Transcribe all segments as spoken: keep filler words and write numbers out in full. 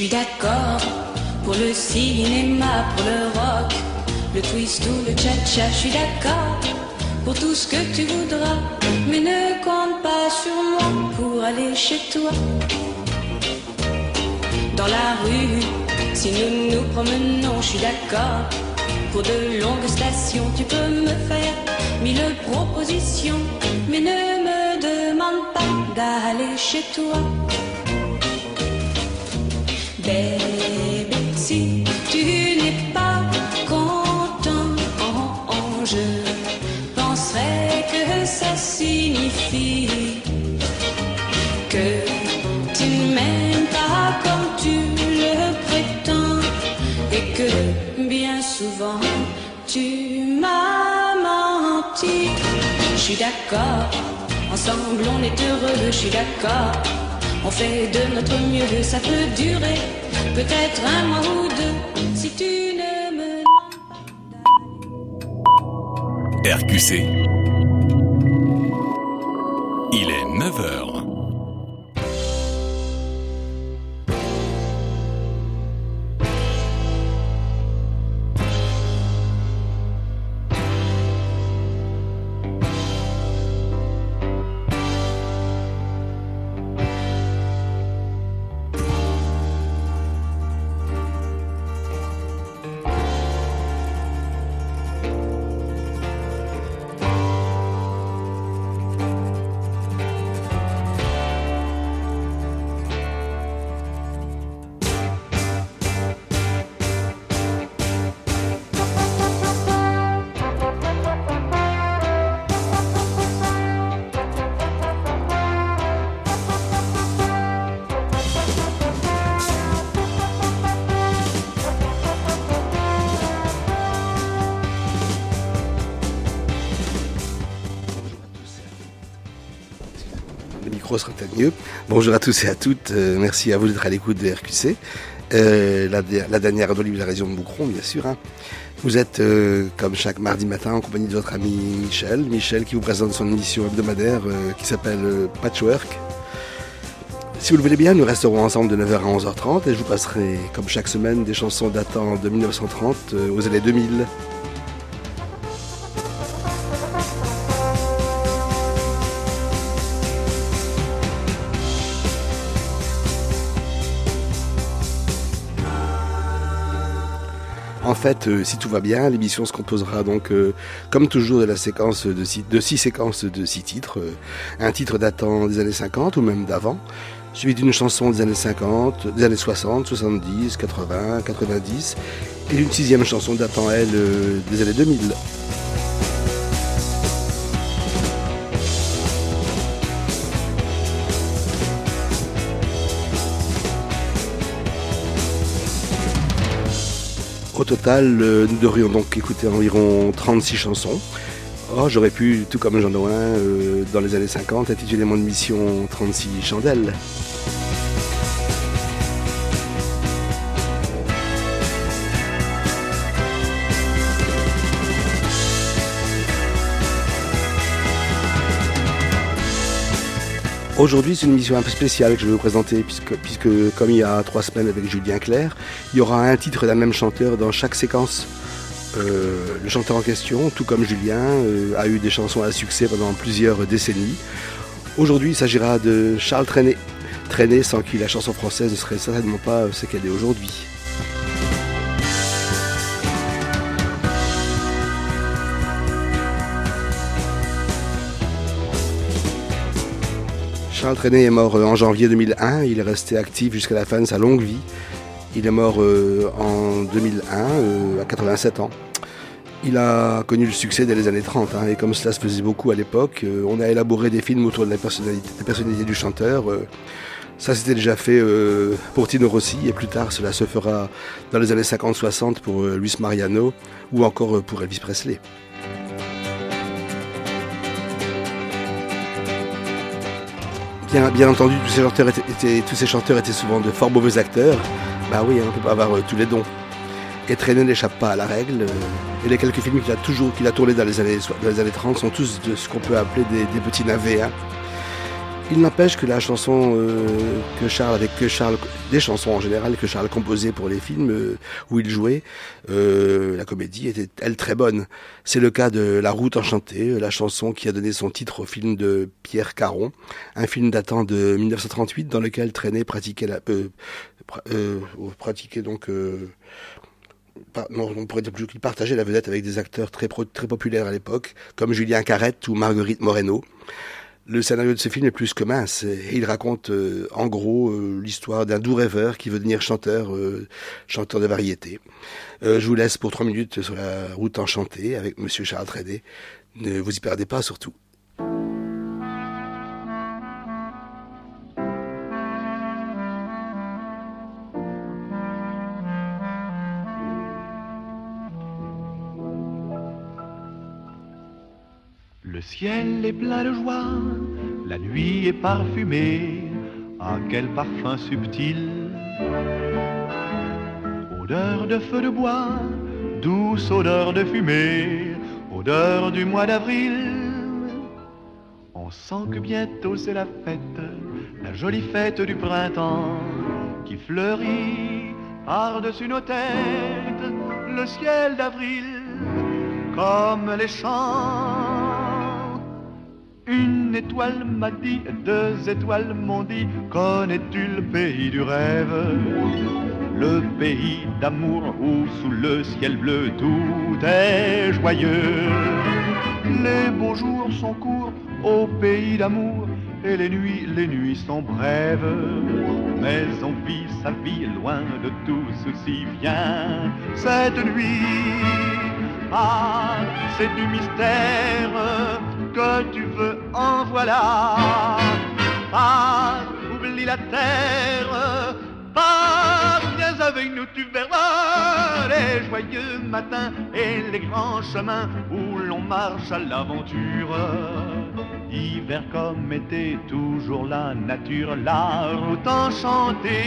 suis d'accord pour le cinéma, pour le rock, le twist ou le cha-cha. Je suis d'accord pour tout ce que tu voudras, mais ne compte pas sur moi pour aller chez toi. Dans la rue, si nous nous promenons, je suis d'accord pour de longues stations. Tu peux me faire mille propositions, mais ne me demande pas d'aller chez toi. Bébé, si tu n'es pas content, oh, oh, je penserais que ça signifie que tu ne m'aimes pas comme tu le prétends, et que bien souvent tu m'as menti. Je suis d'accord, ensemble on est heureux, je suis d'accord, on fait de notre mieux, ça peut durer peut-être un mois ou deux, si tu ne me demandes pas. R Q C, il est neuf heures. Sera peut-être mieux. Bonjour à tous et à toutes, euh, merci à vous d'être à l'écoute de R Q C, euh, la, la dernière d'Olive de la région de Boucron, bien sûr. Hein. Vous êtes, euh, comme chaque mardi matin, en compagnie de votre ami Michel, Michel qui vous présente son émission hebdomadaire euh, qui s'appelle euh, Patchwork. Si vous le voulez bien, nous resterons ensemble de neuf heures à onze heures trente et je vous passerai, comme chaque semaine, des chansons datant de mille neuf cent trente euh, aux années deux mille. En fait, euh, si tout va bien, l'émission se composera donc, euh, comme toujours, de la séquence de six, de six séquences de six titres. Euh, un titre datant des années cinquante ou même d'avant, suivi d'une chanson des années cinquante, des années soixante, soixante-dix, quatre-vingts, quatre-vingt-dix, et d'une sixième chanson datant, elle, euh, des années deux mille. Au total, euh, nous devrions donc écouter environ trente-six chansons. Oh, j'aurais pu, tout comme Jean Nouin, euh, dans les années cinquante, intituler mon émission trente-six chandelles. Aujourd'hui, c'est une émission un peu spéciale que je vais vous présenter, puisque, puisque comme il y a trois semaines avec Julien Clerc, il y aura un titre d'un même chanteur dans chaque séquence. Euh, le chanteur en question, tout comme Julien, euh, a eu des chansons à succès pendant plusieurs décennies. Aujourd'hui, il s'agira de Charles Trenet. Trenet, sans qui la chanson française ne serait certainement pas ce qu'elle est aujourd'hui. Charles Trenet est mort en janvier deux mille un, il est resté actif jusqu'à la fin de sa longue vie. Il est mort euh, en deux mille un, euh, à quatre-vingt-sept ans. Il a connu le succès dès les années trente, hein, et comme cela se faisait beaucoup à l'époque, euh, on a élaboré des films autour de la personnalité, la personnalité du chanteur. Euh, ça s'était déjà fait euh, pour Tino Rossi, et plus tard cela se fera dans les années cinquante soixante pour euh, Luis Mariano, ou encore euh, pour Elvis Presley. Bien, bien entendu, tous ces, chanteurs étaient, étaient, tous ces chanteurs étaient souvent de fort mauvais acteurs. Bah oui, hein, on ne peut pas avoir euh, tous les dons. Et Trenet n'échappe pas à la règle. Euh, et les quelques films qu'il a toujours, qu'il a tournés dans les années, dans les années trente sont tous de ce qu'on peut appeler des, des petits navets. Hein. Il n'empêche que la chanson euh, que Charles, avec que Charles, des chansons en général que Charles composait pour les films euh, où il jouait, euh, la comédie était elle très bonne. C'est le cas de La Route enchantée, la chanson qui a donné son titre au film de Pierre Caron, un film datant de mille neuf cent trente-huit dans lequel Trenet pratiquait la, euh, euh, pratiquait donc euh, non, on pourrait dire qu'il partageait la vedette avec des acteurs très pro, très populaires à l'époque, comme Julien Carrette ou Marguerite Moreno. Le scénario de ce film est plus que mince et il raconte euh, en gros euh, l'histoire d'un doux rêveur qui veut devenir chanteur, euh, chanteur de variété. Euh, je vous laisse pour trois minutes sur La Route enchantée avec Monsieur Charles Trenet. Ne vous y perdez pas surtout. Le ciel est plein de joie, la nuit est parfumée, ah quel parfum subtil. Odeur de feu de bois, douce odeur de fumée, odeur du mois d'avril. On sent que bientôt c'est la fête, la jolie fête du printemps qui fleurit par-dessus nos têtes, le ciel d'avril comme les champs. Une étoile m'a dit, deux étoiles m'ont dit, connais-tu le pays du rêve? Le pays d'amour où sous le ciel bleu tout est joyeux. Les beaux jours sont courts au pays d'amour et les nuits, les nuits sont brèves. Mais on vit sa vie loin de tout souci. Viens cette nuit, ah c'est du mystère. Que tu veux, en voilà. Pars, oublie la terre. Pars, viens avec nous, tu verras les joyeux matins et les grands chemins où l'on marche à l'aventure. Hiver comme été, toujours la nature, la route enchantée.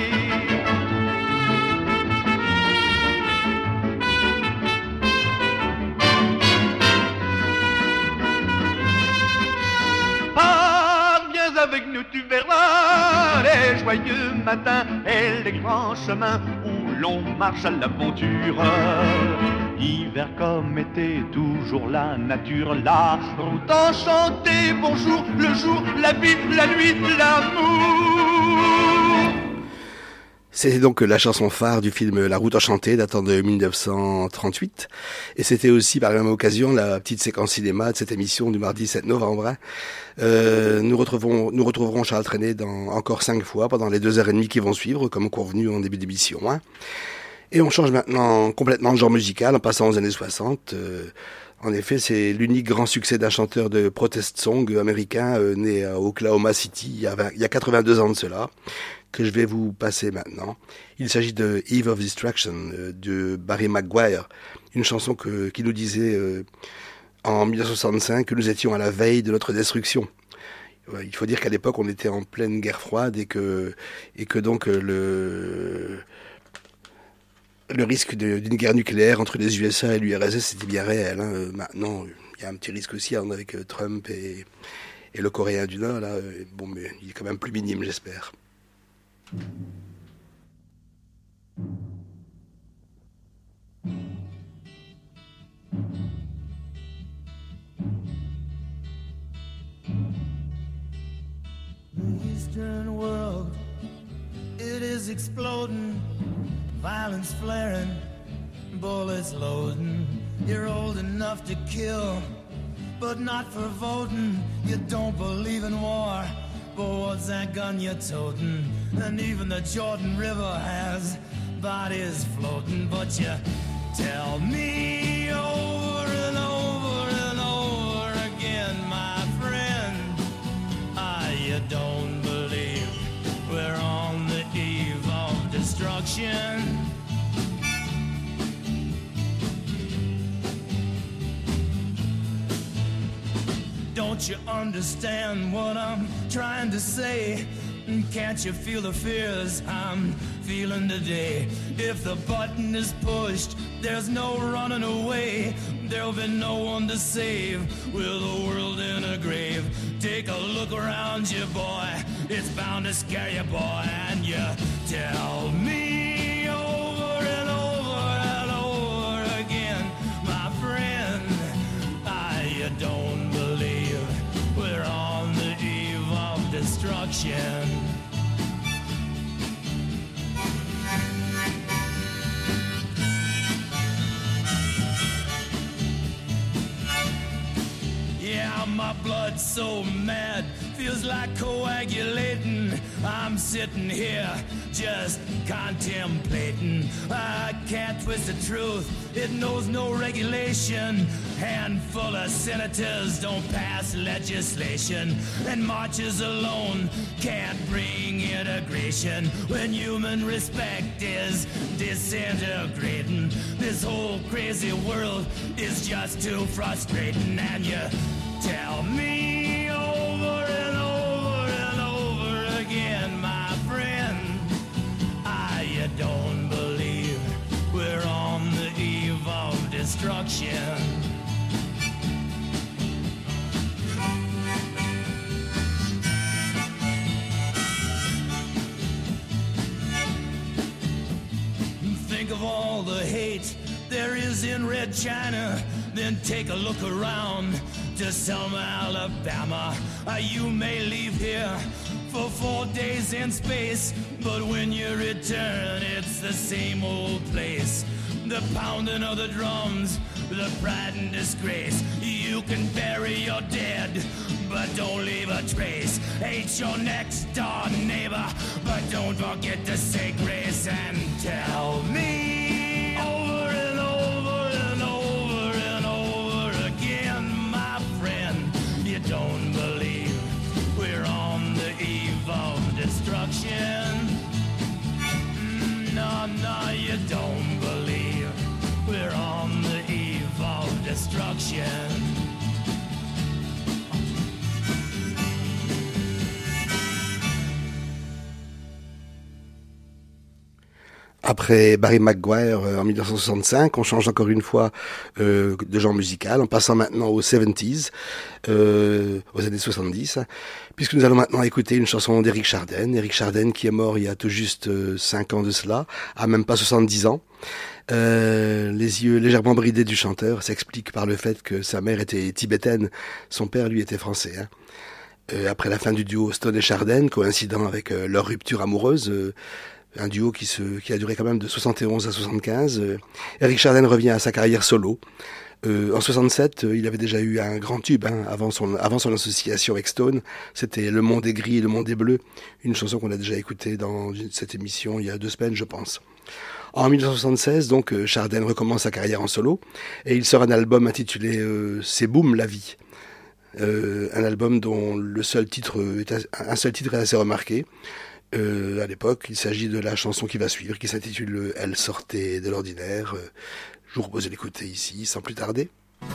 Avec nous tu verras les joyeux matins et les grands chemins où l'on marche à l'aventure. Hiver comme été, toujours la nature, la route enchantée. Bonjour, le jour, la vie, la nuit, l'amour. C'était donc la chanson phare du film La Route enchantée datant de mille neuf cent trente-huit et c'était aussi par la même occasion la petite séquence cinéma de cette émission du mardi sept novembre. Euh, nous retrouverons, nous retrouverons Charles Trenet dans encore cinq fois pendant les deux heures et demie qui vont suivre comme convenu en début d'émission. Hein. Et on change maintenant complètement de genre musical en passant aux années soixante. Euh, en effet, c'est l'unique grand succès d'un chanteur de protest song américain euh, né à Oklahoma City il y, a vingt, il y a quatre-vingt-deux ans de cela, que je vais vous passer maintenant. Il s'agit de Eve of Destruction euh, de Barry McGuire, une chanson que, qui nous disait euh, en mille neuf cent soixante-cinq que nous étions à la veille de notre destruction. Euh, il faut dire qu'à l'époque on était en pleine guerre froide et que, et que donc euh, le... Le risque de, d'une guerre nucléaire entre les U S A et l'U R S S c'était bien réel. Hein. Euh, maintenant, il y a un petit risque aussi hein, avec euh, Trump et, et le Coréen du Nord. Là, euh, bon, mais il est quand même plus minime, j'espère. The Eastern world, it is exploding. Violence flaring, bullets loading. You're old enough to kill, but not for voting. You don't believe in war, but what's that gun you're toting? And even the Jordan River has bodies floating. But you tell me over and over and over again, my friend, ah, you don't believe we're on the eve of destruction. Don't you understand what I'm trying to say? Can't you feel the fears I'm feeling today? If the button is pushed, there's no running away. There'll be no one to save with the world in a grave. Take a look around you, boy. It's bound to scare you, boy. And you tell me over and over and over again, my friend, I don't believe we're on the eve of destruction. Yeah, my blood's so mad, feels like coagulating. I'm sitting here just contemplating. I can't twist the truth, it knows no regulation. Handful of senators don't pass legislation, and marches alone can't bring integration. When human respect is disintegrating, this whole crazy world is just too frustrating. And you tell me over and over and over again, my friend, I don't believe we're on the eve of destruction. Think of all the hate there is in Red China, then take a look around to Selma, Alabama. Uh, you may leave here for four days in space, but when you return, it's the same old place. The pounding of the drums, the pride and disgrace. You can bury your dead, but don't leave a trace. Hate your next door neighbor, but don't forget to say grace. And tell me over and over and over and over again, my friend, you don't believe we're on the eve of destruction. No, no, you don't believe we're on the eve of destruction. Après Barry McGuire euh, en mille neuf cent soixante-cinq, on change encore une fois euh, de genre musical, en passant maintenant aux soixante-dix, euh, aux années soixante-dix, puisque nous allons maintenant écouter une chanson d'Éric Chardin. Éric Chardin qui est mort il y a tout juste euh, cinq ans de cela, à même pas soixante-dix ans. Euh, les yeux légèrement bridés du chanteur s'expliquent par le fait que sa mère était tibétaine, son père lui était français. Hein. Euh, après la fin du duo Stone et Chardin, coïncidant avec euh, leur rupture amoureuse, euh, un duo qui, se, qui a duré quand même de soixante et onze à soixante-quinze. Euh, Éric Chardin revient à sa carrière solo. Euh, en soixante-sept, euh, il avait déjà eu un grand tube hein, avant, son, avant son association avec Stone. C'était Le Monde est gris et Le Monde est bleu, une chanson qu'on a déjà écoutée dans cette émission il y a deux semaines, je pense. En mille neuf cent soixante-seize, donc, euh, Chardin recommence sa carrière en solo et il sort un album intitulé euh, C'est boum la vie. Euh, un album dont le seul titre est assez, un seul titre est assez remarqué. Euh, à l'époque, il s'agit de la chanson qui va suivre, qui s'intitule « Elle sortait de l'ordinaire ». Euh, je vous propose de l'écouter ici, sans plus tarder.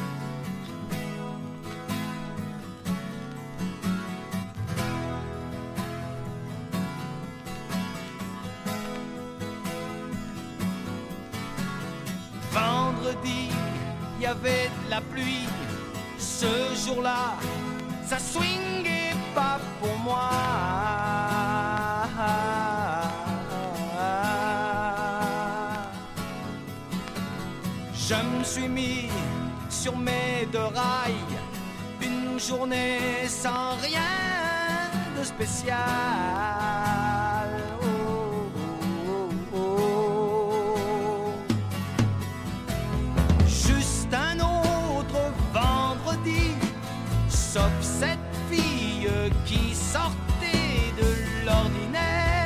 Vendredi, il y avait de la pluie. Ce jour-là, ça swingait pas pour moi. Je me suis mis sur mes deux rails, une journée sans rien de spécial. Oh, oh, oh. Juste un autre vendredi, sauf cette fille qui sortait de l'ordinaire.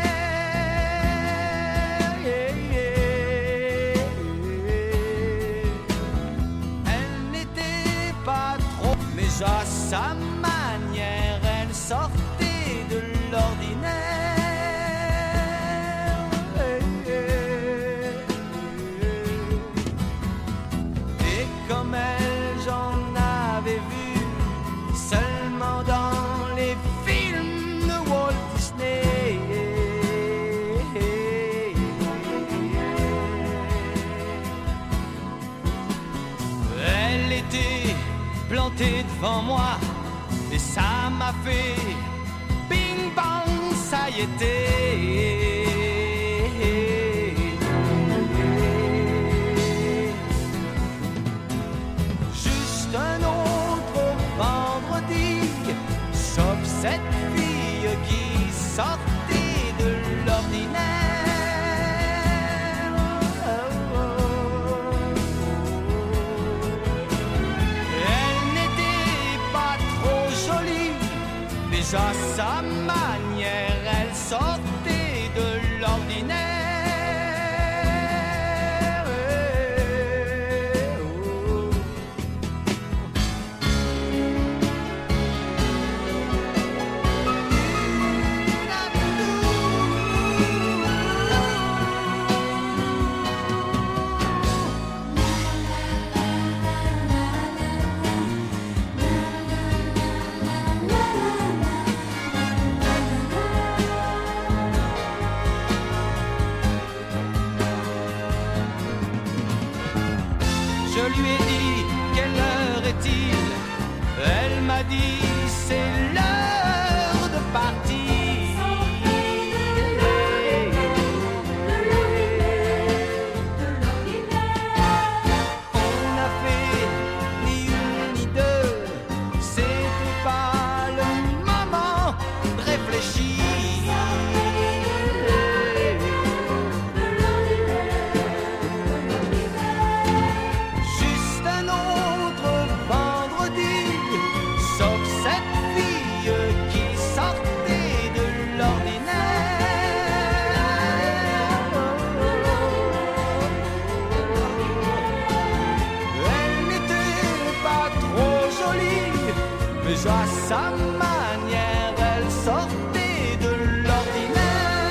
À sa manière, elle sortait de l'ordinaire. Et comme elle, j'en avais vu seulement dans les films de Walt Disney. était devant moi et ça m'a fait bing bang, ça y était. Juste un autre vendredi, sauf cette fille qui sortait de l'ordinaire. À sa manière, elle sortait de l'ordinaire. Oh. Je lui ai dit, quelle heure est-il? Elle m'a dit, c'est l'heure de partir. On a fait ni une ni deux, c'était pas le moment de réfléchir. À sa manière, elle sortait de l'ordinaire.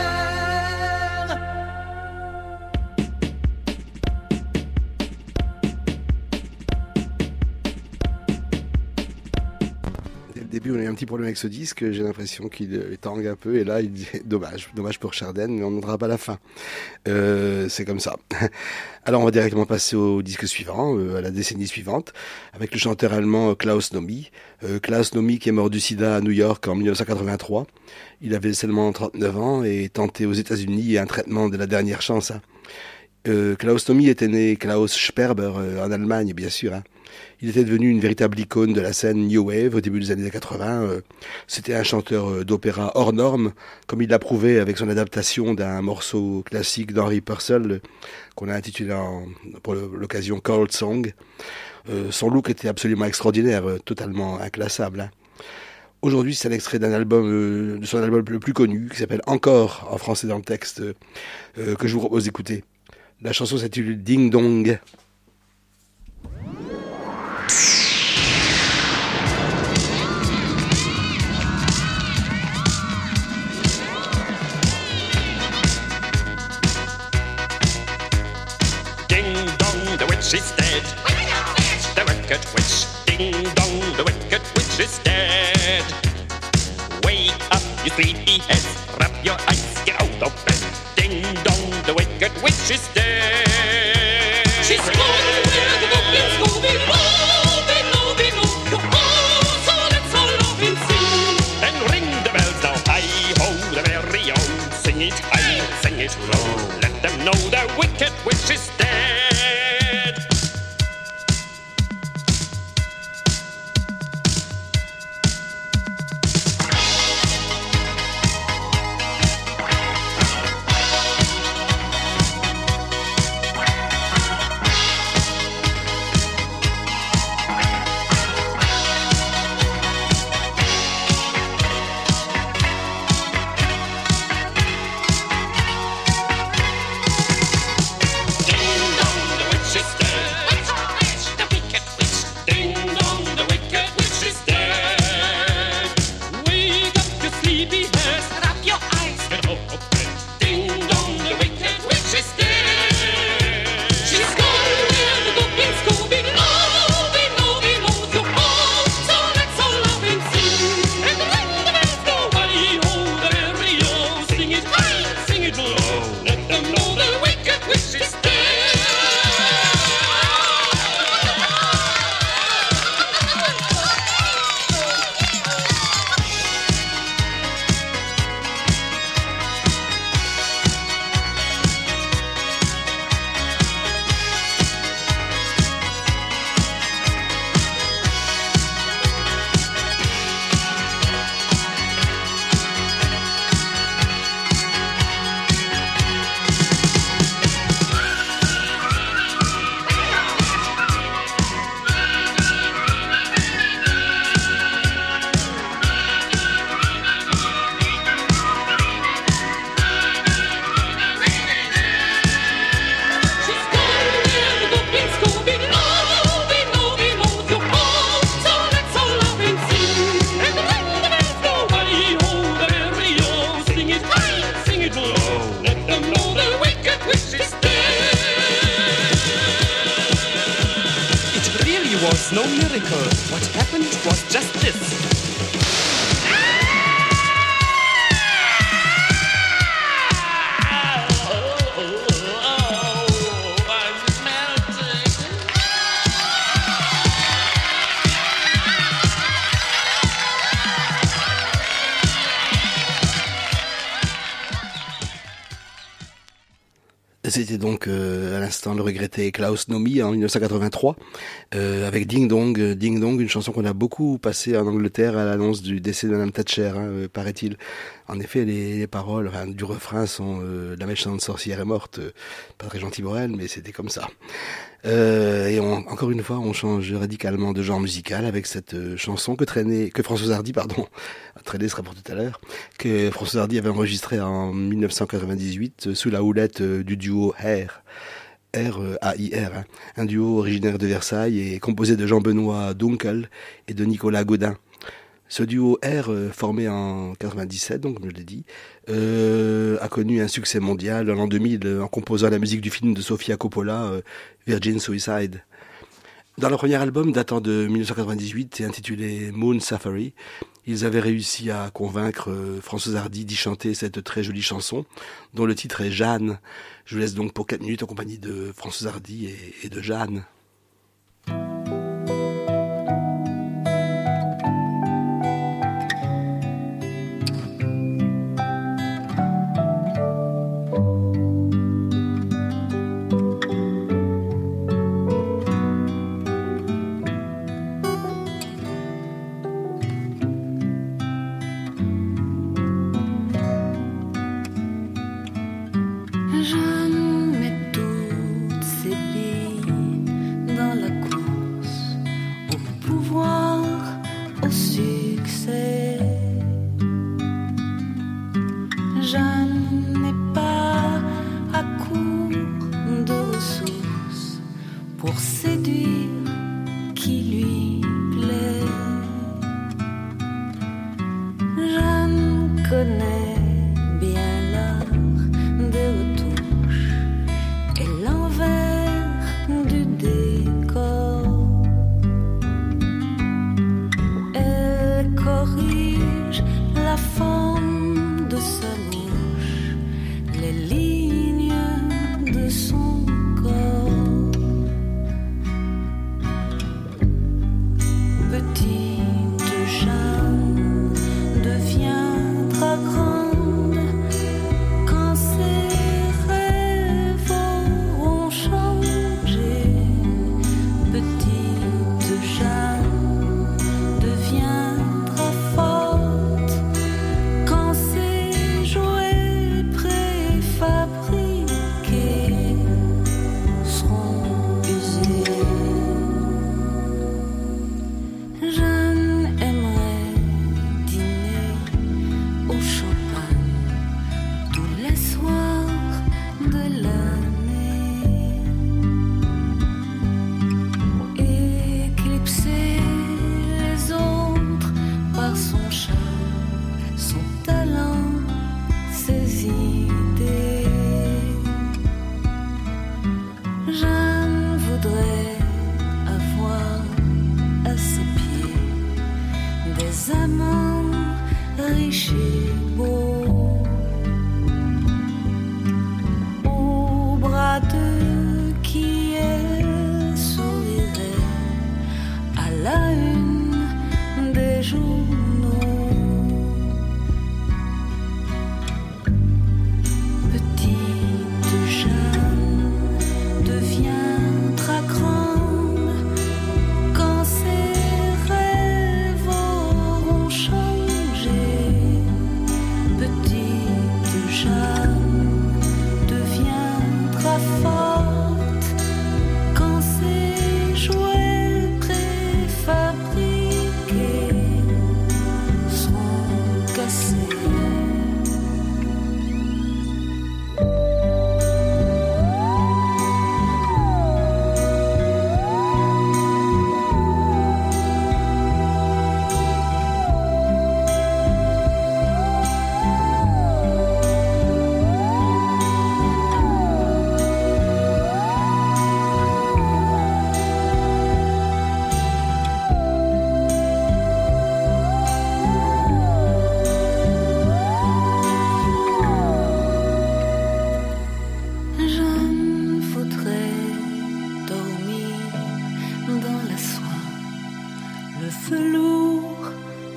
Dès le début, on a eu un petit problème avec ce disque. J'ai l'impression qu'il tangue un peu. Et là, il dit dommage, dommage pour Chardin, mais on n'entendra pas la fin. Euh, c'est comme ça. Alors, on va directement passer au disque suivant, euh, à la décennie suivante, avec le chanteur allemand Klaus Nomi. Euh, Klaus Nomi qui est mort du sida à New York en dix-neuf cent quatre-vingt-trois. Il avait seulement trente-neuf ans et tentait aux États-Unis un traitement de la dernière chance. Hein. Euh, Klaus Nomi était né Klaus Sperber euh, en Allemagne, bien sûr. Hein. Il était devenu une véritable icône de la scène New Wave au début des années quatre-vingts. Euh, c'était un chanteur euh, d'opéra hors norme, comme il l'a prouvé avec son adaptation d'un morceau classique d'Henry Purcell euh, qu'on a intitulé en, pour l'occasion Cold Song. Euh, son look était absolument extraordinaire, euh, totalement inclassable. Hein. Aujourd'hui, c'est un extrait d'un album, euh, de son album le plus connu, qui s'appelle Encore, en français dans le texte, euh, que je vous propose d'écouter. La chanson s'intitule Ding Dong. She's dead. The wicked witch. Ding dong, the wicked witch is dead. Wake up, you sleepy heads. Rub your eyes, get out of bed. Ding dong, the wicked witch is dead. She's gone where the goblins go below, below, below. Oh, so let's all love and sing. Then ring the bells now, hi-ho, the merry-o. Sing it high, sing it low. Let them know the wicked witch is dead. was no miracle. What happened was just this. C'était donc euh, à l'instant le regretté Klaus Nomi en dix-neuf cent quatre-vingt-trois euh, avec Ding Dong, Ding Dong, une chanson qu'on a beaucoup passée en Angleterre à l'annonce du décès de Madame Thatcher, hein, euh, paraît-il. En effet, les, les paroles enfin, du refrain sont euh, la méchante sorcière est morte, euh, pas très gentil pour elle, mais c'était comme ça. Euh, et on, encore une fois, on change radicalement de genre musical avec cette euh, chanson que traînait, que Françoise Hardy, pardon, traîner sera pour tout à l'heure, que Françoise Hardy avait enregistré en dix-neuf cent quatre-vingt-dix-huit euh, sous la houlette euh, du duo R. R, A I R, hein, un duo originaire de Versailles et composé de Jean-Benoît Dunkel et de Nicolas Gaudin. Ce duo R, euh, formé en quatre-vingt-dix-sept, donc comme je l'ai dit, euh, a connu un succès mondial en l'an deux mille euh, en composant la musique du film de Sofia Coppola, euh, Virgin Suicide. Dans leur premier album datant de dix-neuf cent quatre-vingt-dix-huit et intitulé Moon Safari, ils avaient réussi à convaincre euh, Françoise Hardy d'y chanter cette très jolie chanson, dont le titre est Jeanne. Je vous laisse donc pour quatre minutes en compagnie de Françoise Hardy et, et de Jeanne.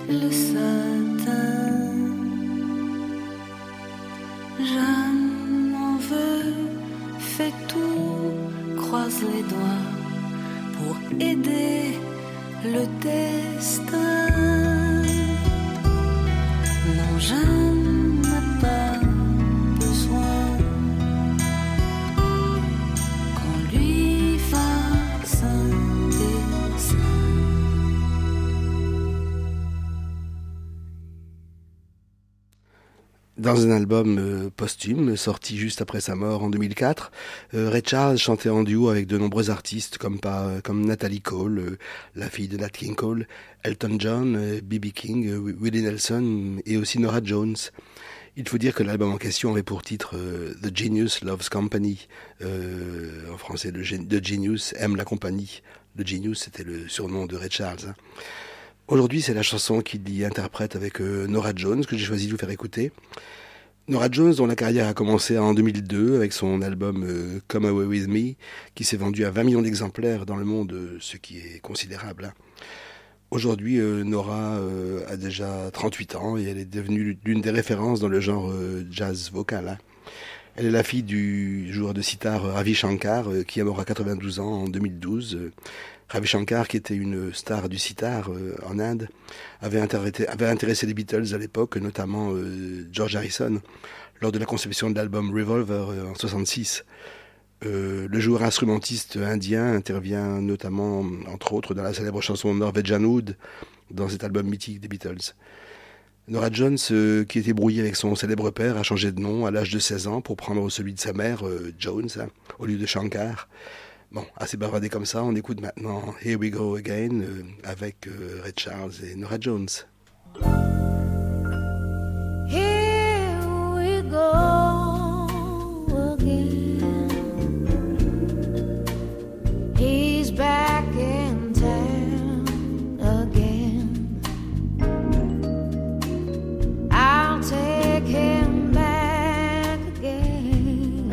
le satin. Je m'en veux, fais tout, croise les doigts pour aider le destin. Non, je n'ai pas besoin qu'on lui fasse un dessin. Dans un album euh, posthume, sorti juste après sa mort en deux mille quatre, euh, Ray Charles chantait en duo avec de nombreux artistes comme, pas, comme Natalie Cole, euh, la fille de Nat King Cole, Elton John, euh, B B King, euh, Willie Nelson et aussi Norah Jones. Il faut dire que l'album en question avait pour titre euh, The Genius Loves Company, euh, en français le gé- The Genius aime la compagnie. Le Genius, c'était le surnom de Ray Charles. Hein. Aujourd'hui, c'est la chanson qu'il y interprète avec euh, Norah Jones que j'ai choisi de vous faire écouter. Norah Jones, dont la carrière a commencé en deux mille deux avec son album euh, Come Away With Me, qui s'est vendu à vingt millions d'exemplaires dans le monde, euh, ce qui est considérable. Hein. Aujourd'hui, euh, Norah euh, a déjà trente-huit ans et elle est devenue l'une des références dans le genre euh, jazz vocal. Hein. Elle est la fille du joueur de sitar Ravi Shankar, euh, qui est mort à quatre-vingt-douze ans en deux mille douze. Euh, Ravi Shankar, qui était une star du sitar euh, en Inde, avait intéressé, avait intéressé les Beatles à l'époque, notamment euh, George Harrison, lors de la conception de l'album Revolver euh, en soixante-six. Euh, le joueur instrumentiste indien intervient notamment, entre autres, dans la célèbre chanson Norwegian Wood, dans cet album mythique des Beatles. Norah Jones, euh, qui était brouillée avec son célèbre père, a changé de nom à l'âge de seize ans pour prendre celui de sa mère, euh, Jones, hein, au lieu de Shankar. Bon, assez bavardé comme ça, on écoute maintenant Here We Go Again euh, avec euh, Ray Charles et Norah Jones. Here we go again. He's back in town again. I'll take him back again.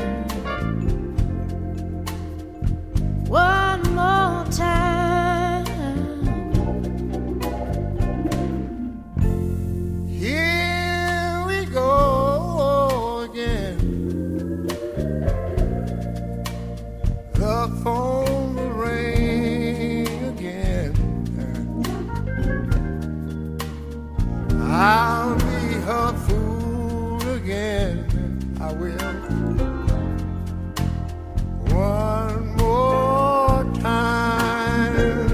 One more time. Here we go again. The phone will ring again. I'll be her fool again. I will. One more time.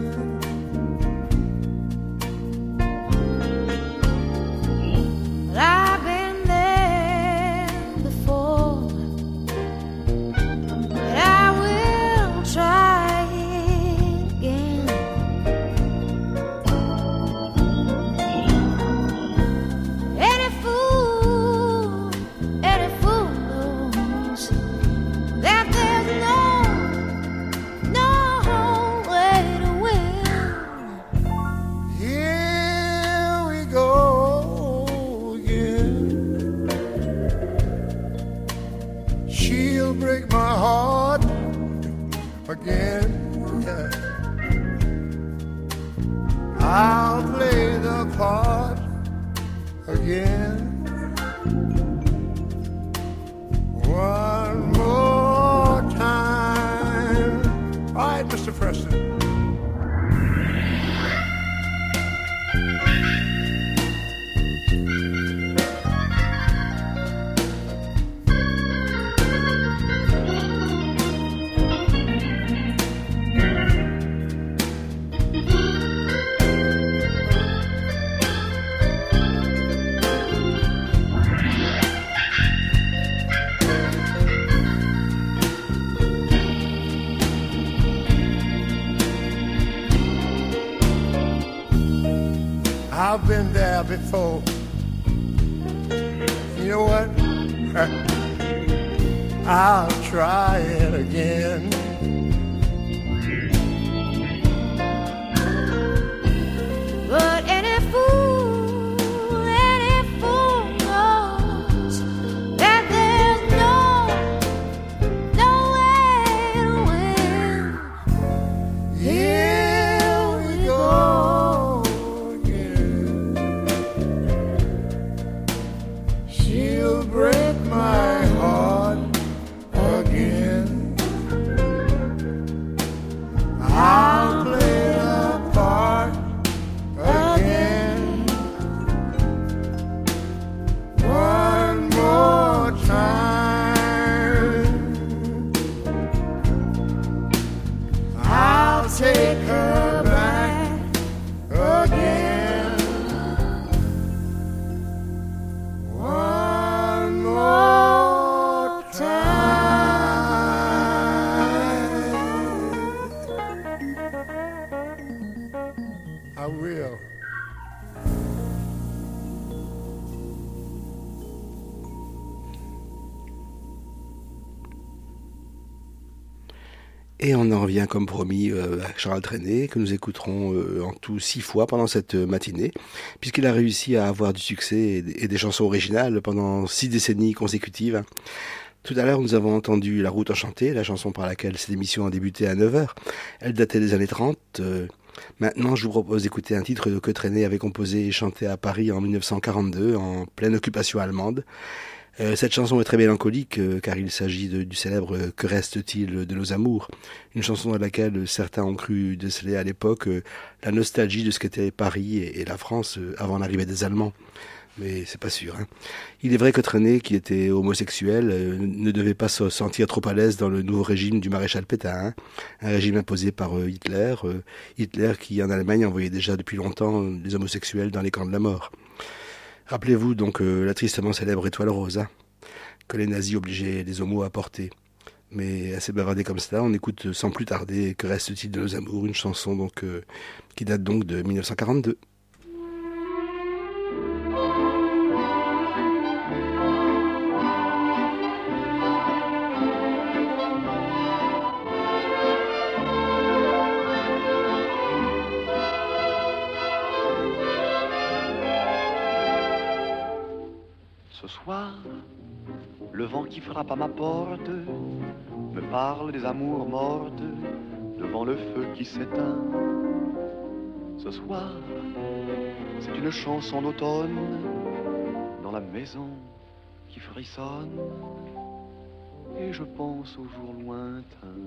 I've been there before, but I will try it again. Any fool, any fool knows that there's no, no way to win. Here we go again. She'll break my heart again. Yeah. I'll play the part again. One more time. All right, Mister Preston. I've been there before. You know what? I'll try it again. But any fool, any fool knows that there's no, no way to win. Here we go again. Et on en revient comme promis euh, à Charles Trenet, que nous écouterons euh, en tout six fois pendant cette matinée, puisqu'il a réussi à avoir du succès et des, et des chansons originales pendant six décennies consécutives. Tout à l'heure, nous avons entendu La Route Enchantée, la chanson par laquelle cette émission a débuté à neuf heures. Elle datait des années trente. Euh, maintenant, je vous propose d'écouter un titre que Trenet avait composé et chanté à Paris en mille neuf cent quarante-deux, en pleine occupation allemande. Euh, cette chanson est très mélancolique euh, car il s'agit de, du célèbre euh, « Que reste-t-il de nos amours ?» Une chanson dans laquelle certains ont cru déceler à l'époque euh, la nostalgie de ce qu'était Paris et, et la France euh, avant l'arrivée des Allemands. Mais c'est pas sûr. Hein. Il est vrai que Trenet, qui était homosexuel, euh, ne devait pas se sentir trop à l'aise dans le nouveau régime du maréchal Pétain, hein, un régime imposé par euh, Hitler, euh, Hitler qui en Allemagne envoyait déjà depuis longtemps euh, les homosexuels dans les camps de la mort. Rappelez-vous donc euh, la tristement célèbre étoile rose, hein, que les nazis obligeaient les homos à porter. Mais assez bavardé comme cela, on écoute sans plus tarder « Que reste-t-il de nos amours ?» une chanson donc euh, qui date donc de mille neuf cent quarante-deux. Ce soir, le vent qui frappe à ma porte me parle des amours mortes devant le feu qui s'éteint. Ce soir, c'est une chanson d'automne dans la maison qui frissonne et je pense aux jours lointains.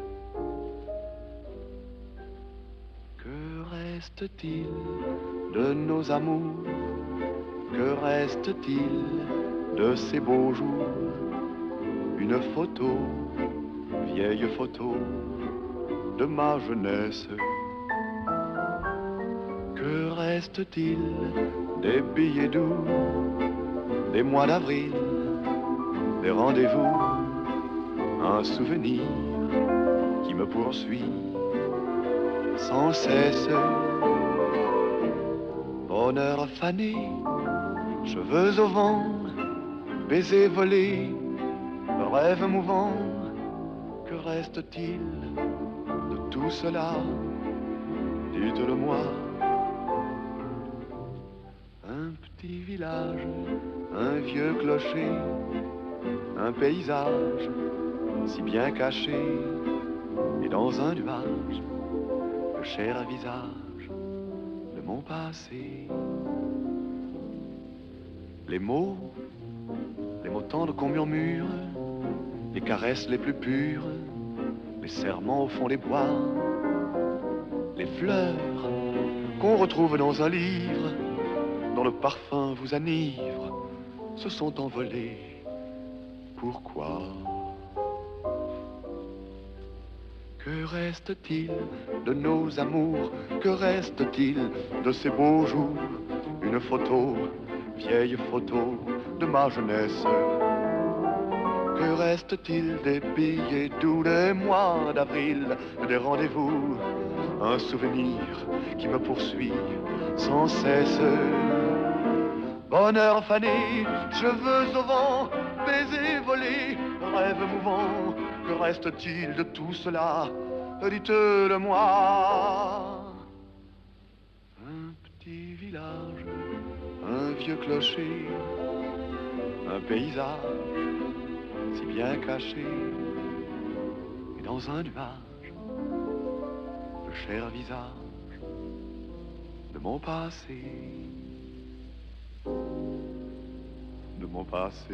Que reste-t-il de nos amours? Que reste-t-il de ces beaux jours? Une photo, vieille photo de ma jeunesse. Que reste-t-il des billets doux, des mois d'avril, des rendez-vous? Un souvenir qui me poursuit sans cesse. Bonheur fané, cheveux au vent, baisers volés, rêves mouvants. Que reste-t-il de tout cela? Dites-le-moi. Un petit village, un vieux clocher, un paysage si bien caché, et dans un nuage, le cher visage de mon passé. Les mots, les mots tendres qu'on murmure, les caresses les plus pures, les serments au fond des bois, les fleurs qu'on retrouve dans un livre, dont le parfum vous enivre, se sont envolés. Pourquoi? Que reste-t-il de nos amours? Que reste-t-il de ces beaux jours? Une photo, vieille photo de ma jeunesse. Que reste-t-il des billets doux, des mois d'avril, des rendez-vous? Un souvenir qui me poursuit sans cesse. Bonheur fané, cheveux au vent, baisers volés, rêves mouvants. Que reste-t-il de tout cela? Dites-le-moi. Un petit village, un vieux clocher, un paysage si bien caché, et dans un nuage, le cher visage de mon passé, de mon passé.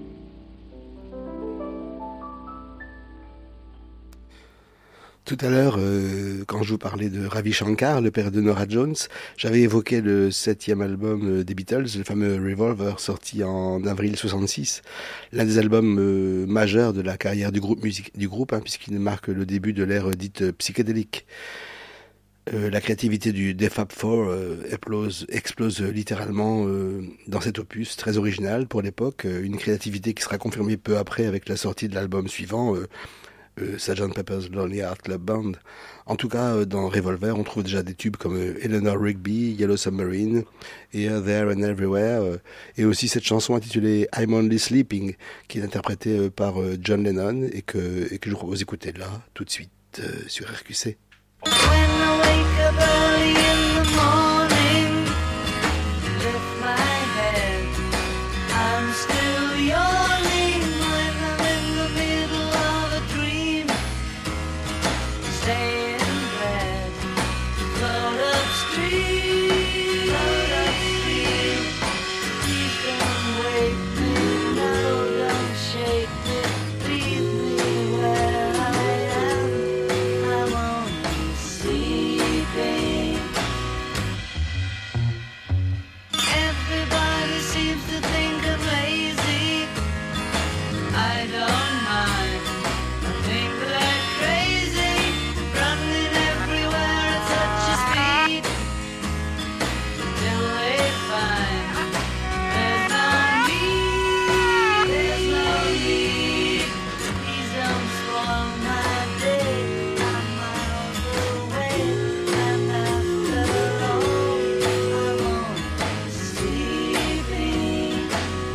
Tout à l'heure, euh, quand je vous parlais de Ravi Shankar, le père de Norah Jones, j'avais évoqué le septième album des Beatles, le fameux Revolver, sorti en avril soixante-six, l'un des albums euh, majeurs de la carrière du groupe, musique, du groupe hein, puisqu'il marque le début de l'ère dite euh, psychédélique. Euh, la créativité du The Fab Four euh, explose, explose euh, littéralement euh, dans cet opus très original pour l'époque, euh, une créativité qui sera confirmée peu après avec la sortie de l'album suivant, euh, Euh, sergeant Pepper's Lonely Hearts Club Band. En tout cas, euh, dans Revolver, on trouve déjà des tubes comme euh, Eleanor Rigby, Yellow Submarine, Here, There and Everywhere, euh, et aussi cette chanson intitulée I'm Only Sleeping, qui est interprétée euh, par euh, John Lennon et que, et que je vous propose d'écouter là, tout de suite. suite euh, sur R Q C. When I wake up early in the morning, lift my head, I'm still yawning when I'm in the middle of a dream. Stay in bed, float upstream, float upstream. Please don't wake me, no, don't shake me, leave me where I am. I'm only sleeping. Everybody seems to think I'm lazy. I don't mind. I think they're crazy, running everywhere at such a speed. Till they find there's no need, there's no need. Please don't spoil my day. I'm miles away, and after all, I'm only sleeping.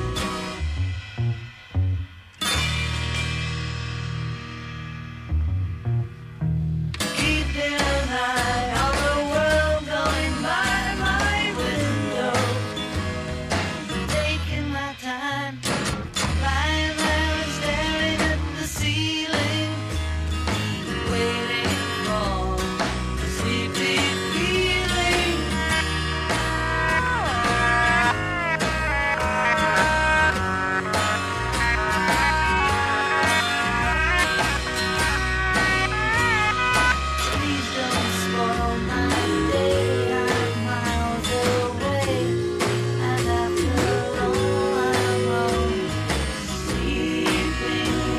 Keeping an eye on the world going by my window, taking my time, lying there and staring at the ceiling, waiting for the sleepy feeling. Please don't spoil my day. I'm miles away, and after all, I'm only sleeping.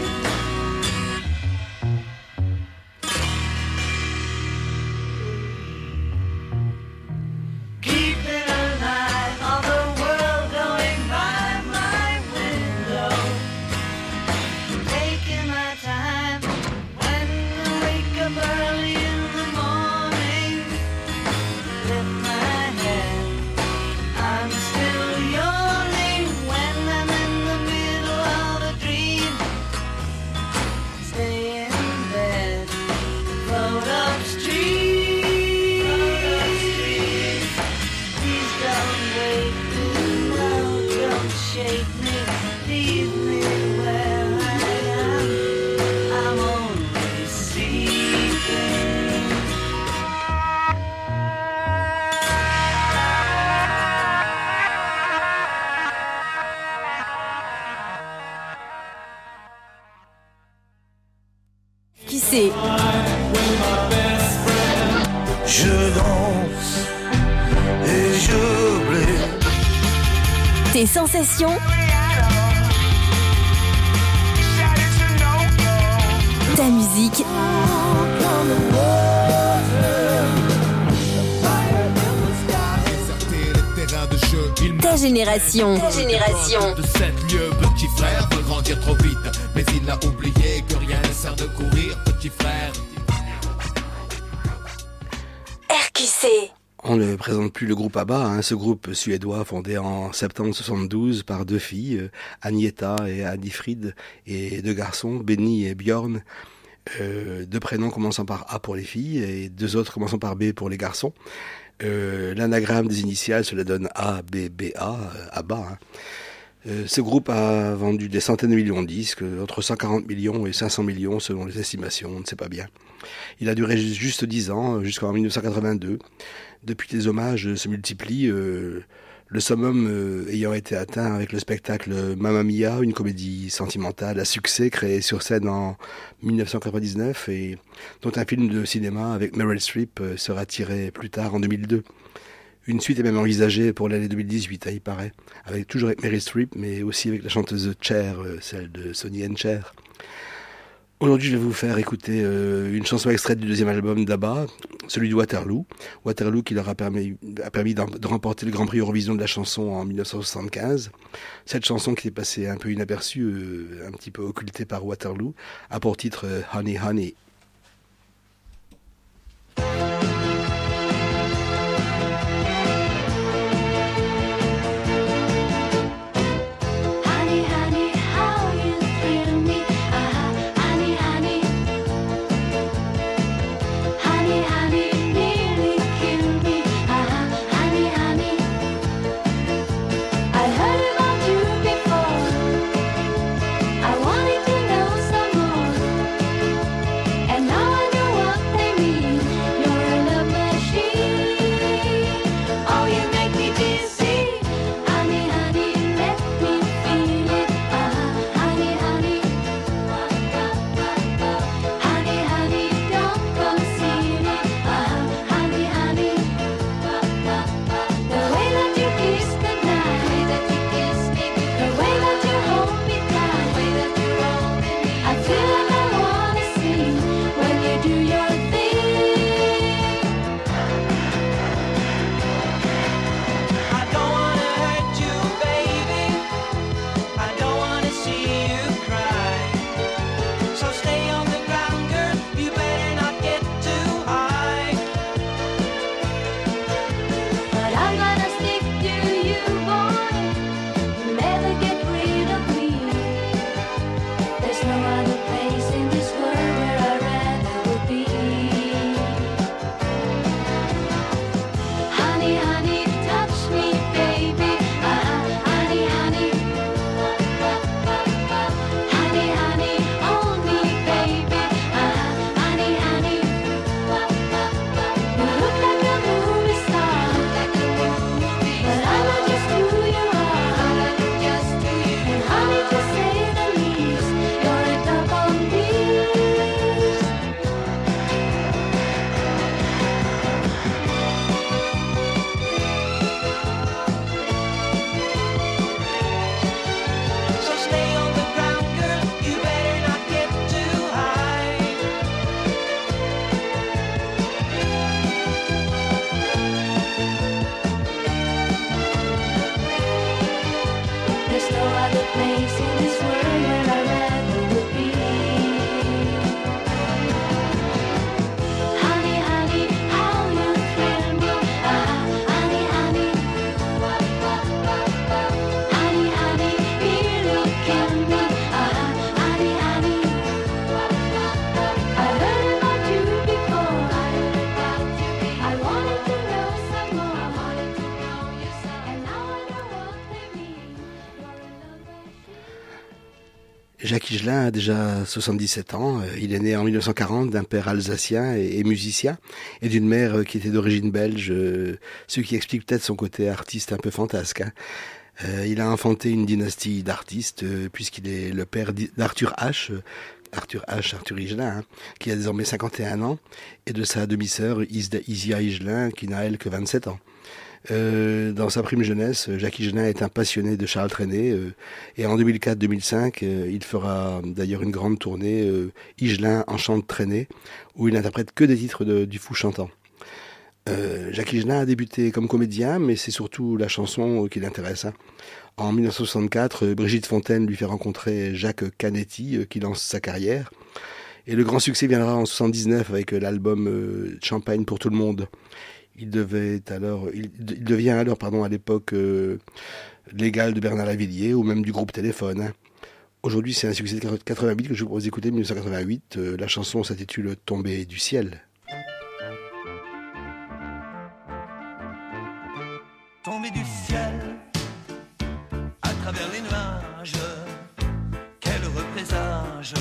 Keeping an eye on the world going by my window, taking my time. When I wake up early in the morning, lift my head, I'm still yawning when I'm in the middle of a dream. Stay in bed, float upstream, float upstream. Please don't wake me, no, don't shake me, leave me where I am. I'm only sleeping. Qui c'est? Je danse et j'oublie. Tes sensations? Ta musique? Ta génération? Ta génération? De sept lieux, petit frère veut grandir trop vite, mais il a oublié que rien ne sert de courir, petit frère. R Q C. On ne présente plus le groupe ABBA, hein, ce groupe suédois fondé en septembre soixante-douze par deux filles, euh, Agneta et Anni-Frid, et deux garçons, Benny et Björn. Euh, deux prénoms commençant par A pour les filles et deux autres commençant par B pour les garçons. Euh, l'anagramme des initiales, cela donne A B B A, euh, ABBA. Hein. Euh, ce groupe a vendu des centaines de millions de disques, entre cent quarante millions et cinq cents millions selon les estimations, on ne sait pas bien. Il a duré juste dix ans, jusqu'en dix-neuf cent quatre-vingt-deux. Depuis que les hommages se multiplient, euh, le summum euh, ayant été atteint avec le spectacle Mamma Mia, une comédie sentimentale à succès créée sur scène en dix-neuf cent quatre-vingt-dix-neuf et dont un film de cinéma avec Meryl Streep euh, sera tiré plus tard en deux mille deux. Une suite est même envisagée pour l'année deux mille dix-huit, hein, il paraît, avec toujours avec Meryl Streep, mais aussi avec la chanteuse Cher, euh, celle de Sonny and Cher. Aujourd'hui, je vais vous faire écouter euh, une chanson extraite du deuxième album d'ABBA, celui de Waterloo. Waterloo qui leur a permis, a permis de remporter le Grand Prix Eurovision de la chanson en dix-neuf cent soixante-quinze. Cette chanson qui est passée un peu inaperçue, euh, un petit peu occultée par Waterloo, a pour titre euh, Honey Honey. Honey, honey, how you thrill me. Ah, honey, honey. other place in this world where I rather would be. Honey, honey, how you tremble. Ah, honey, honey. Honey, honey, here look at me. Ah, honey, honey. I heard about you before. I heard about you before. I wanted to know some more. I wanted to know you some. And now I know what they mean. You're in love with Jacques Higelin a déjà soixante-dix-sept ans. Il est né en mille neuf cent quarante d'un père alsacien et, et musicien et d'une mère qui était d'origine belge, ce qui explique peut-être son côté artiste un peu fantasque. Hein. Euh, il a inventé une dynastie d'artistes euh, puisqu'il est le père d'Arthur H, euh, Arthur H, Arthur Higelin, hein, qui a désormais cinquante et un ans, et de sa demi-sœur Isda- Isia Higelin, qui n'a elle que vingt-sept ans. Euh, dans sa prime jeunesse, Jacques Higelin est un passionné de Charles Trenet, euh, et en deux mille quatre deux mille cinq, euh, il fera d'ailleurs une grande tournée euh, Higelin en chante Trenet, où il n'interprète que des titres de, du fou chantant. Euh, Jacques Higelin a débuté comme comédien, mais c'est surtout la chanson euh, qui l'intéresse. Hein. En mille neuf cent soixante-quatre, euh, Brigitte Fontaine lui fait rencontrer Jacques Canetti, euh, qui lance sa carrière. Et le grand succès viendra en soixante-dix-neuf avec euh, l'album euh, Champagne pour tout le monde. Il devait alors, il, il devient alors, pardon, à l'époque euh, l'égal de Bernard Lavilliers ou même du groupe Téléphone. Hein. Aujourd'hui, c'est un succès de quatre-vingt-huit que je vous propose d'écouter, mille neuf cent quatre-vingt-huit. Euh, la chanson s'intitule Tombée du ciel. Tombé du ciel, à travers les nuages, quel heureux présage,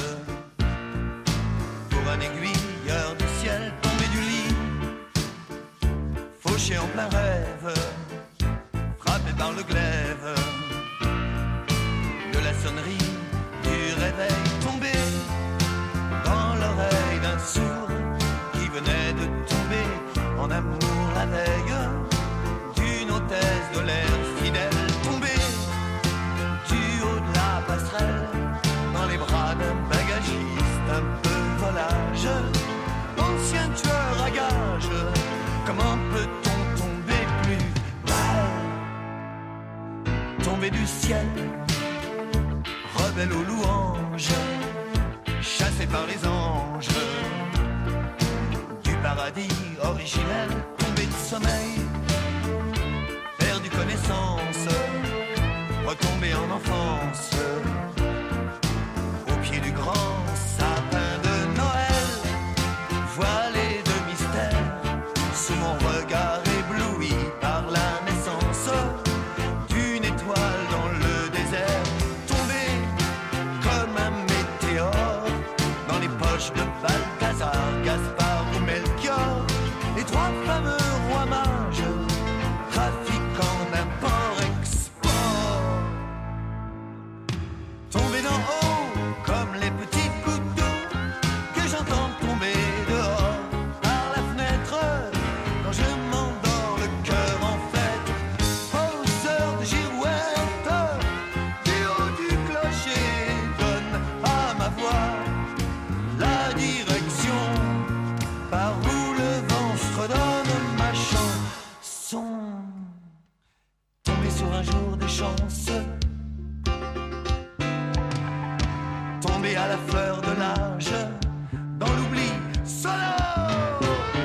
pour un aiguilleur du ciel, tombé du lit, fauché en plein rêve, frappé par le glaive, de la sonnerie du réveil, tombé dans l'oreille d'un sourd, qui venait de tomber en amour la veille, de l'air fidèle, tombé du haut de la passerelle, dans les bras d'un bagagiste un peu volage, ancien tueur à gages, comment peut-on tomber plus mal? Tombé du ciel, rebelle aux louanges, chassé par les anges, du paradis originel, tombé de sommeil, connaissance, retombé en enfance, au pied du grand sapin de Noël, voilé de mystère, sous mon regard ébloui par la naissance d'une étoile dans le désert, tombé comme un météore dans les poches de Balthazar, Gaspard ou Melchior, les trois fameux rois mages, trafiquant d'import-export, tombé d'en haut comme les petits gouttes d'eau que j'entends tomber dehors par la fenêtre quand je m'endors le cœur en fête, poseur de girouette, du haut du clocher donne à ma voix la direction par où le vent fredonne ma chanson. Tombé sur un jour des chances, tombé à la fleur de l'âge, dans l'oubli sonore.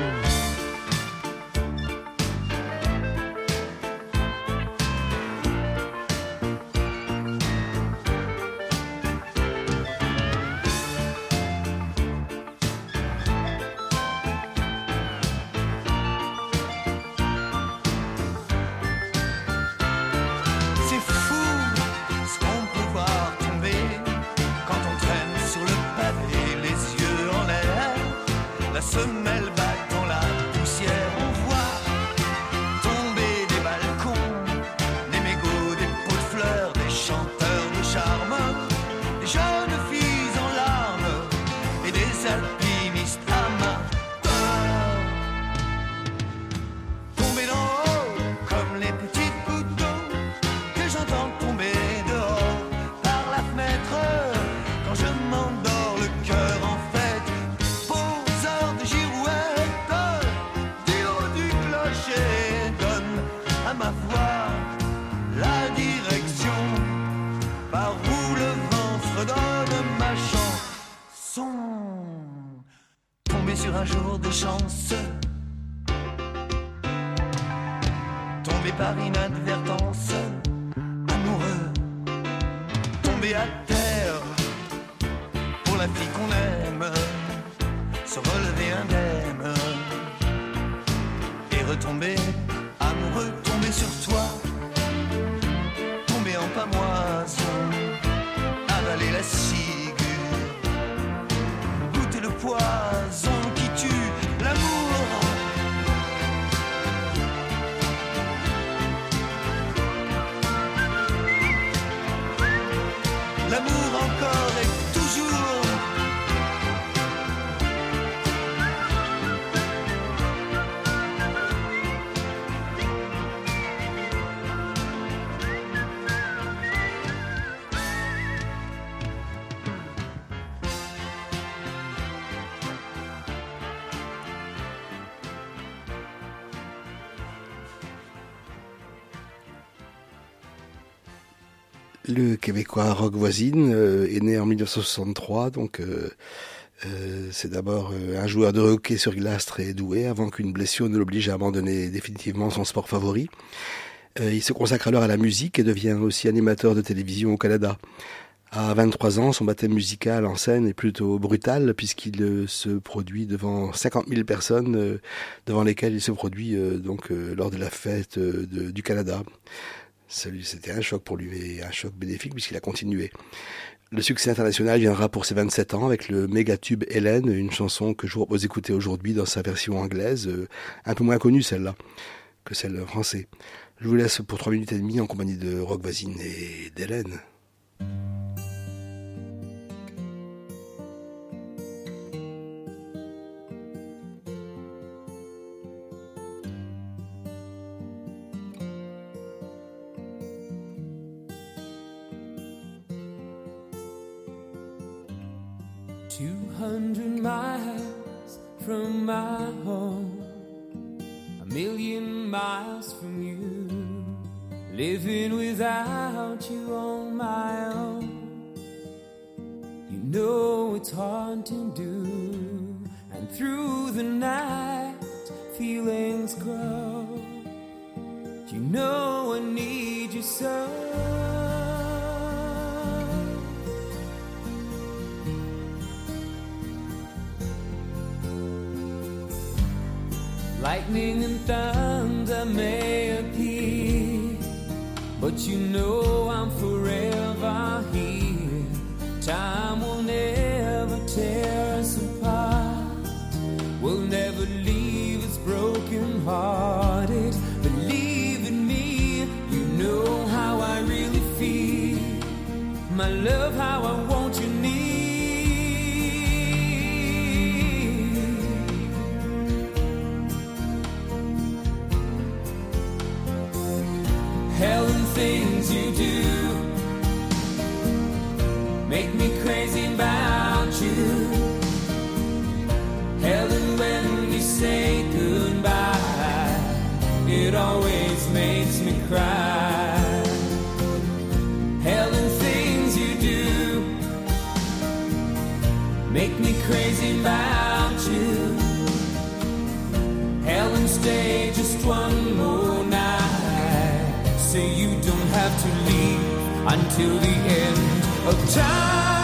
C'est fou ce qu'on peut voir tomber quand on traîne sur le pavé, les yeux en l'air, la seule chance. Tombé par inadvertance, amoureux, tombé à terre pour la fille qu'on aime, se relever indemne et retomber amoureux, tomber sur toi, tomber en pamoison, avaler la ciguë, goûter le poison qui tue l'amour. L'amour encore et toujours. Le Québécois Roch Voisine euh, est né en mille neuf cent soixante-trois, donc euh, euh, c'est d'abord euh, un joueur de hockey sur glace très doué avant qu'une blessure ne l'oblige à abandonner définitivement son sport favori. Euh, il se consacre alors à la musique et devient aussi animateur de télévision au Canada. À vingt-trois ans, son baptême musical en scène est plutôt brutal puisqu'il euh, se produit devant cinquante mille personnes euh, devant lesquelles il se produit euh, donc euh, lors de la fête euh, de, du Canada. C'était un choc pour lui, et un choc bénéfique puisqu'il a continué. Le succès international viendra pour ses vingt-sept ans avec le méga tube Hélène, une chanson que je vous propose d'écouter aujourd'hui dans sa version anglaise, euh, un peu moins connue celle-là que celle française. Je vous laisse pour trois minutes et demie en compagnie de Roch Voisine et d'Hélène. Two hundred miles from my home, a million miles from you, living without you on my own. You know it's hard to do, and through the night feelings grow. You know I need you so. Lightning and thunder may appear, but you know I'm forever here. Time will never tear us apart. We'll never leave us broken hearted. Believe in me, you know how I really feel. My love, how I want you near. Hell and things you do make me crazy about you. Helen, when you say goodbye, it always makes me cry. Helen, things you do make me crazy about you. Helen, stay just one more night. Say you don't have to leave until the end of time.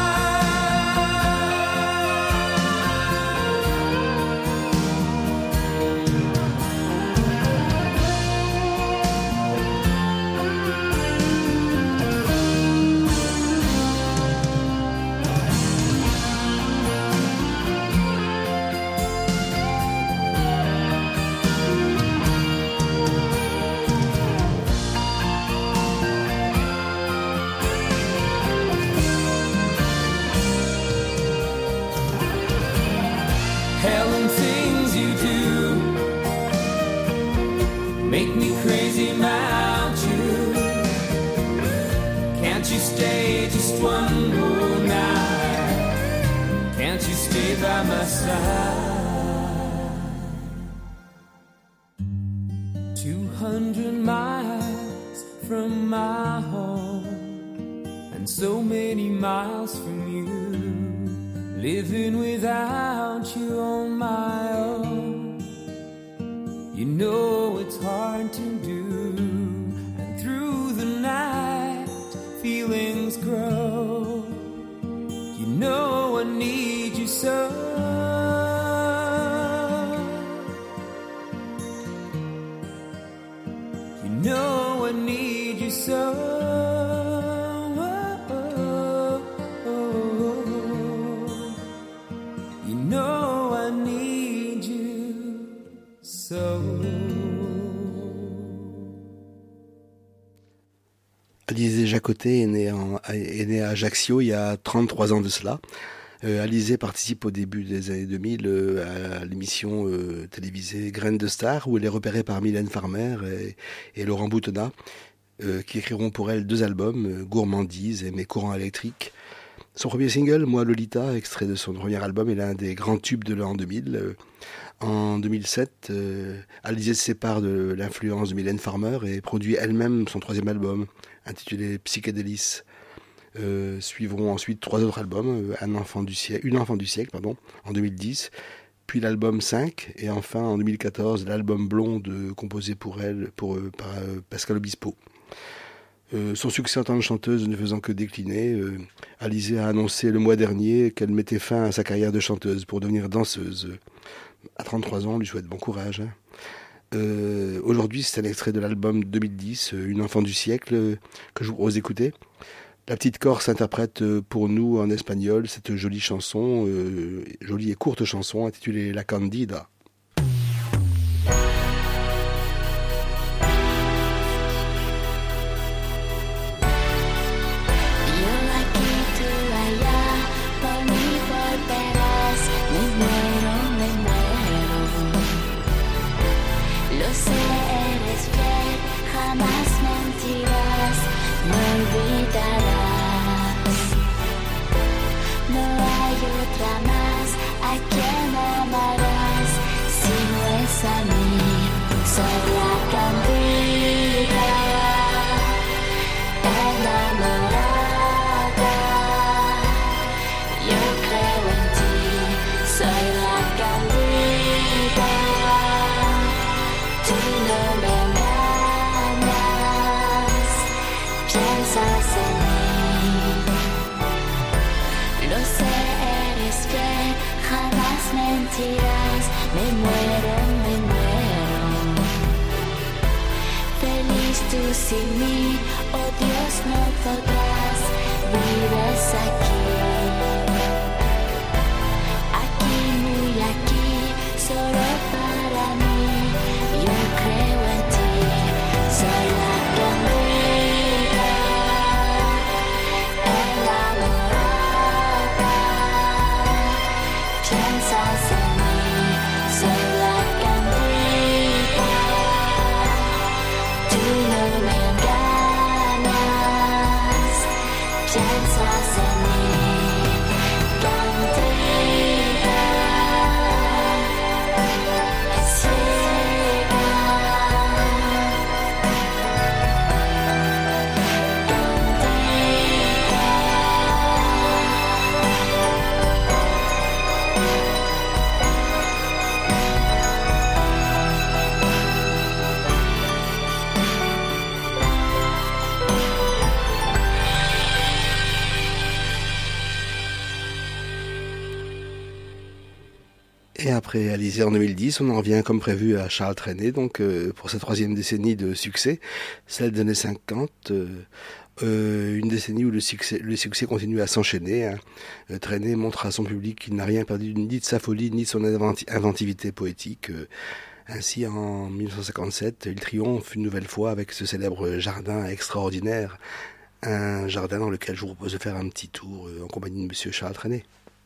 Make me crazy about you. Can't you stay just one more night? Can't you stay by my side? Two hundred miles from my home, and so many miles from you, living without you on my own. You know it's hard to do, and through the night feelings grow. You know I need you so. You know I need you so. You know I need you so. Alizé Jacoté est né, en, est né à Ajaccio il y a trente-trois ans de cela. Euh, Alizé participe au début des années deux mille euh, à l'émission euh, télévisée Graines de Star, où elle est repérée par Mylène Farmer et, et Laurent Boutonnat, euh, qui écriront pour elle deux albums, euh, Gourmandise et Mes courants électriques. Son premier single, Moi Lolita, extrait de son premier album, est l'un des grands tubes de l'an deux mille. Euh, en deux mille sept, euh, Alizé se sépare de l'influence de Mylène Farmer et produit elle-même son troisième album, intitulé Psychédélis. Euh, suivront ensuite trois autres albums, Un enfant du siècle, Une enfant du siècle, pardon, en deux mille dix, puis l'album cinq, et enfin en deux mille quatorze, l'album Blonde, euh, composé pour elle pour, euh, par euh, Pascal Obispo. Euh, son succès en tant que chanteuse ne faisant que décliner, euh, Alizé a annoncé le mois dernier qu'elle mettait fin à sa carrière de chanteuse pour devenir danseuse. À trente-trois ans, on lui souhaite bon courage. Hein. Euh, aujourd'hui, c'est un extrait de l'album deux mille dix, Une enfant du siècle, euh, que je vous propose d'écouter. La petite Corse interprète pour nous en espagnol cette jolie chanson, euh, jolie et courte chanson intitulée La Candida. Me muero, me muero. Feliz tú sin mí, oh Dios, no podrás. Vives aquí, aquí, muy aquí, solo para mí. Yo creo en ti, soy la candida, enamorada. Piensas en mí, soy la candida. Tú no me engañas, piensas en mí, candida. Et après Alizé en deux mille dix, on en revient comme prévu à Charles Trenet, donc euh, pour sa troisième décennie de succès, celle des années cinquante, euh, euh, une décennie où le succès, le succès continue à s'enchaîner. Hein. Euh, Trenet montre à son public qu'il n'a rien perdu ni de sa folie, ni de son inventi- inventivité poétique. Euh, ainsi, en dix-neuf cent cinquante-sept, il triomphe une nouvelle fois avec ce célèbre jardin extraordinaire, un jardin dans lequel je vous propose de faire un petit tour euh, en compagnie de Monsieur Charles Trenet.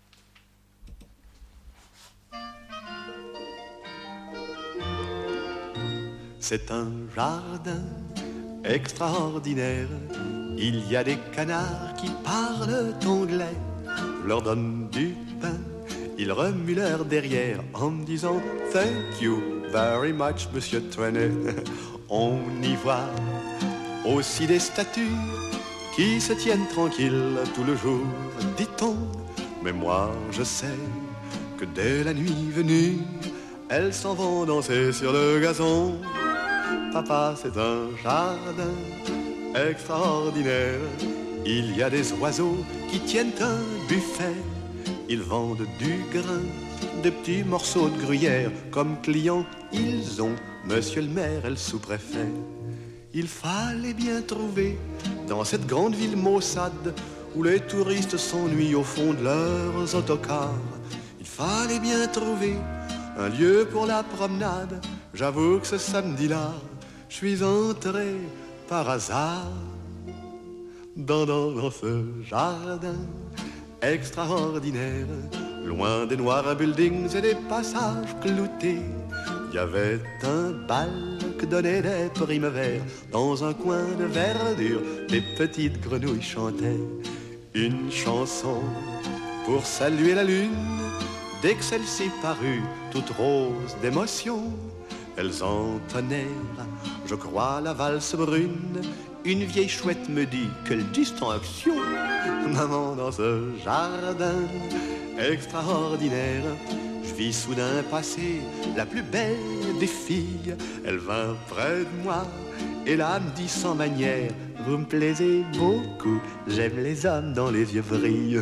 C'est un jardin extraordinaire. Il y a des canards qui parlent anglais. Je leur donne du pain, ils remuent leur derrière en me disant thank you very much, Monsieur Trenet. On y voit aussi des statues qui se tiennent tranquilles tout le jour, dit-on. Mais moi je sais que dès la nuit venue, elles s'en vont danser sur le gazon. Papa, c'est un jardin extraordinaire. Il y a des oiseaux qui tiennent un buffet. Ils vendent du grain, des petits morceaux de gruyère. Comme clients, ils ont monsieur le maire et le sous-préfet. Il fallait bien trouver dans cette grande ville maussade où les touristes s'ennuient au fond de leurs autocars. Il fallait bien trouver un lieu pour la promenade. J'avoue que ce samedi-là, je suis entré par hasard dans, dans, dans ce jardin extraordinaire. Loin des noirs buildings et des passages cloutés, il y avait un bal que donnaient des primevères. Dans un coin de verdure, des petites grenouilles chantaient une chanson pour saluer la lune. Dès que celle-ci parut, toute rose d'émotion, elles entonnèrent, je crois, la valse brune. Une vieille chouette me dit, quelle distinction, maman, dans ce jardin extraordinaire. Je vis soudain passer la plus belle des filles. Elle vint près de moi et là me dit sans manière, vous me plaisez beaucoup, j'aime les hommes dont les yeux brillent.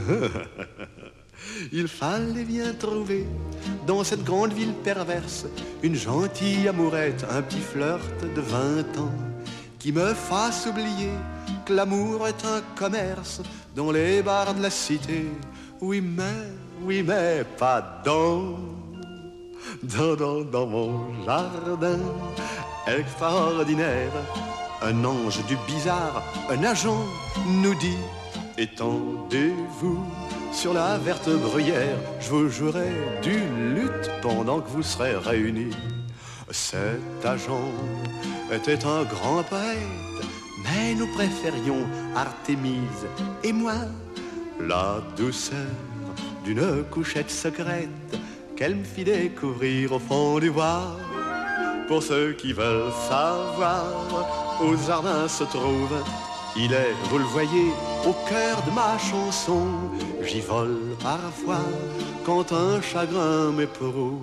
Il fallait bien trouver dans cette grande ville perverse une gentille amourette, un petit flirt de vingt ans qui me fasse oublier que l'amour est un commerce dans les bars de la cité. Oui mais, oui mais pas dans, dans, dans, dans mon jardin extraordinaire. Un ange du bizarre, un agent nous dit, étendez-vous sur la verte bruyère, je vous jouerai d'une lutte pendant que vous serez réunis. Cet agent était un grand poète, mais nous préférions Artémise et moi la douceur d'une couchette secrète qu'elle me fit découvrir au fond du bois. Pour ceux qui veulent savoir où le jardin se trouve, il est, vous le voyez, au cœur de ma chanson. J'y vole parfois quand un chagrin m'éprouve.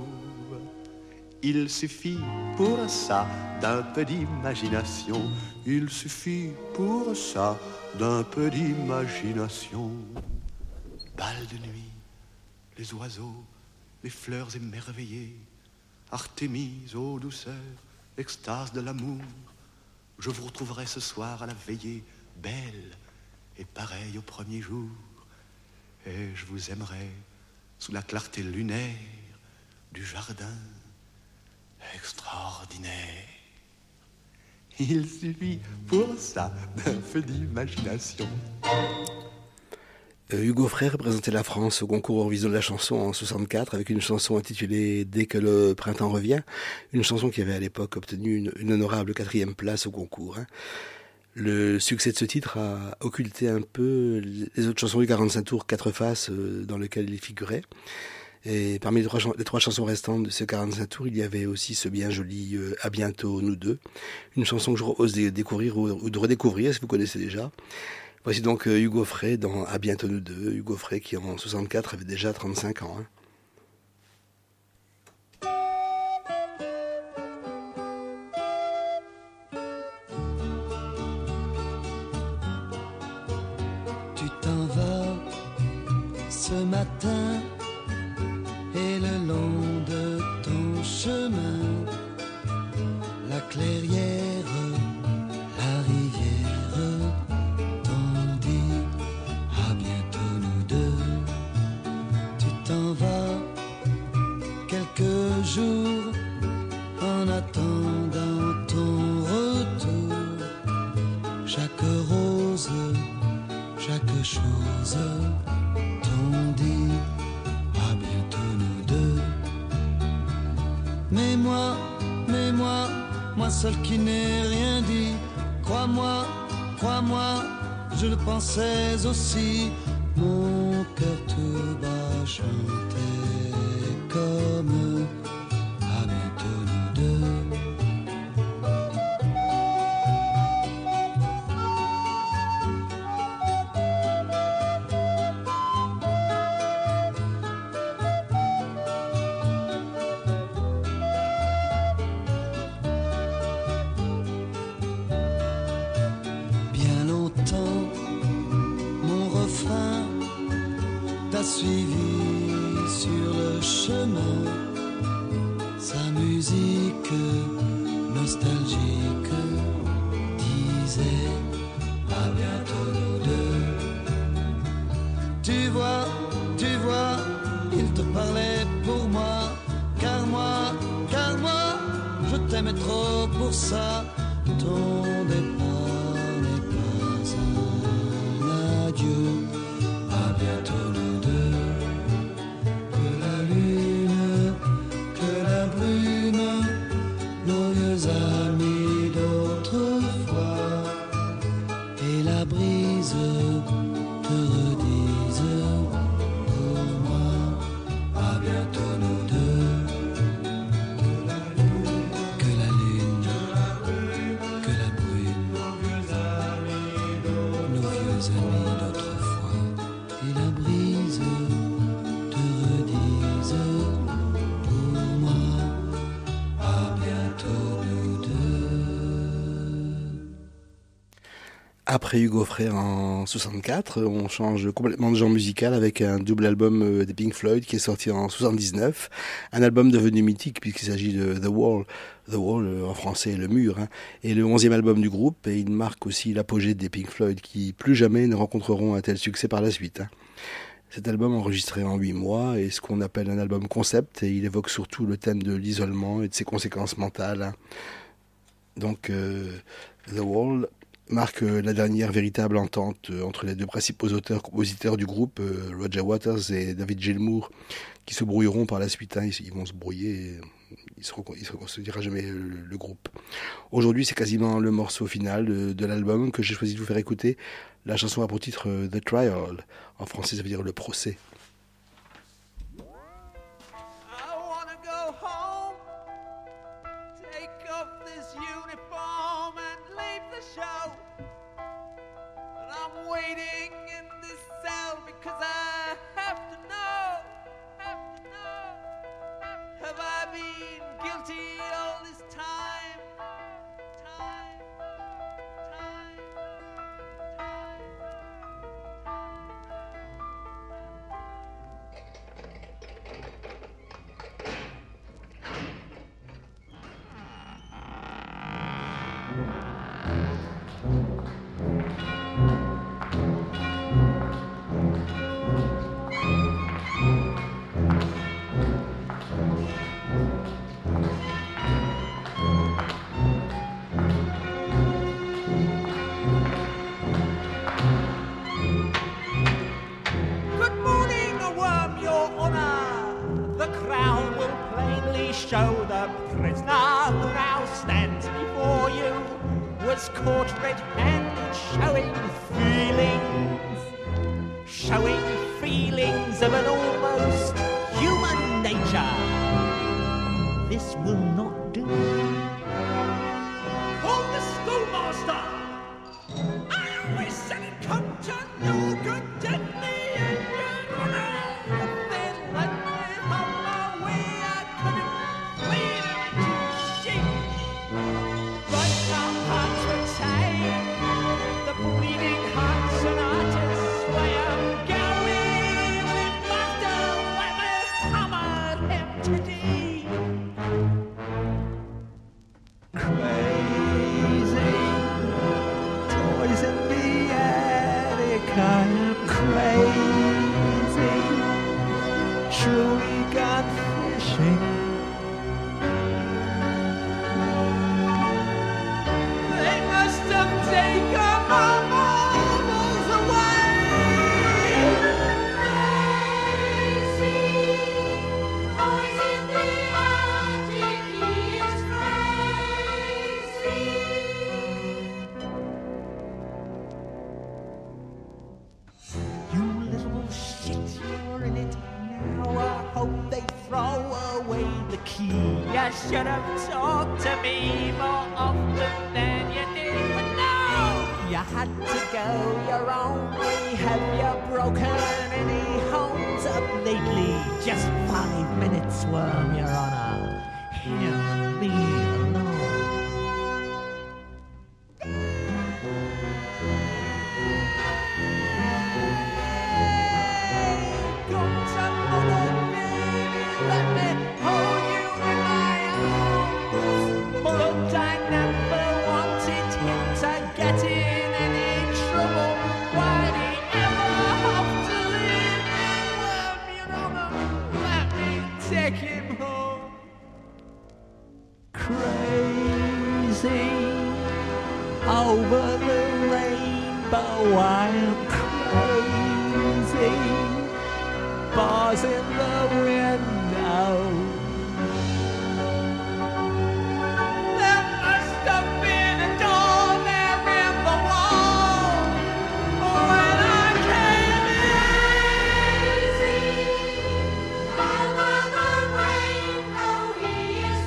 Il suffit pour ça d'un peu d'imagination. Il suffit pour ça d'un peu d'imagination. Bal de nuit, les oiseaux, les fleurs émerveillées, Artémise, ô douceur, extase de l'amour. Je vous retrouverai ce soir à la veillée, belle et pareille au premier jour. Et je vous aimerai sous la clarté lunaire du jardin extraordinaire. Il suffit pour ça d'un peu d'imagination. Euh, Hugo Frey représentait la France au concours Eurovision de la chanson en soixante-quatre avec une chanson intitulée Dès que le printemps revient, une chanson qui avait à l'époque obtenu une, une honorable quatrième place au concours. Hein. Le succès de ce titre a occulté un peu les autres chansons du quarante-cinq tours quatre faces euh, dans lesquelles il figurait. Et parmi les trois, les trois chansons restantes de ce quarante-cinq tours, il y avait aussi ce bien joli euh, À bientôt nous deux, une chanson que je ose découvrir ou, ou de redécouvrir si vous connaissez déjà. Voici donc euh, Hugo Frey dans À bientôt nous deux, Hugo Frey qui en soixante-quatre avait déjà trente-cinq ans. Hein. Tu t'en vas ce matin et le long de ton chemin, la clairière, la rivière t'ont dit à bientôt nous deux. Tu t'en vas quelques jours en attendant ton retour. Chaque rose, chaque chose t'ont dit à bientôt nous deux. Mais moi, mais moi, moi seul qui n'ai rien dit, crois-moi, crois-moi, je le pensais aussi. Mon cœur tout bas chantait comme à bientôt nous deux. l'a suivi sur le chemin, sa musique nostalgique disait à bientôt nous deux. Tu vois, tu vois, il te parlait pour moi, car moi, car moi, je t'aimais trop pour ça. Ton départ n'est pas un adieu. À bientôt nous deux. Que la lune, que la brume, nos vieux amis d'autrefois, et la brise te redisent pour moi. À bientôt nous deux. Que la lune, que la brume, nos vieux amis d'autrefois, et la brise te redisent pour moi. À bientôt nous deux. Après Hugo Frère en soixante-quatre, on change complètement de genre musical avec un double album des Pink Floyd qui est sorti en soixante-dix-neuf. Un album devenu mythique puisqu'il s'agit de The Wall, The Wall en français le mur, hein, et le onzième album du groupe, et il marque aussi l'apogée des Pink Floyd qui plus jamais ne rencontreront un tel succès par la suite. Hein. Cet album enregistré en huit mois est ce qu'on appelle un album concept et il évoque surtout le thème de l'isolement et de ses conséquences mentales. Hein. Donc euh, The Wall marque la dernière véritable entente entre les deux principaux auteurs-compositeurs du groupe, Roger Waters et David Gilmour, qui se brouilleront par la suite. Hein. Ils vont se brouiller et il ne se reconstruira jamais le, le groupe. Aujourd'hui, c'est quasiment le morceau final de, de l'album que j'ai choisi de vous faire écouter. La chanson a pour titre The Trial. En français, ça veut dire le procès. Waiting in this cell because I have to know, have to know, have I been guilty all this time, time, time, show the prisoner who now stands before you was caught red-handed showing feelings, showing feelings of an almost human nature. This will not do. Call the schoolmaster! I always said it come to no good, didn't me and your honor? Then let me have my way, I couldn't bleed into sheep. But our hearts were tied, the bleeding hearts and artists way I'm going. We must have let me hammer him to deep. Crazy, toys in the attic, I'm crazy, truly gone fishing. They must have taken my marbles away. Crazy, toys in the attic, he is crazy. You little shit, you're in it now. I hope they throw away the key. You should have talked to me more often than you did. But no, you had to go your own way. Have you broken any homes up lately? Just five minutes, worm, your honor. Him and me alone. Go but I'm crazy. Bars in the window. There must have been a door there in the wall when I came in. Over the rainbow, he is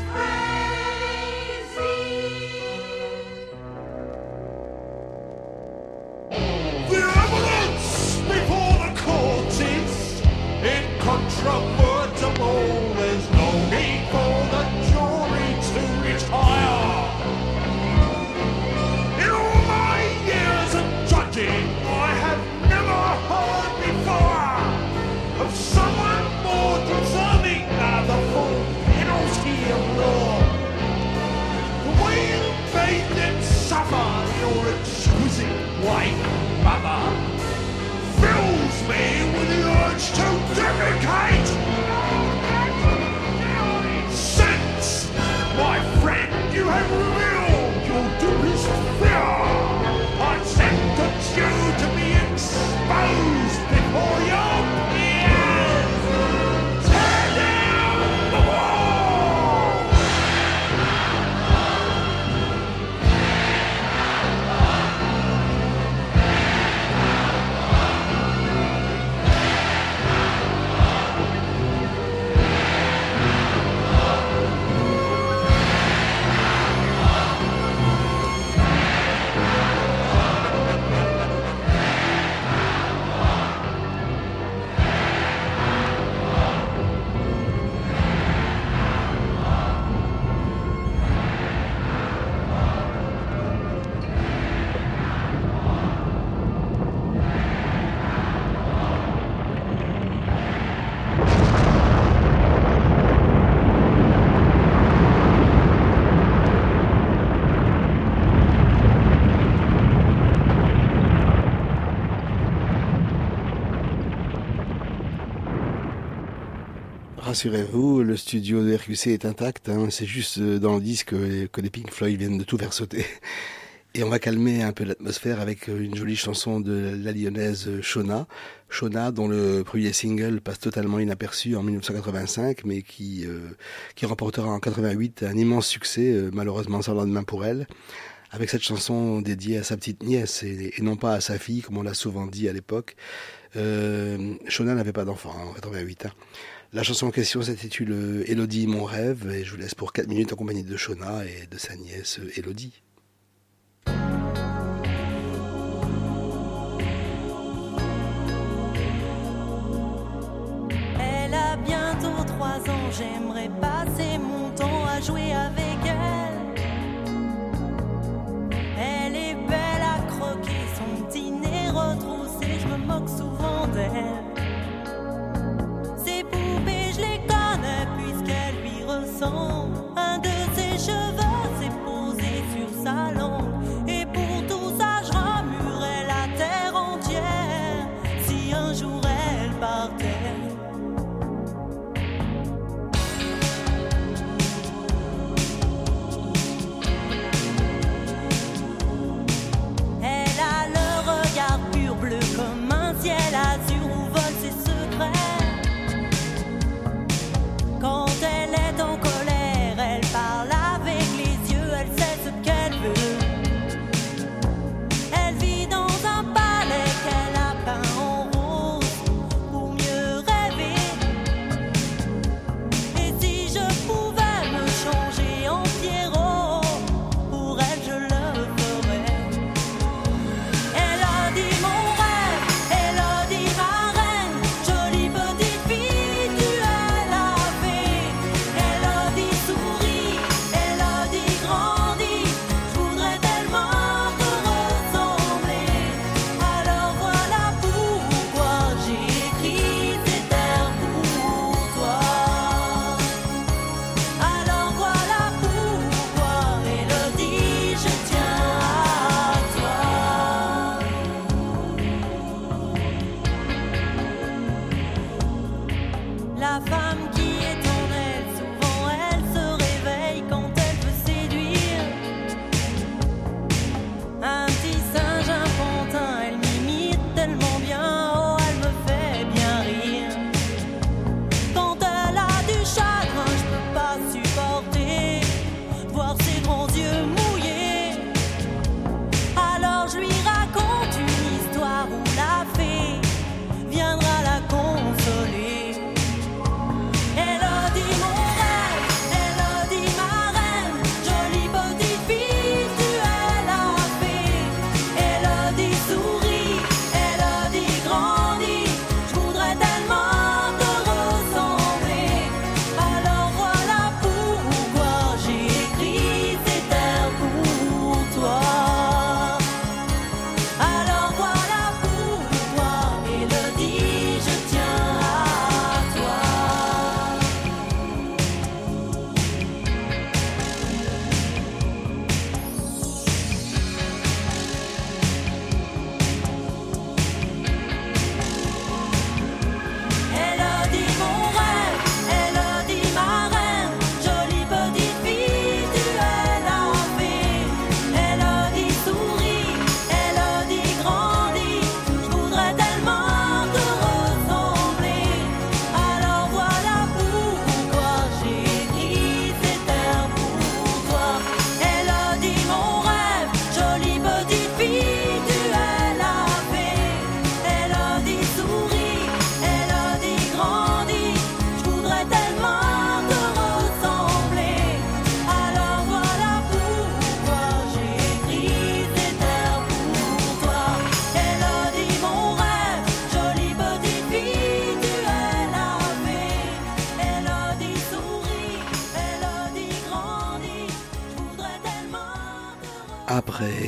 crazy. The evidence before the court is incontrovertible. There's no need for the jury to retire. In all my years of judging, I have never heard before of someone more deserving of the full penalty of law. The way you made them suffer, your exquisite wife, mother, fills me with the urge to defecate. Since, my friend, you have revealed your deepest fear, I sentence you to be exposed before your peers. Tear down the wall. Rassurez-vous, le studio de R Q C est intact, hein, c'est juste dans le disque que, que les Pink Floyd viennent de tout faire sauter. Et on va calmer un peu l'atmosphère avec une jolie chanson de la lyonnaise Shona. Shona, dont le premier single passe totalement inaperçu en dix-neuf cent quatre-vingt-cinq, mais qui, euh, qui remportera en quatre-vingt-huit un immense succès, euh, malheureusement sans lendemain pour elle, avec cette chanson dédiée à sa petite nièce et, et non pas à sa fille, comme on l'a souvent dit à l'époque. Euh, Shona n'avait pas d'enfant hein, en quatre-vingt-huit. Hein. La chanson en question s'intitule Élodie, mon rêve, et je vous laisse pour quatre minutes en compagnie de Shona et de sa nièce Élodie. Elle a bientôt trois ans, j'aimerais passer mon temps à jouer avec elle. Elle est belle à croquer, son petit nez retroussé, je me moque souvent d'elle. Ses poupées, je les connais puisqu'elles lui ressemblent. Un de ses cheveux s'est posé sur sa langue. Et pour tout ça, je remuerais la terre entière si un jour elle partait.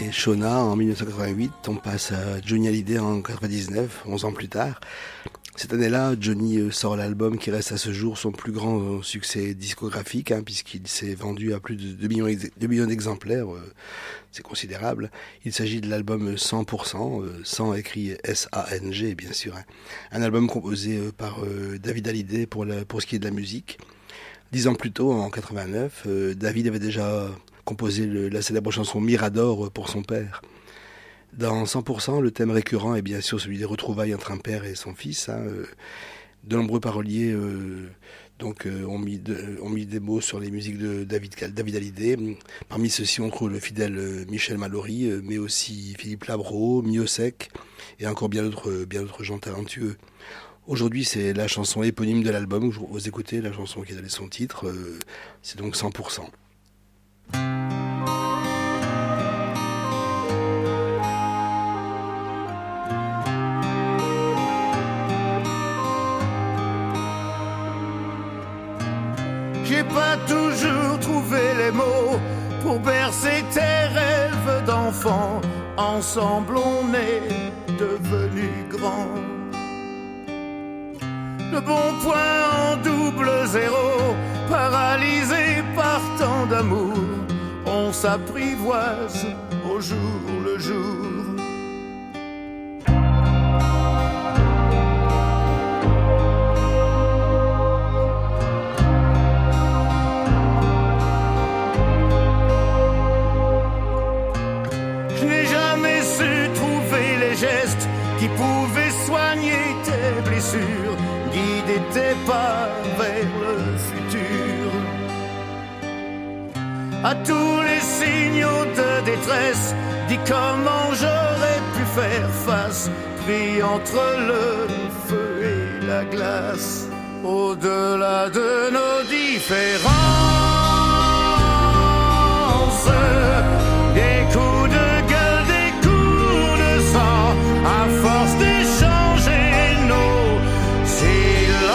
C'était Shona en mille neuf cent quatre-vingt-huit, on passe à Johnny Hallyday en quatre-vingt-dix-neuf, onze ans plus tard. Cette année-là, Johnny sort l'album qui reste à ce jour son plus grand succès discographique, hein, puisqu'il s'est vendu à plus de deux millions, deux millions d'exemplaires, euh, c'est considérable. Il s'agit de l'album cent pour cent, euh, cent écrit S A N G bien sûr, hein. Un album composé euh, par euh, David Hallyday pour, la, pour ce qui est de la musique. Dix ans plus tôt, en quatre-vingt-neuf, euh, David avait déjà composé le, la célèbre chanson Mirador pour son père. Dans cent pour cent, le thème récurrent est bien sûr celui des retrouvailles entre un père et son fils. Hein. De nombreux paroliers euh, donc, euh, ont, mis de, ont mis des mots sur les musiques de David, David Hallyday. Parmi ceux-ci, on trouve le fidèle Michel Mallory, mais aussi Philippe Labro, Miosek et encore bien d'autres, bien d'autres gens talentueux. Aujourd'hui, c'est la chanson éponyme de l'album. Vous écoutez la chanson qui a donné son titre. Euh, c'est donc cent pour cent. J'ai pas toujours trouvé les mots pour bercer tes rêves d'enfant. Ensemble on est devenus grands. Le bon point en double zéro, paralysé par tant d'amour, on s'apprivoise au jour le jour. Qui pouvait soigner tes blessures, guider tes pas vers le futur. À tous les signaux de détresse, dis comment j'aurais pu faire face, pris entre le feu et la glace. Au-delà de nos différences, des coups de gueule, des coups de sang, à force d'échanger nos silences.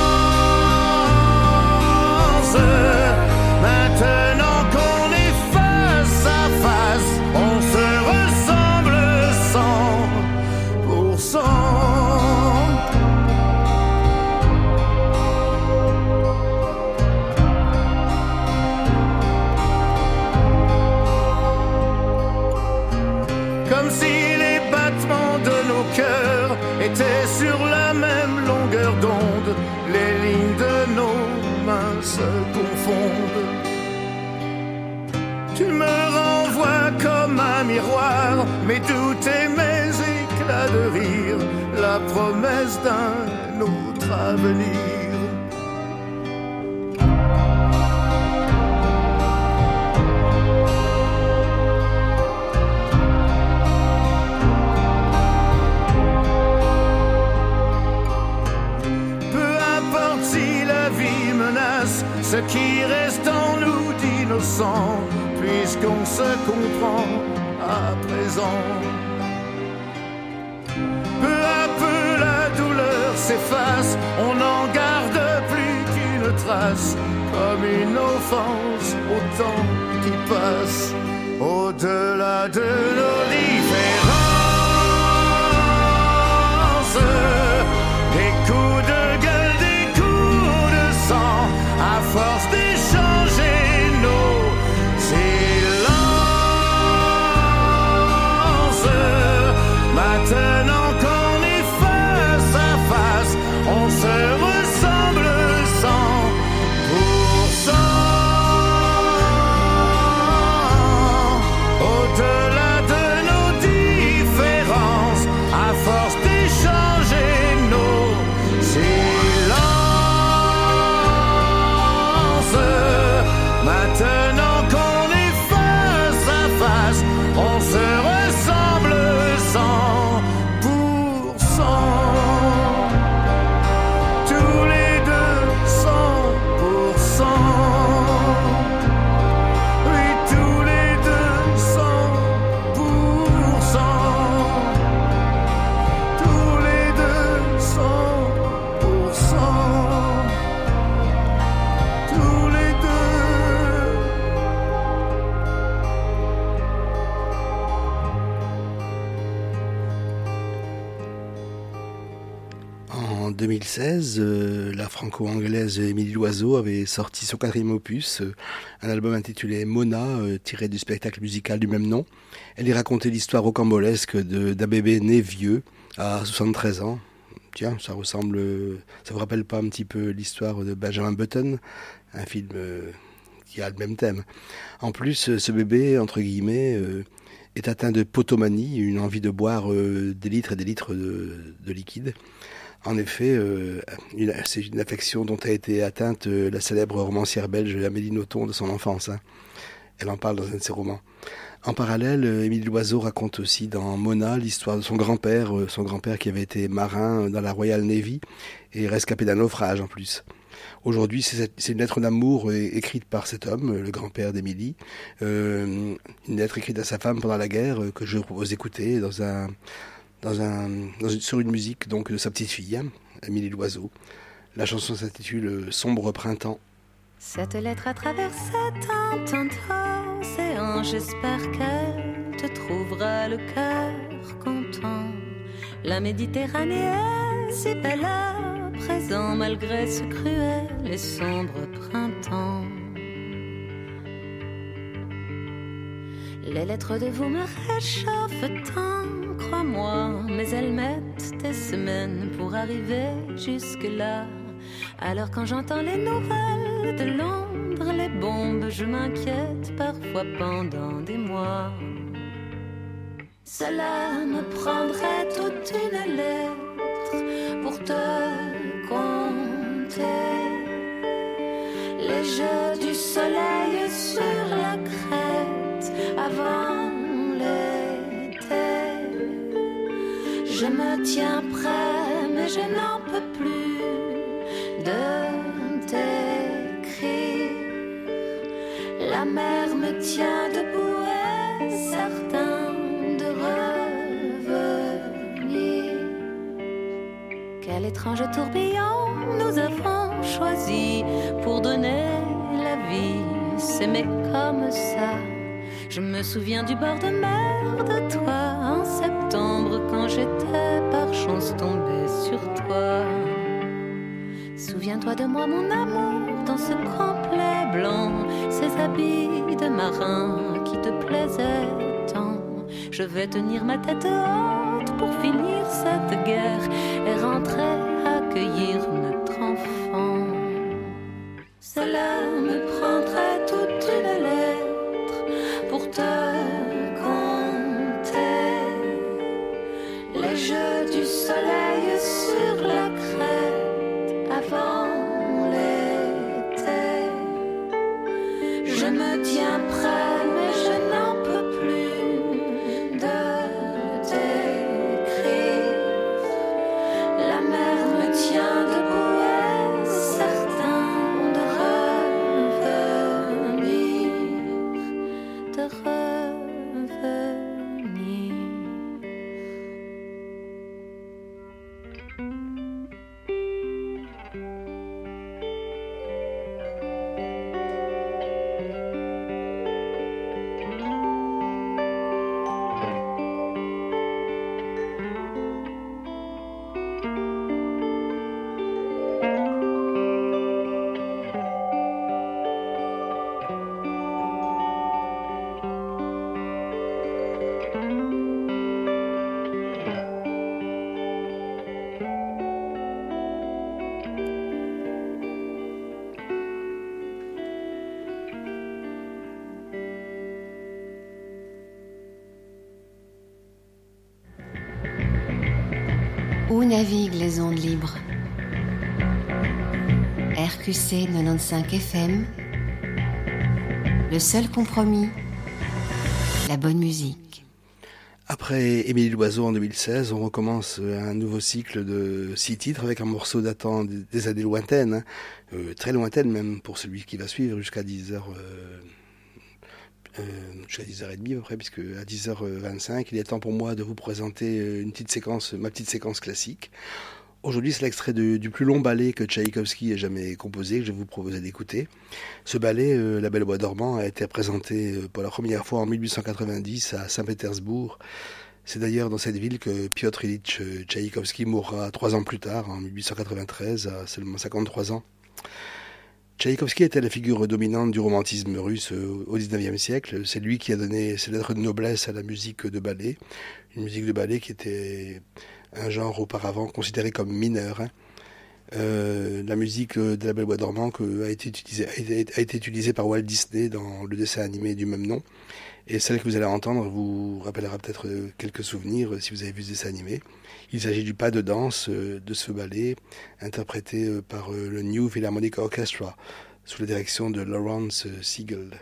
Maintenant qu'on est face à face, on se ressemble cent pour cent. Comme si les battements de nos cœurs étaient sur la même longueur d'onde, les lignes de nos mains se confondent. Tu me renvoies comme un miroir mes doutes et mes éclats de rire, la promesse d'un autre avenir. Ce qui reste en nous d'innocent, puisqu'on se comprend à présent. Peu à peu la douleur s'efface, on n'en garde plus qu'une trace, comme une offense au temps qui passe. Au-delà de nos différences, des coups de gueule, des coups de sang, à force d'échanger nos silences. Maintenant qu'on est face à face, on se ressemble cent pour cent. Au-delà de nos En deux mille seize, euh, la franco-anglaise Émilie Loiseau avait sorti son quatrième opus, euh, un album intitulé Mona, euh, tiré du spectacle musical du même nom. Elle y racontait l'histoire rocambolesque de, d'un bébé né vieux, à soixante-treize ans. Tiens, ça ressemble, euh, ça vous rappelle pas un petit peu l'histoire de Benjamin Button, un film euh, qui a le même thème. En plus, ce bébé, entre guillemets, euh, est atteint de potomanie, une envie de boire euh, des litres et des litres de, de liquide. En effet, euh, une, c'est une affection dont a été atteinte euh, la célèbre romancière belge Amélie Nothomb de son enfance. Hein. Elle en parle dans un de ses romans. En parallèle, euh, Émilie Loiseau raconte aussi dans Mona l'histoire de son grand-père, euh, son grand-père qui avait été marin dans la Royal Navy et rescapé d'un naufrage en plus. Aujourd'hui, c'est, c'est une lettre d'amour écrite par cet homme, le grand-père d'Émilie, euh, une lettre écrite à sa femme pendant la guerre euh, que je vous propose d'écouter dans un, dans un, dans une, sur une musique donc de sa petite fille, hein, Émilie Loiseau. La chanson s'intitule « Sombre printemps ». Cette lettre a traversé tant, tant d'océans, j'espère qu'elle te trouvera le cœur content. La Méditerranée est si belle à présent, malgré ce cruel et sombre printemps. Les lettres de vous me réchauffent tant, crois-moi, mais elles mettent des semaines pour arriver jusque-là. Alors quand j'entends les nouvelles de Londres, les bombes, je m'inquiète parfois pendant des mois. Cela me prendrait toute une lettre pour te compter les jeux du soleil sur la crête avant l'été. Je me tiens prêt, mais je n'en peux plus de t'écrire. La mer me tient debout et certain de revenir. Quel étrange tourbillon nous avons choisi pour donner la vie, s'aimer comme ça. Je me souviens du bord de mer de toi en septembre quand j'étais par chance tombée sur toi. Souviens-toi de moi, mon amour, dans ce complet blanc, ces habits de marin qui te plaisaient tant. Je vais tenir ma tête haute pour finir cette guerre et rentrer accueillir notre enfant. Cela me prendrait toute une lettre pour te compter les jeux du soleil sur la crête avant l'été. Je me tiens prêt, mais je n'en peux plus de t'écrire. La mer me tient debout et certain de revenir, de revenir. Où naviguent les ondes libres? R Q C quatre-vingt-quinze F M, le seul compromis, la bonne musique. Après Émilie Loiseau en deux mille seize, on recommence un nouveau cycle de six titres avec un morceau datant des années lointaines, hein, euh, très lointaines même pour celui qui va suivre jusqu'à dix heures. Euh, Euh, jusqu'à dix heures trente à peu près, puisque à dix heures vingt-cinq, il est temps pour moi de vous présenter une petite séquence, ma petite séquence classique. Aujourd'hui, c'est l'extrait de, du plus long ballet que Tchaïkovski ait jamais composé, que je vais vous proposer d'écouter. Ce ballet, euh, La Belle au bois dormant, a été présenté euh, pour la première fois en mille huit cent quatre-vingt-dix à Saint-Pétersbourg C'est d'ailleurs dans cette ville que Piotr Ilyich Tchaïkovski mourra trois ans plus tard, en dix-huit cent quatre-vingt-treize, à seulement cinquante-trois ans. Tchaïkovski était la figure dominante du romantisme russe au dix-neuvième siècle. C'est lui qui a donné ses lettres de noblesse à la musique de ballet, une musique de ballet qui était un genre auparavant considéré comme mineur. Hein. Euh, la musique de La Belle au Bois dormant a été, utilisée, a, été, a été utilisée par Walt Disney dans le dessin animé du même nom. Et celle que vous allez entendre vous rappellera peut-être quelques souvenirs si vous avez vu ce dessin animé. Il s'agit du pas de danse de ce ballet interprété par le New Philharmonic Orchestra sous la direction de Lawrence Siegel.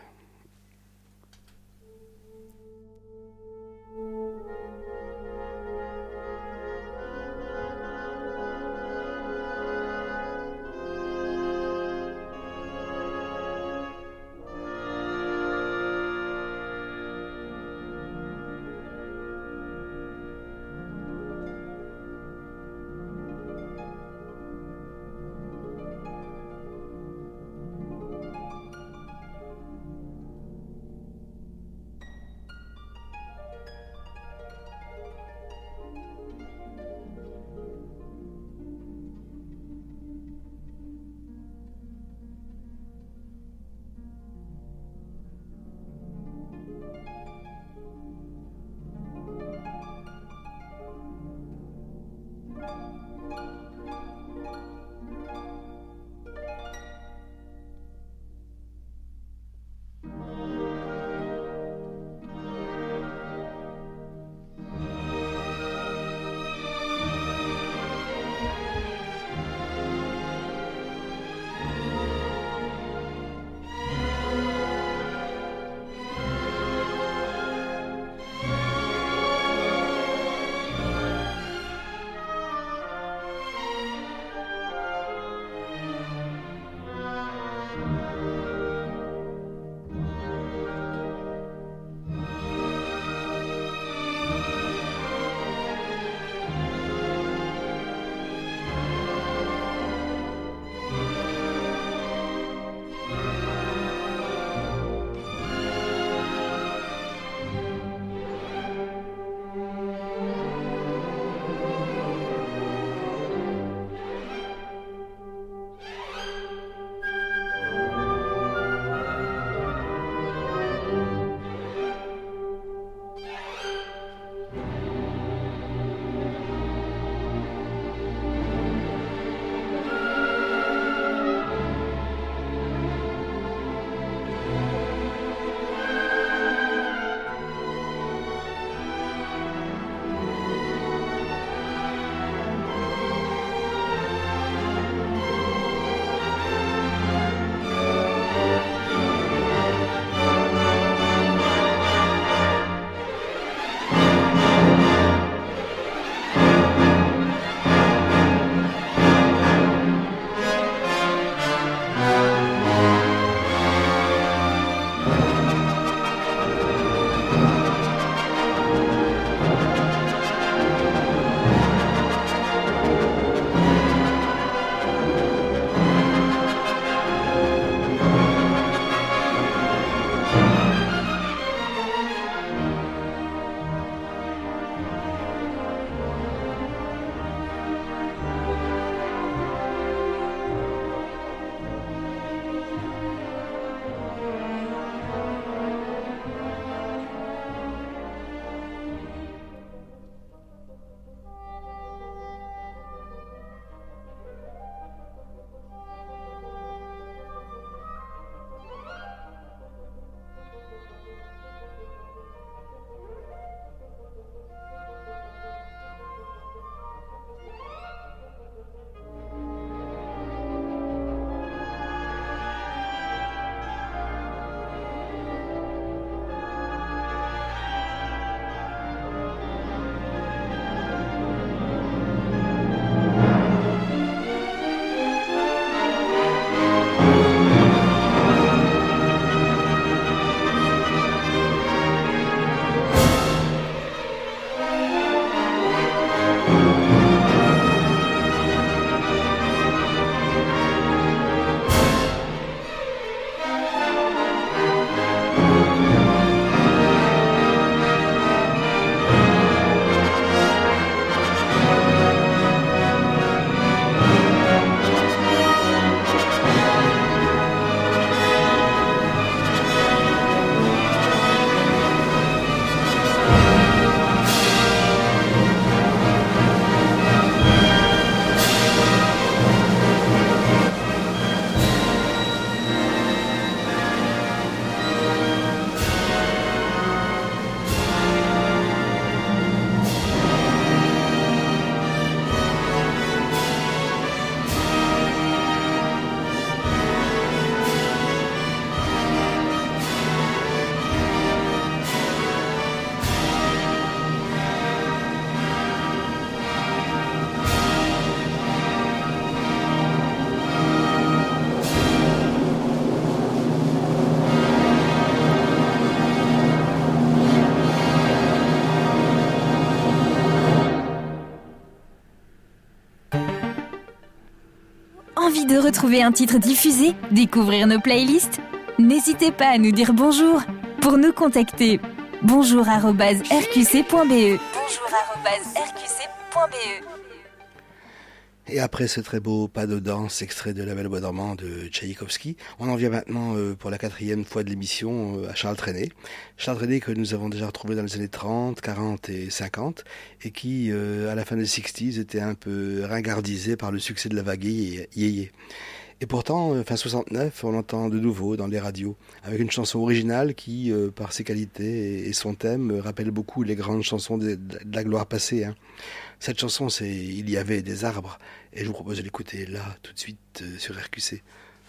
Envie de retrouver un titre diffusé, découvrir nos playlists? N'hésitez pas à nous dire bonjour. Pour nous contacter, bonjour arobase r q c point b e. Bonjour arobase r q c point b e. Et après ce très beau pas de danse extrait de La Belle au bois dormant de Tchaïkovski, on en vient maintenant euh, pour la quatrième fois de l'émission euh, à Charles Trenet. Charles Trenet que nous avons déjà retrouvé dans les années trente, quarante et cinquante et qui, euh, à la fin des sixties, était un peu ringardisé par le succès de la vague yéyé. Et pourtant, euh, fin soixante-neuf, on l'entend de nouveau dans les radios, avec une chanson originale qui, euh, par ses qualités et, et son thème, euh, rappelle beaucoup les grandes chansons de, de, de la gloire passée, hein. Cette chanson, c'est « Il y avait des arbres » et je vous propose de l'écouter là, tout de suite, euh, sur R Q C.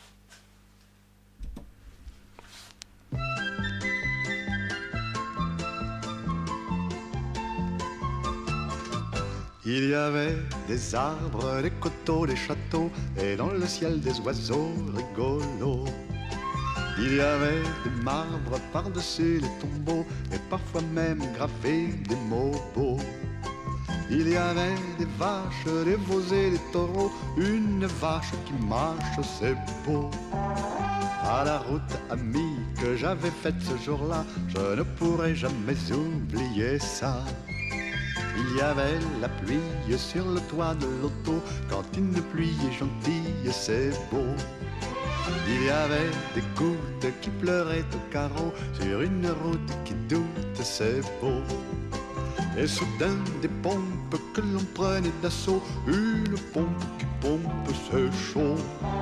Il y avait des arbres, des coteaux, des châteaux, et dans le ciel des oiseaux rigolos. Il y avait des marbres par-dessus les tombeaux, et parfois même gravés des mots beaux. Il y avait des vaches, des veaux et des taureaux, une vache qui marche, c'est beau. À la route amie que j'avais faite ce jour-là, je ne pourrai jamais oublier ça. Il y avait la pluie sur le toit de l'auto, quand une pluie est gentille, c'est beau. Il y avait des gouttes qui pleuraient au carreau, sur une route qui doute, c'est beau. Et soudain des pompes que l'on prenait d'assaut, une pompe qui pompe, c'est chaud.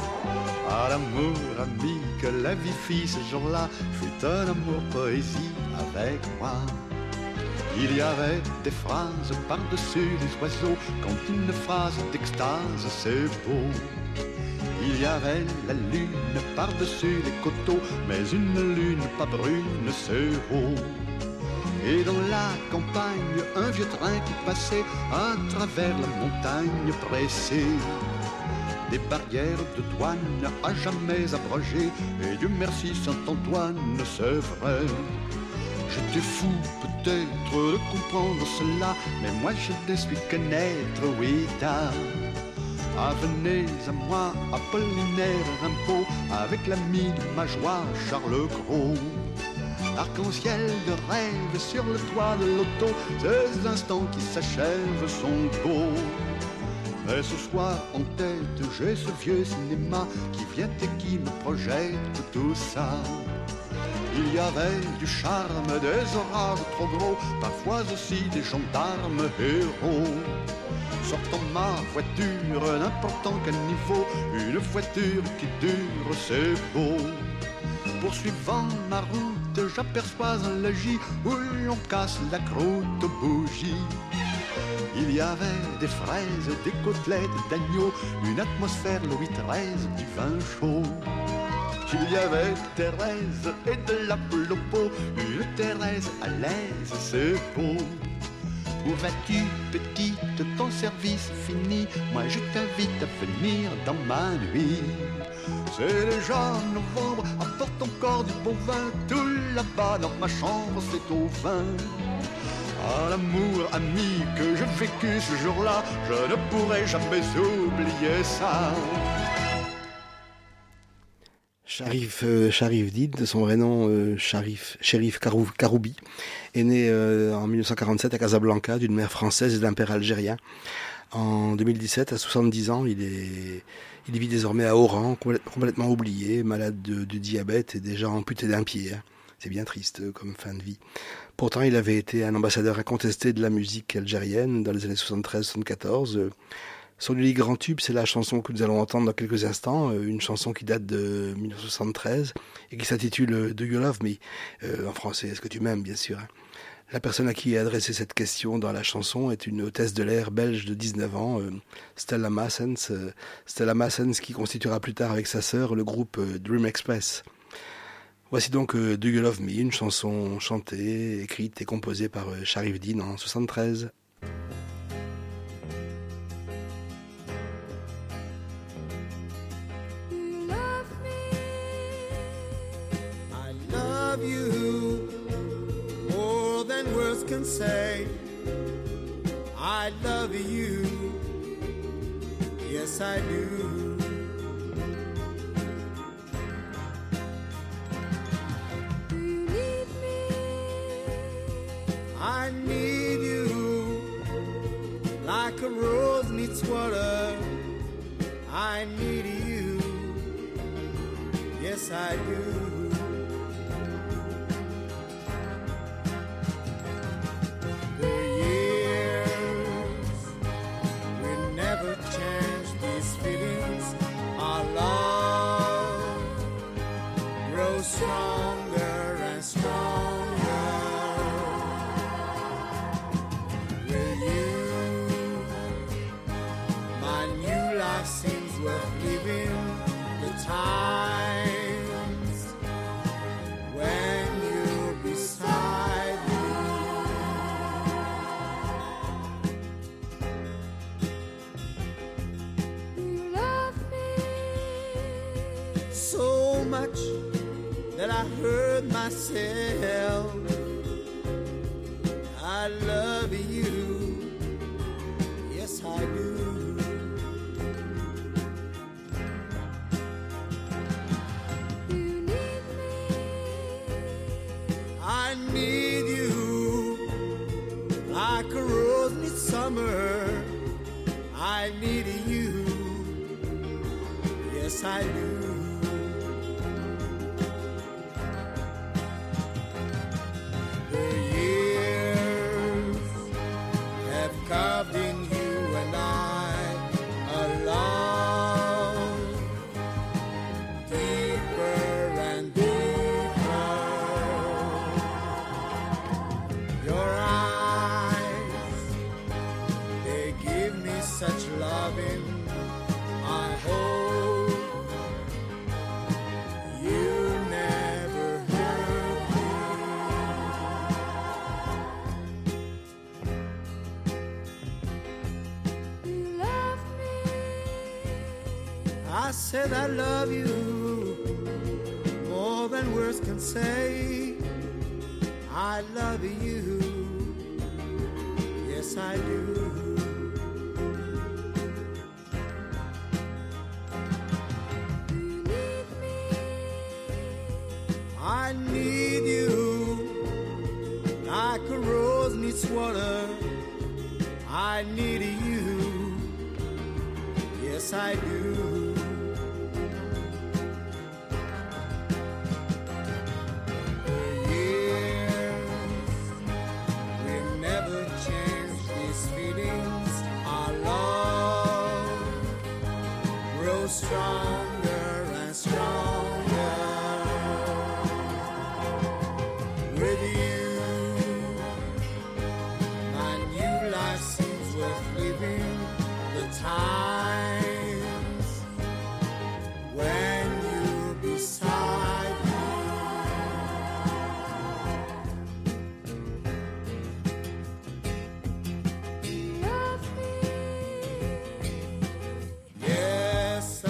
À l'amour ami que la vie fit ce jour-là, fut un amour poésie avec moi. Il y avait des phrases par-dessus les oiseaux, quand une phrase d'extase, c'est beau. Il y avait la lune par-dessus les coteaux, mais une lune pas brune, c'est beau. Et dans la campagne, un vieux train qui passait à travers la montagne pressée. Des barrières de douane à jamais abrogées, et Dieu merci Saint-Antoine, c'est vrai. J'étais fou peut-être de comprendre cela, mais moi je ne suis qu'un être, oui, tard. Ah, venez à moi, Apollinaire Rimbaud, avec l'ami de ma joie, Charles Gros. Arc-en-ciel de rêve sur le toit de l'auto, ces instants qui s'achèvent sont beaux. Mais ce soir en tête, j'ai ce vieux cinéma qui vient et qui me projette tout ça. Il y avait du charme, des orages trop gros, parfois aussi des gendarmes héros. Sortant ma voiture, n'importe en quel niveau, une voiture qui dure, c'est beau. Poursuivant ma route, j'aperçois un logis où l'on casse la croûte aux bougies. Il y avait des fraises, des côtelettes d'agneau, une atmosphère Louis treize, du vin chaud. Il y avait Thérèse et de la poule au pot, une Thérèse à l'aise, c'est beau. Où vas-tu, petite, ton service fini, moi je t'invite à venir dans ma nuit. C'est déjà novembre, apporte encore du bon vin, tout là-bas dans ma chambre c'est au vin. Ah, l'amour ami que j'ai vécu ce jour-là, je ne pourrai jamais oublier ça. Sharif, euh, Sharif Dine, de son vrai nom euh, Sharif, Sherif Karou, Karoubi, est né euh, en mille neuf cent quarante-sept à Casablanca d'une mère française et d'un père algérien. En deux mille dix-sept, à soixante-dix ans, il, est, il vit désormais à Oran, complètement oublié, malade de, de diabète et déjà amputé d'un pied. Hein. C'est bien triste euh, comme fin de vie. Pourtant, il avait été un ambassadeur incontesté de la musique algérienne dans les années soixante-treize soixante-quatorze. Euh, Son unique grand tube, c'est la chanson que nous allons entendre dans quelques instants, euh, une chanson qui date de mille neuf cent soixante-treize et qui s'intitule « Do You Love Me euh, ?» en français, « Est-ce que tu m'aimes ?» bien sûr. Hein. La personne à qui est adressée cette question dans la chanson est une hôtesse de l'air belge de dix-neuf ans, euh, Stella Massens, euh, Stella Massens qui constituera plus tard avec sa sœur le groupe euh, Dream Express. Voici donc euh, « Do You Love Me ?» une chanson chantée, écrite et composée par euh, Sharif Dine en soixante-treize. You more than words can say. I love you, yes I do. like a rose needs water. I need you, yes I do. The years will never change these feelings. Our love grows stronger and stronger. With you, my new life seems worth living. The times when you're beside me. You love me so much that I hurt myself. I love you, yes I do. You need me, I need you, like a rose needs summer. I need you, yes I do. Carved in you and I a love deeper and deeper. Your eyes, they give me such loving. I hope you never hurt I said I love you more than words can say. I love you, yes I do. You need me, I need you, like a rose needs water. I need you, yes I do. Stronger and stronger with you. My new life seems worth living. The times when you're beside me. Love me, yes.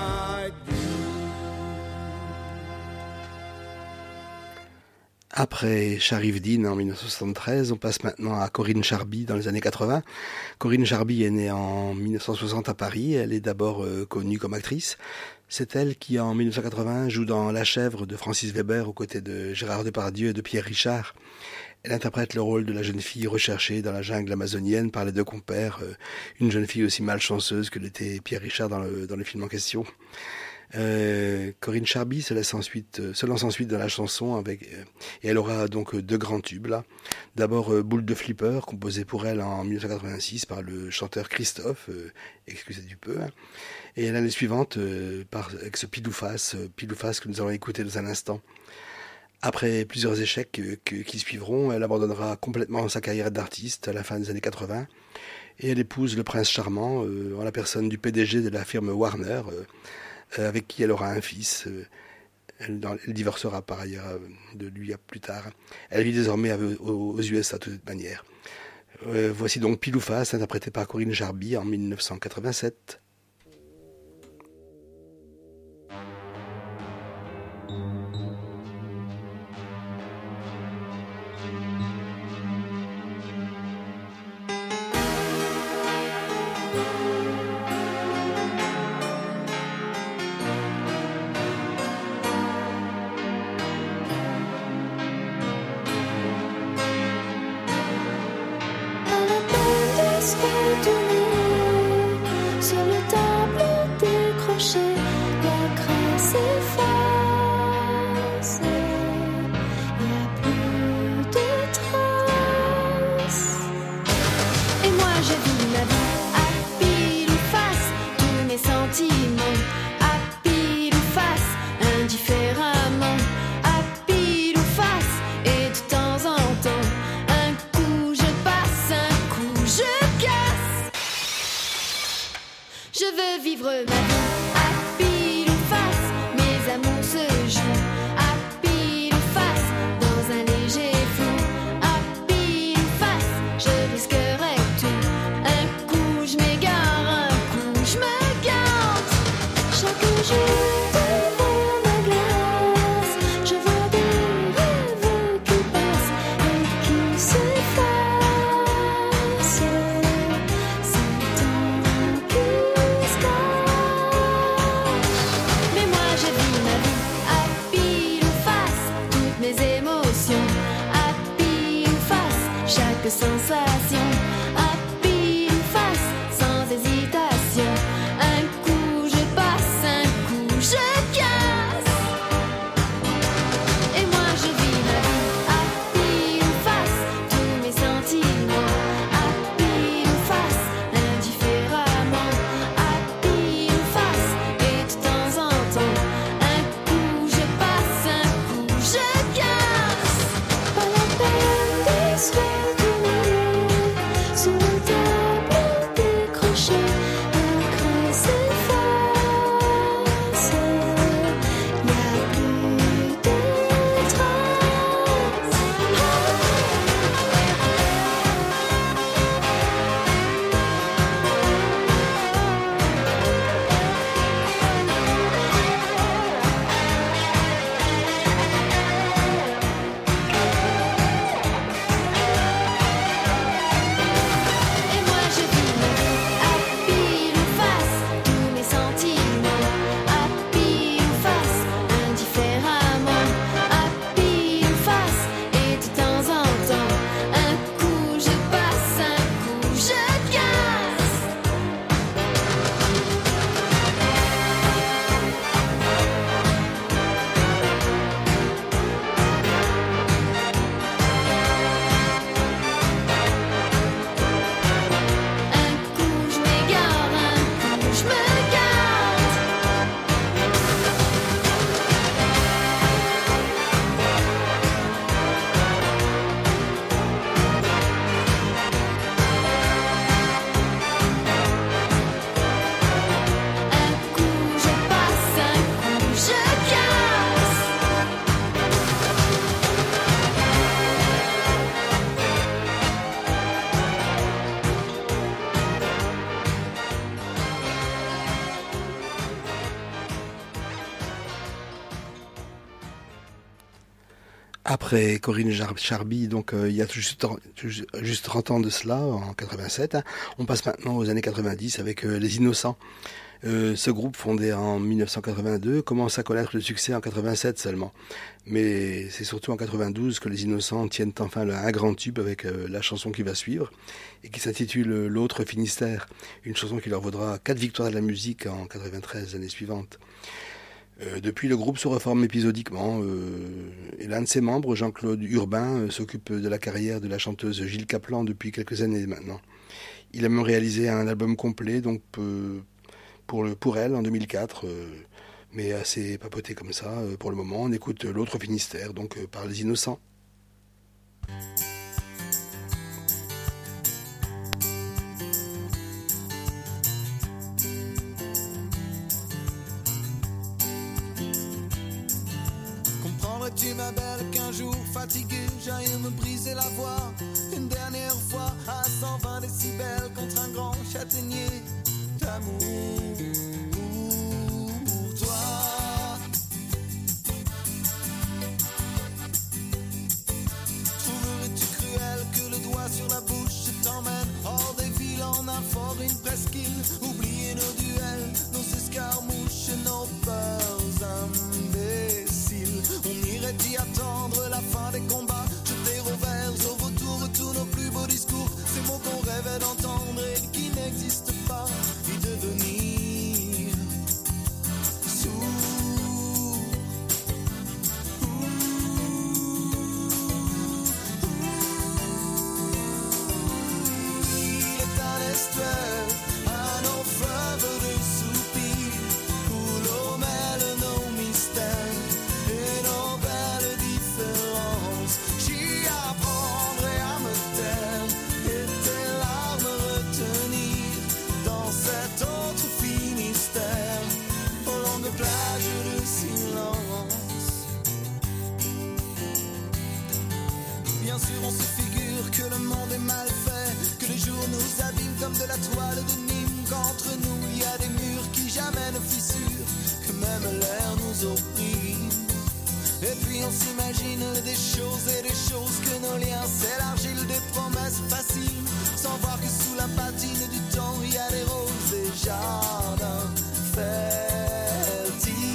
Après Sharif Dean en dix-neuf cent soixante-treize, on passe maintenant à Corinne Charby dans les années quatre-vingts. Corinne Charby est née en dix-neuf cent soixante à Paris. Elle est d'abord euh, connue comme actrice. C'est elle qui, en dix-neuf cent quatre-vingts, joue dans La Chèvre de Francis Weber aux côtés de Gérard Depardieu et de Pierre Richard. Elle interprète le rôle de la jeune fille recherchée dans la jungle amazonienne par les deux compères, euh, une jeune fille aussi malchanceuse que l'était Pierre Richard dans le, dans le film en question. Euh, Corinne Charby se, laisse ensuite, euh, se lance ensuite dans la chanson avec, euh, et elle aura donc euh, deux grands tubes là. D'abord euh, Boule de Flipper, composé pour elle en dix-neuf cent quatre-vingt-six par le chanteur Christophe, euh, excusez du peu, hein. Et l'année suivante euh, par, avec ce Pile ou Face, euh, Pile ou Face que nous allons écouter dans un instant. Après plusieurs échecs euh, que, qui suivront, elle abandonnera complètement sa carrière d'artiste à la fin des années quatre-vingts et elle épouse le prince charmant euh, en la personne du P D G de la firme Warner, euh, avec qui elle aura un fils. Elle, elle divorcera par ailleurs de lui plus tard. Elle vit désormais aux U S A de toute manière. Euh, voici donc Pile ou Face, interprété par Corinne Charby en dix-neuf cent quatre-vingt-sept. Sky to veux vivre ma vie à pile ou face. Mes amours se jouent à pile ou face. Dans un léger flou, à pile ou face. Je risquerais tout. Un coup je m'égare, un coup je me gante. Chaque jour devant ma glace, je vois des rêves qui passent et qui s'effacent. C'est temps qui se cache. Mais moi je vis ma vie à pile ou face. Toutes mes émotions à pile ou face. Chaque sensation à pile ou face. Sans hésitation. Un coup je passe, un coup je casse. Et moi je vis ma vie à pile ou face. Tous mes sentiments à pile ou face. Indifféremment à pile ou face. Et de temps en temps, un coup je passe, un coup je casse. Pas la peine d'essuyer tous mes yeux sous le tableau décroché. Un creux s'efface. Y a plus de traces. Et moi je vis ma vie à pile ou face. Tous mes sentiments à pile ou face. Indifféremment à pile ou face. Et de temps en temps, un coup je passe, un coup je casse. Un coup je m'égare, un coup je me gâte. Un coup je passe, un coup je casse. Après Corinne Jar- Charby, donc euh, il y a tout juste, juste trente ans de cela, en quatre-vingt-sept, hein, on passe maintenant aux années quatre-vingt-dix avec euh, Les Innocents. Euh, ce groupe, fondé en mille neuf cent quatre-vingt-deux, commence à connaître le succès en quatre-vingt-sept seulement. Mais c'est surtout en quatre-vingt-douze que Les Innocents tiennent enfin le- un grand tube avec euh, la chanson qui va suivre et qui s'intitule euh, L'autre Finistère, une chanson qui leur vaudra quatre victoires de la musique en quatre-vingt-treize, l'année suivante. Euh, depuis, le groupe se reforme épisodiquement euh, et l'un de ses membres, Jean-Claude Urbain, euh, s'occupe de la carrière de la chanteuse Gilles Caplan depuis quelques années maintenant. Il a même réalisé un album complet donc euh, pour, le, pour elle en deux mille quatre, euh, mais assez papoté comme ça. Euh, pour le moment, on écoute L'autre Finistère, donc euh, par Les Innocents. Comprendrais-tu ma belle qu'un jour fatigué j'aille me briser la voix une dernière fois à cent vingt décibels contre un grand châtaignier d'amour pour toi. Trouverais-tu cruel que le doigt sur la bouche t'emmène hors des villes en un fort, une presqu'île? Oublier nos duels, nos escarmouches et nos peurs imbéciles. On irait y attendre la fin des combats, jeter au vert, au retour tous nos plus beaux discours, ces mots qu'on rêvait d'entendre et qui n'existent pas, y devenir sourd. Il est un estuaire, à nos fleuves de soupirs, où l'eau mêle nos mystères et nos belles différences. J'y apprendrai à me taire et tes larmes retenir dans cette autre fille. comme l'air nous opprime. Et puis on s'imagine des choses et des choses que nos liens s'élargissent, des promesses faciles, sans voir que sous la patine du temps il y a des roses et jardins fertiles.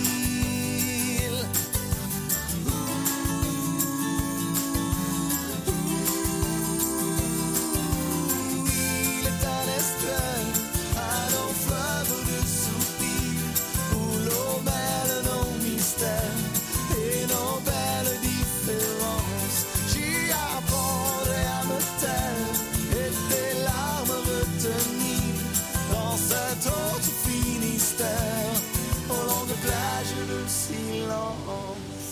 Il est un estuaire, un long fleuve de soupirs, où l'eau mêle nos mystères et nos belles différences. J'y apprendrai à me taire et tes larmes retenir dans cet autre Finistère, aux longues plages de silence.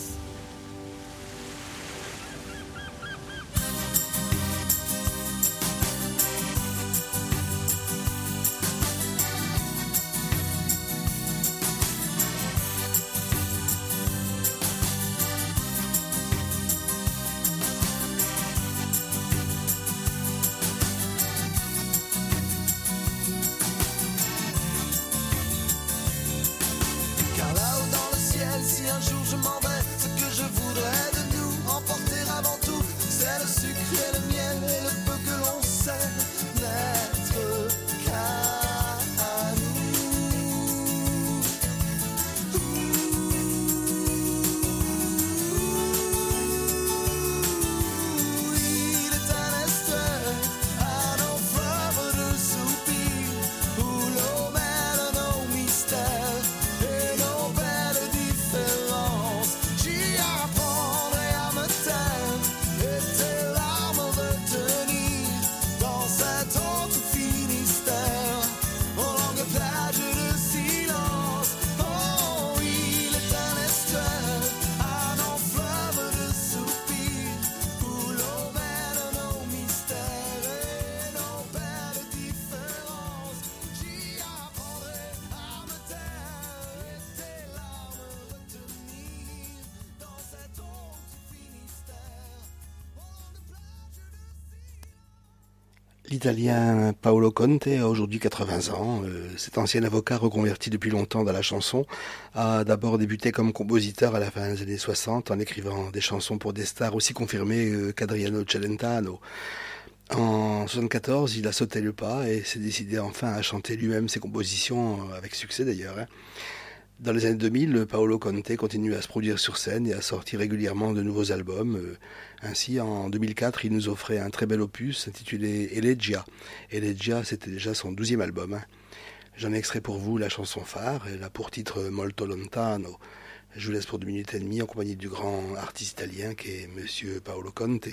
Car là-haut dans le ciel, si un jour je m'en vais, ce que je voudrais de nous emporter avant tout, c'est le sucre et le miel et le peu que l'on sait n'être qu'à nous. Il est un estuaire, un long fleuve de soupirs, où l'eau mêle nos mystères et nos belles différences. J'y apprendrai à me taire et tes larmes retenir dans cet autre Finistère, aux longues plages de silence. Oh, il est un estuaire, un long fleuve de soupirs, où l'eau mêle nos mystères et nos belles différences. J'y apprendrai à me taire et tes larmes retenir dans cet autre Finistère, aux longues plages de L'Italien Paolo Conte a aujourd'hui quatre-vingts ans. Euh, cet ancien avocat reconverti depuis longtemps dans la chanson a d'abord débuté comme compositeur à la fin des années soixante en écrivant des chansons pour des stars aussi confirmées euh, qu'Adriano Celentano. En soixante-quatorze, il a sauté le pas et s'est décidé enfin à chanter lui-même ses compositions, euh, avec succès d'ailleurs, hein. Dans les années deux mille, Paolo Conte continue à se produire sur scène et à sortir régulièrement de nouveaux albums. Euh, Ainsi, en deux mille quatre, il nous offrait un très bel opus intitulé Elegia. Elegia, c'était déjà son douzième album, hein. J'en ai extrait pour vous la chanson phare, elle a pour titre Molto Lontano. Je vous laisse pour deux minutes et demie en compagnie du grand artiste italien qui est Monsieur Paolo Conte.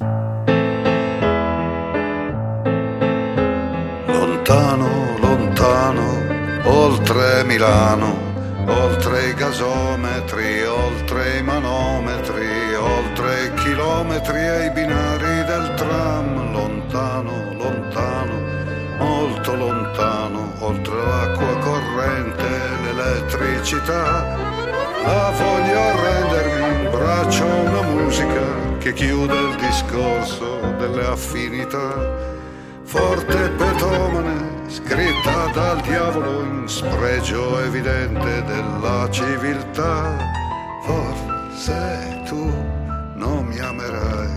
Lontano, lontano, oltre Milano, oltre i gasometri, oltre i manometri, oltre i chilometri e i binari del tram. Lontano, lontano, molto lontano, oltre l'acqua corrente e l'elettricità. La voglio rendermi in braccio a una musica che chiude il discorso delle affinità. Forte petomane, scritta dal diavolo in spregio evidente della civiltà. Forse tu non mi amerai,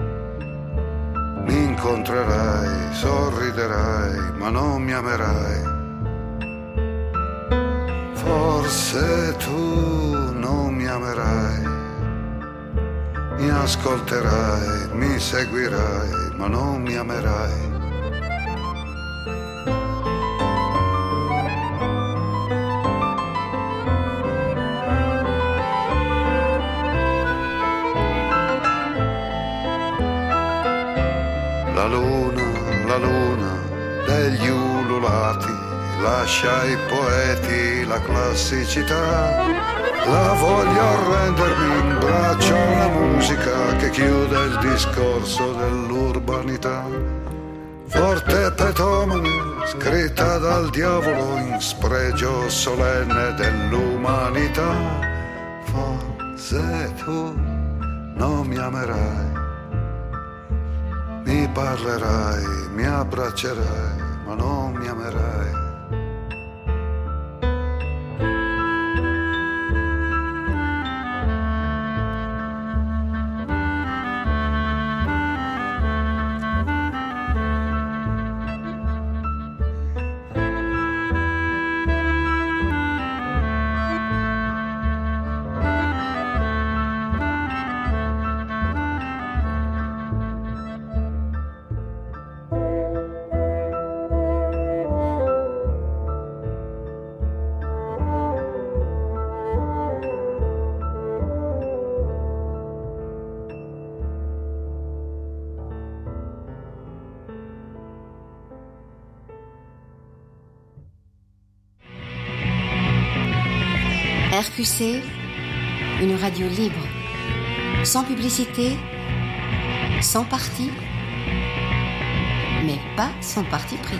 mi incontrerai, sorriderai, ma non mi amerai. Forse tu non mi amerai, mi ascolterai, mi seguirai, ma non mi amerai. La luna, la luna degli ululati lascia ai poeti la classicità. La voglio arrendermi in braccio a una musica che chiude il discorso dell'urbanità. Forte petomane, scritta dal diavolo in spregio solenne dell'umanità. Forse tu non mi amerai, mi parlerai, mi abbraccerai, ma non mi amerai. R Q C, une radio libre, sans publicité, sans parti, mais pas sans parti pris.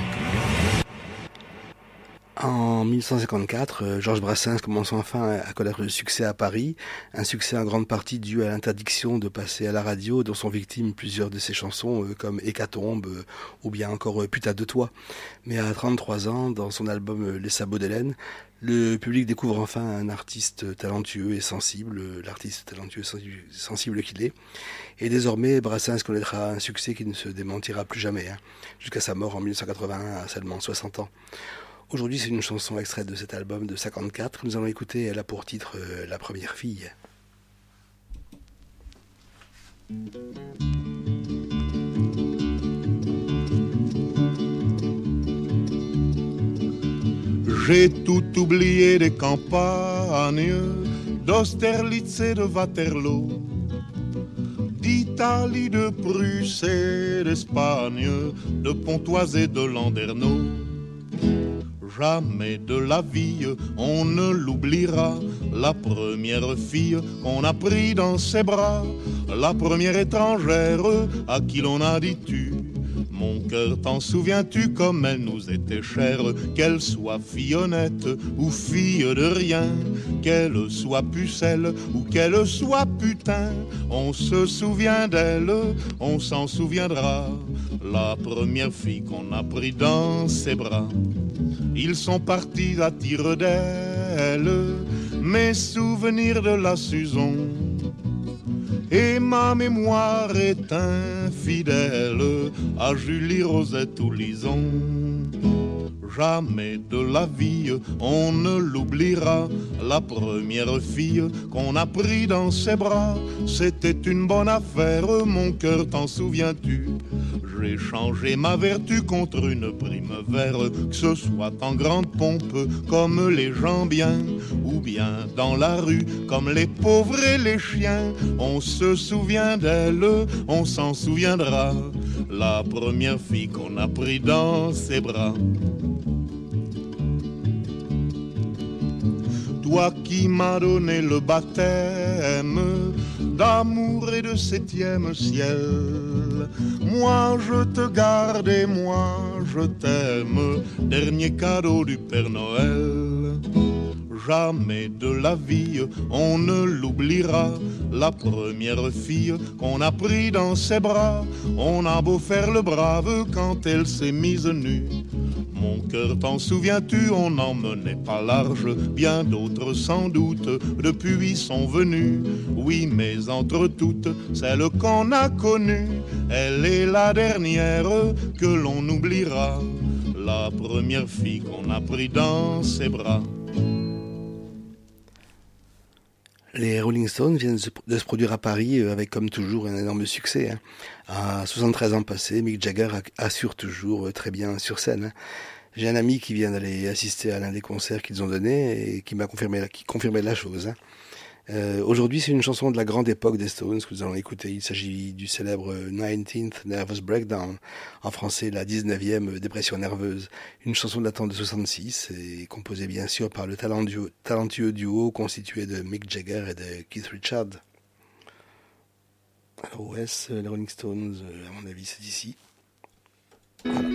En mille neuf cent cinquante-quatre, Georges Brassens commence enfin à connaître le succès à Paris, un succès en grande partie dû à l'interdiction de passer à la radio, dont sont victimes plusieurs de ses chansons comme Hécatombe ou bien encore Putain de toi. Mais à trente-trois ans, dans son album Les sabots d'Hélène, le public découvre enfin un artiste talentueux et sensible, l'artiste talentueux et sensible qu'il est. Et désormais, Brassens connaîtra un succès qui ne se démentira plus jamais, hein, jusqu'à sa mort en mille neuf cent quatre-vingt-un à seulement soixante ans. Aujourd'hui, c'est une chanson extraite de cet album de cinquante-quatre. Nous allons écouter, elle a pour titre euh, La première fille. J'ai tout oublié des campagnes, d'Austerlitz et de Waterloo, d'Italie, de Prusse et d'Espagne, de Pontoise et de Landerneau. Jamais de la vie on ne l'oubliera, la première fille qu'on a pris dans ses bras, la première étrangère à qui l'on a dit tu. Mon cœur, t'en souviens-tu comme elle nous était chère, qu'elle soit fille honnête ou fille de rien, qu'elle soit pucelle ou qu'elle soit putain, on se souvient d'elle, on s'en souviendra, la première fille qu'on a pris dans ses bras. Ils sont partis à tire d'aile, mes souvenirs de la Suson, et ma mémoire est infidèle à Julie, Rosette ou Lison. Jamais de la vie on ne l'oubliera, la première fille qu'on a pris dans ses bras. C'était une bonne affaire, mon cœur, t'en souviens-tu? J'ai changé ma vertu contre une prime vert, que ce soit en grande pompe comme les gens bien, ou bien dans la rue comme les pauvres et les chiens. On se souvient d'elle, on s'en souviendra, la première fille qu'on a pris dans ses bras. Toi qui m'as donné le baptême d'amour et de septième ciel, moi je te garde et moi je t'aime, dernier cadeau du Père Noël. Jamais de la vie on ne l'oubliera, la première fille qu'on a pris dans ses bras. On a beau faire le brave quand elle s'est mise nue, mon cœur, t'en souviens-tu, on n'en menait pas large, bien d'autres sans doute depuis sont venus. Oui, mais entre toutes, celle qu'on a connue, elle est la dernière que l'on oubliera, la première fille qu'on a pris dans ses bras. Les Rolling Stones viennent de se produire à Paris avec, comme toujours, un énorme succès. Hein. À soixante-treize ans passés, Mick Jagger assure toujours très bien sur scène. Hein. J'ai un ami qui vient d'aller assister à l'un des concerts qu'ils ont donnés et qui m'a confirmé, qui confirmait la chose. Hein. Euh, aujourd'hui, c'est une chanson de la grande époque des Stones que nous allons écouter. Il s'agit du célèbre nineteenth Nervous Breakdown, en français la dix-neuvième dépression nerveuse. Une chanson datant de soixante-six et composée bien sûr par le talentueux, talentueux duo constitué de Mick Jagger et de Keith Richards. Alors, où est-ce les Rolling Stones? À mon avis, c'est ici. Voilà.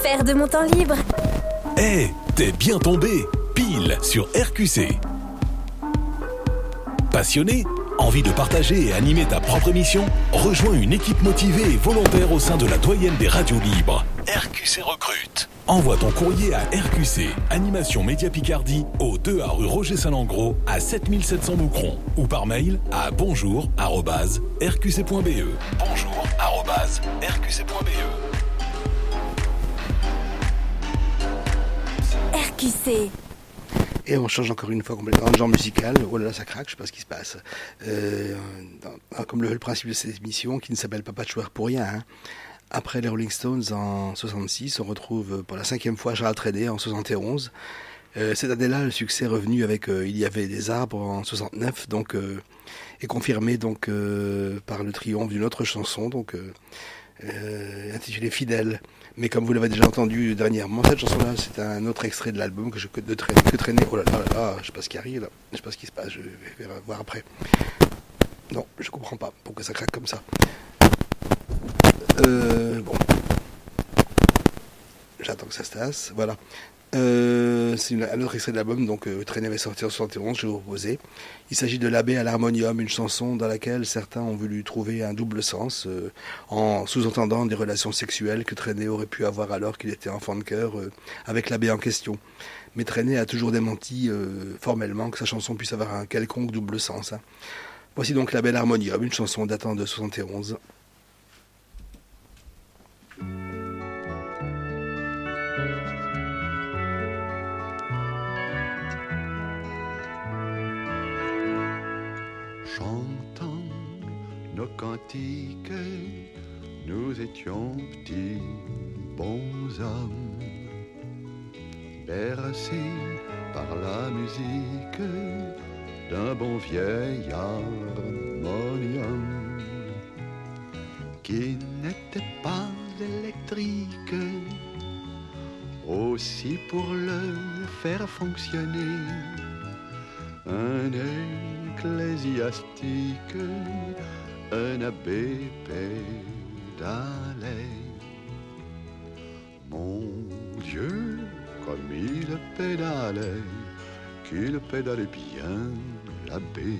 faire de mon temps libre. Eh, hey, t'es bien tombé. Pile sur R Q C. Passionné? Envie de partager et animer ta propre émission? Rejoins une équipe motivée et volontaire au sein de la doyenne des radios libres. R Q C recrute. Envoie ton courrier à R Q C, Animation Média Picardie, au deux A rue Roger Salengros, à sept mille sept cents Moucron, ou par mail à bonjour arobase r q c point b e. bonjour arobase r q c point b e. R Q C. Et on change encore une fois complètement de genre musical. Oh là là, ça craque, je sais pas ce qui se passe. Euh, dans, comme le, le principe de cette émission, qui ne s'appelle pas Patchwork pour rien. Hein. Après les Rolling Stones en soixante-six, on retrouve pour la cinquième fois Gérald Trenet en soixante et onze. Euh, cette année-là, le succès est revenu avec euh, Il y avait des arbres en soixante-neuf, donc euh, est confirmé donc euh, par le triomphe d'une autre chanson, donc euh, euh, intitulée Fidèle. Mais comme vous l'avez déjà entendu dernièrement, cette chanson-là, c'est un autre extrait de l'album que je que de traîner, que traîner. Oh là là là là, je sais pas ce qui arrive là, je sais pas ce qui se passe, je vais voir après. Non, je comprends pas pourquoi ça craque comme ça. Euh, bon, j'attends que ça se tasse. Voilà. Euh, c'est une, un autre extrait de l'album, donc euh, Traîner avait sorti en soixante et onze, je vais vous proposer. Il s'agit de L'abbé à l'harmonium, une chanson dans laquelle certains ont voulu trouver un double sens, euh, en sous-entendant des relations sexuelles que Traîner aurait pu avoir alors qu'il était enfant de chœur euh, avec l'abbé en question. Mais Traîner a toujours démenti euh, formellement que sa chanson puisse avoir un quelconque double sens. Hein. Voici donc L'abbé à l'harmonium, une chanson datant de soixante et onze. Chantant nos cantiques, nous étions petits bons hommes, bercés par la musique d'un bon vieil harmonium qui n'était pas électrique, aussi pour le faire fonctionner. Un ecclésiastique, un abbé pédalait. Mon Dieu, comme il pédalait, qu'il pédalait bien, l'abbé.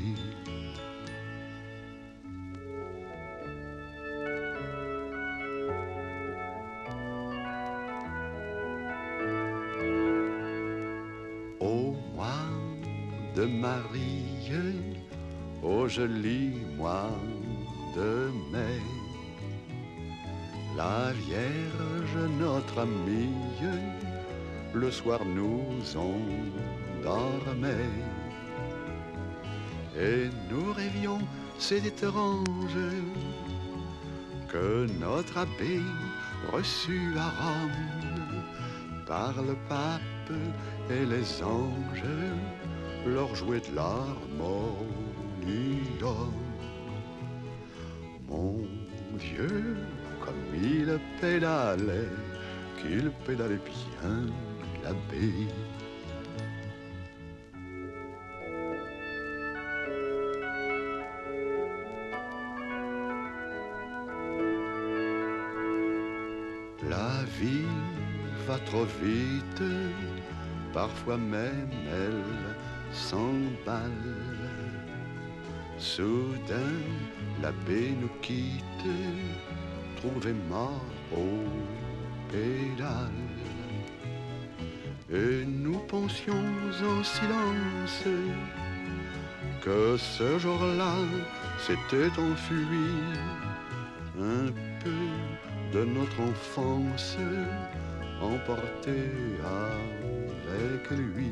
Ô mois de Marie, ô joli mois de mai, la Vierge, notre amie, le soir nous endormait. Et nous rêvions, c'est étrange, que notre abbé reçut à Rome par le pape et les anges leur jouer de l'harmonium. Mon Dieu, comme il pédalait, qu'il pédalait bien, l'abbé. La vie va trop vite, parfois même elle s'emballe. Soudain, l'abbé nous quitte, trouvé mort au pédale. Et nous pensions en silence que ce jour-là s'était enfui un peu de notre enfance, emporté avec lui.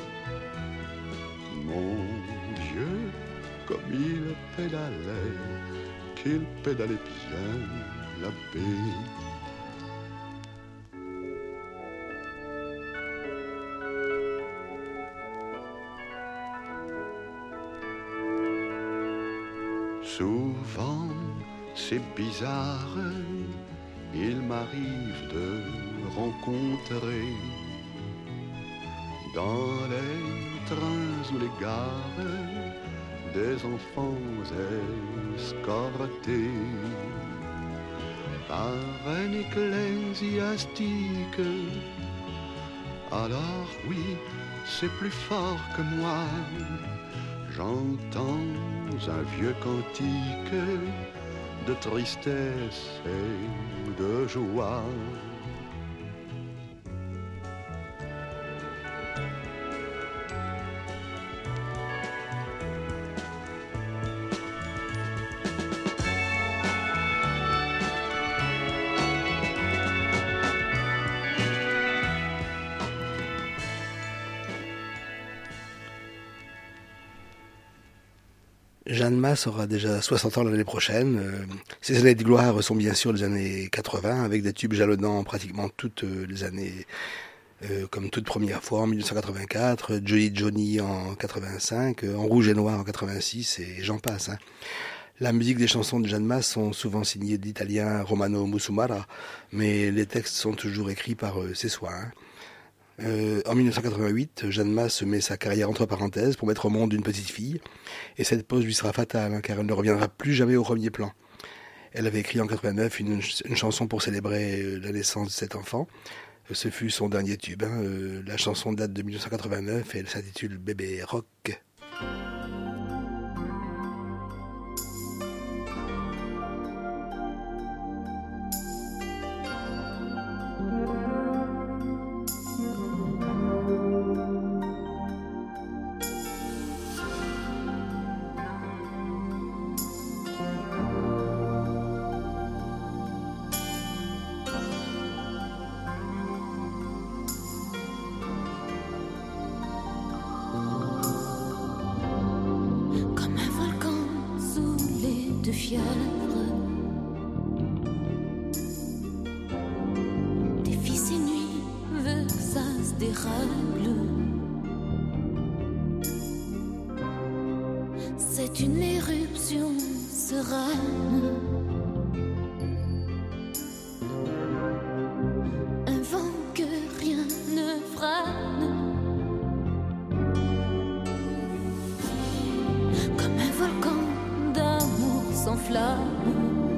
Mon Dieu, comme il pédalait, qu'il pédalait bien, l'abbé. Souvent, c'est bizarre, il m'arrive de rencontrer dans les trains ou les gares des enfants escortés par un ecclésiastique. Alors oui, c'est plus fort que moi. J'entends un vieux cantique de tristesse et de joie. Jeanne Mas aura déjà soixante ans l'année prochaine. Euh, Ses années de gloire sont bien sûr les années quatre-vingts, avec des tubes jalonnant pratiquement toutes les années, euh, comme toute première fois en mille neuf cent quatre-vingt-quatre, Jolly Johnny en quatre-vingt-cinq, En rouge et noir en quatre-vingt-six, et j'en passe. Hein. La musique des chansons de Jeanne Mas sont souvent signées d'Italien Romano Musumara, mais les textes sont toujours écrits par euh, ses soins. Hein. Euh, en mille neuf cent quatre-vingt-huit, Jeanne Mas met sa carrière entre parenthèses pour mettre au monde une petite fille, et cette pause lui sera fatale, hein, car elle ne reviendra plus jamais au premier plan. Elle avait écrit en quatre-vingt-neuf une, une chanson pour célébrer euh, la naissance de cet enfant. Euh, ce fut son dernier tube. Hein. Euh, la chanson date de mille neuf cent quatre-vingt-neuf et elle s'intitule Bébé Rock. C'est une éruption sereine, un vent que rien ne freine, comme un volcan d'amour s'enflamme.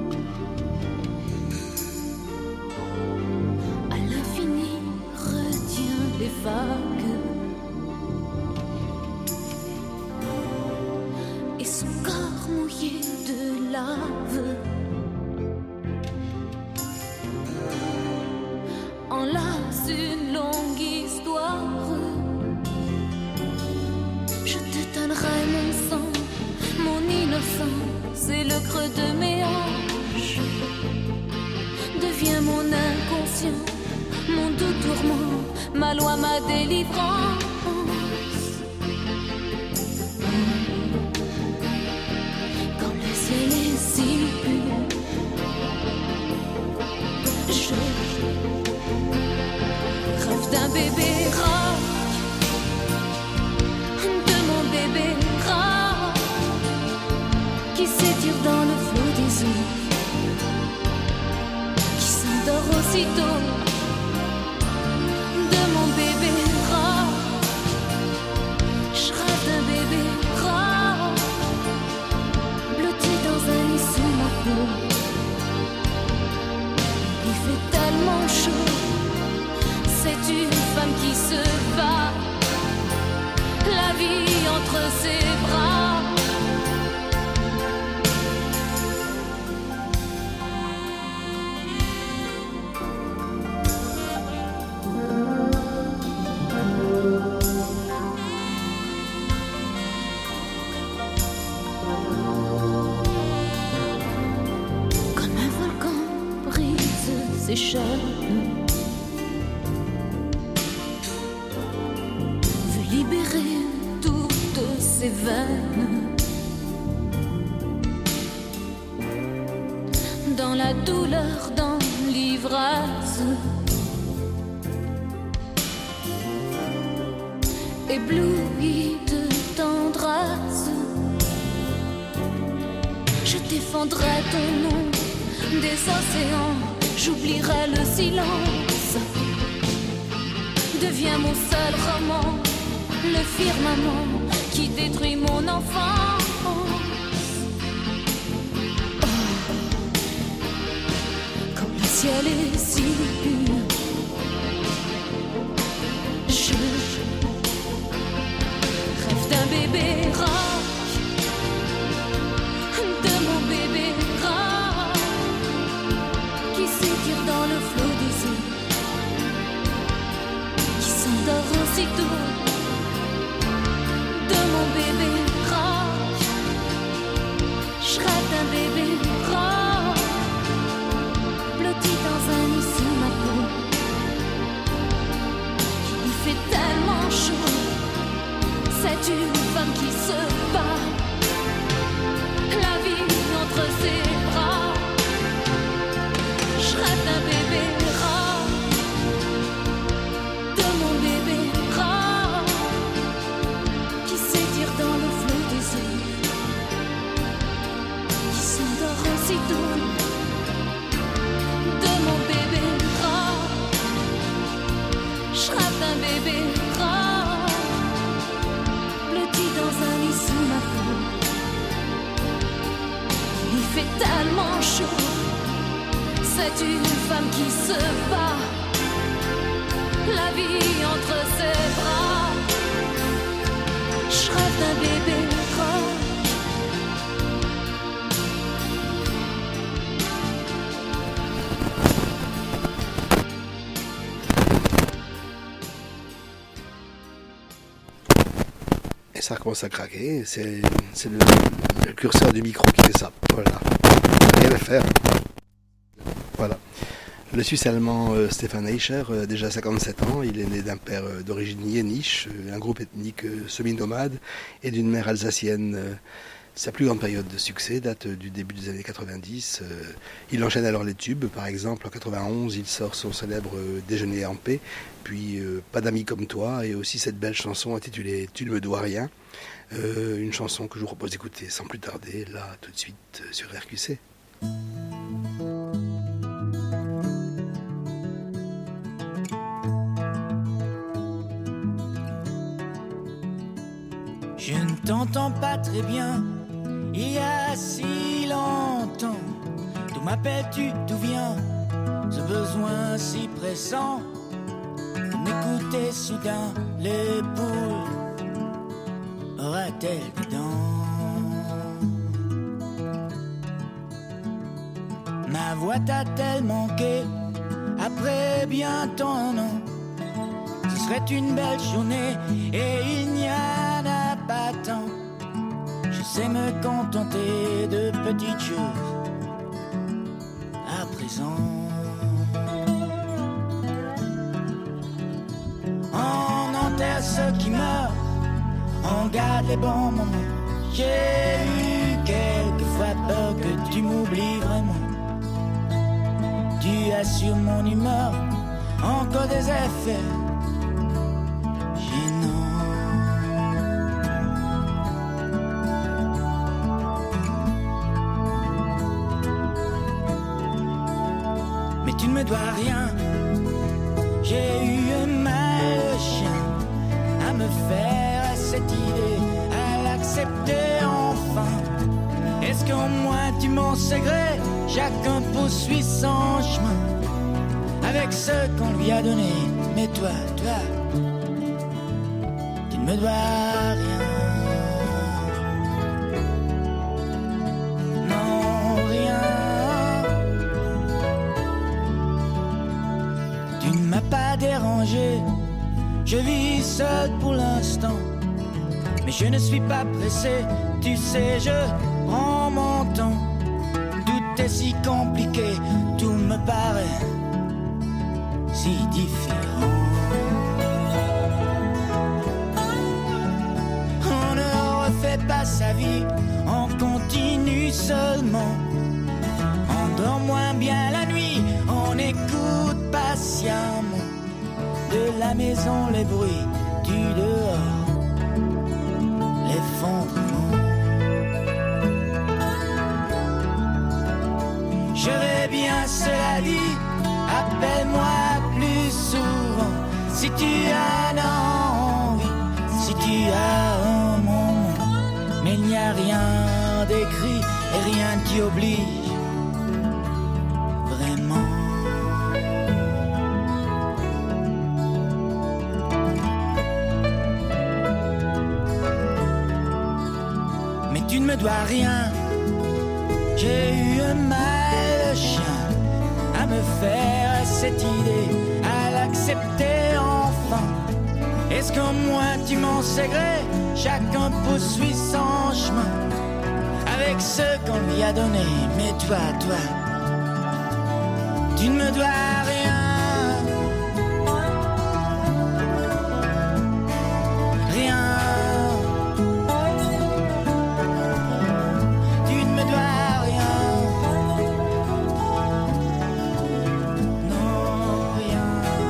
À l'infini retient les vagues. Et son corps mouillé de lave enlace une longue histoire. Je te donnerai mon sang, mon innocence et le creux de mes hanches. Deviens mon inconscient, mon doux tourment, ma loi, ma délivrance. Bébé rock, de mon bébé rock, qui s'étire dans le flot des eaux, qui s'endort aussitôt. De mon bébé rock, je rêve d'un bébé rock, blotti dans un lit sous ma peau. Il fait tellement chaud. C'est une femme qui se bat, la vie entre ses bras. Comme un volcan brise ses chaînes, libérer toutes ses veines. Dans la douleur, dans l'ivresse, ébloui de tendresse, je défendrai ton nom des océans, j'oublierai le silence. Deviens mon seul roman, le firmament qui détruit mon enfance. Oh. Comme ciel est si pur. Je rêve d'un bébé rock, de mon bébé rock, qui s'étire dans le flot des eaux, qui s'endort aussitôt. De mon bébé rock, je rêve d'un bébé rock, blotti dans un lit sous ma peau. Il fait tellement chaud, c'est une femme qui se bat, la vie entre ses bras. Je rêve d'un bébé rock, de mon bébé rock, qui s'étire dans le flot des eaux, qui s'endort aussitôt. De mon bébé rock, je rêve d'un bébé rock, blotti dans un lit sous ma peau. Il fait tellement chaud, c'est une femme qui se bat, la vie entre ses bras. Je rêve d'un bébé rock. Et ça recommence à craquer, c'est, c'est le, le curseur du micro qui fait ça. Voilà, rien à faire. Voilà. Le Suisse allemand euh, Stefan Eicher, euh, déjà cinquante-sept ans, il est né d'un père euh, d'origine yéniche, euh, un groupe ethnique euh, semi-nomade, et d'une mère alsacienne. Euh, sa plus grande période de succès date euh, du début des années quatre-vingt-dix. Euh, il enchaîne alors les tubes, par exemple en quatre-vingt-onze, il sort son célèbre euh, Déjeuner en paix, puis euh, Pas d'amis comme toi, et aussi cette belle chanson intitulée Tu ne me dois rien, euh, une chanson que je vous propose d'écouter sans plus tarder, là, tout de suite, euh, sur R Q C. Je ne t'entends pas très bien, il y a si longtemps. D'où m'appelles-tu, d'où vient ce besoin si pressant de m'écouter soudain? Les poules aura-t-elle des dents? Ma voix t'a-t-elle manqué après bientôt un an? Ce serait une belle journée et il n'y en a pas tant. Je sais me contenter de petites choses à présent. On enterre ceux qui meurent, on garde les bons moments. J'ai eu quelquefois peur que tu m'oublies vraiment. Tu as sur mon humeur encore des effets gênants. Mais tu ne me dois rien. J'ai eu un mal chien à me faire à cette idée, à l'accepter enfin. Est-ce qu'au moins tu m'en sais gré? Chacun poursuit son chemin avec ce qu'on lui a donné. Mais toi, toi, tu ne me dois rien. Non, rien. Tu ne m'as pas dérangé. Je vis seul pour l'instant, mais je ne suis pas pressé. Tu sais, je prends mon temps. Tout est si compliqué, tout me paraît si différent. On ne refait pas sa vie, on continue seulement. On dort moins bien la nuit, on écoute patiemment. De la maison les bruits, du dehors l'effondrement. Je vais bien, cela dit, appelle-moi plus souvent si tu as envie, si tu as un moment. Mais il n'y a rien d'écrit et rien qui oblige vraiment. me dois rien. J'ai eu un mal de chien à me faire à cette idée, à l'accepter enfin. Est-ce qu'en moi tu m'en sais gré? Chacun poursuit son chemin avec ce qu'on lui a donné. Mais toi, toi, tu ne me dois rien. Rien. Tu ne me dois rien. Non, rien.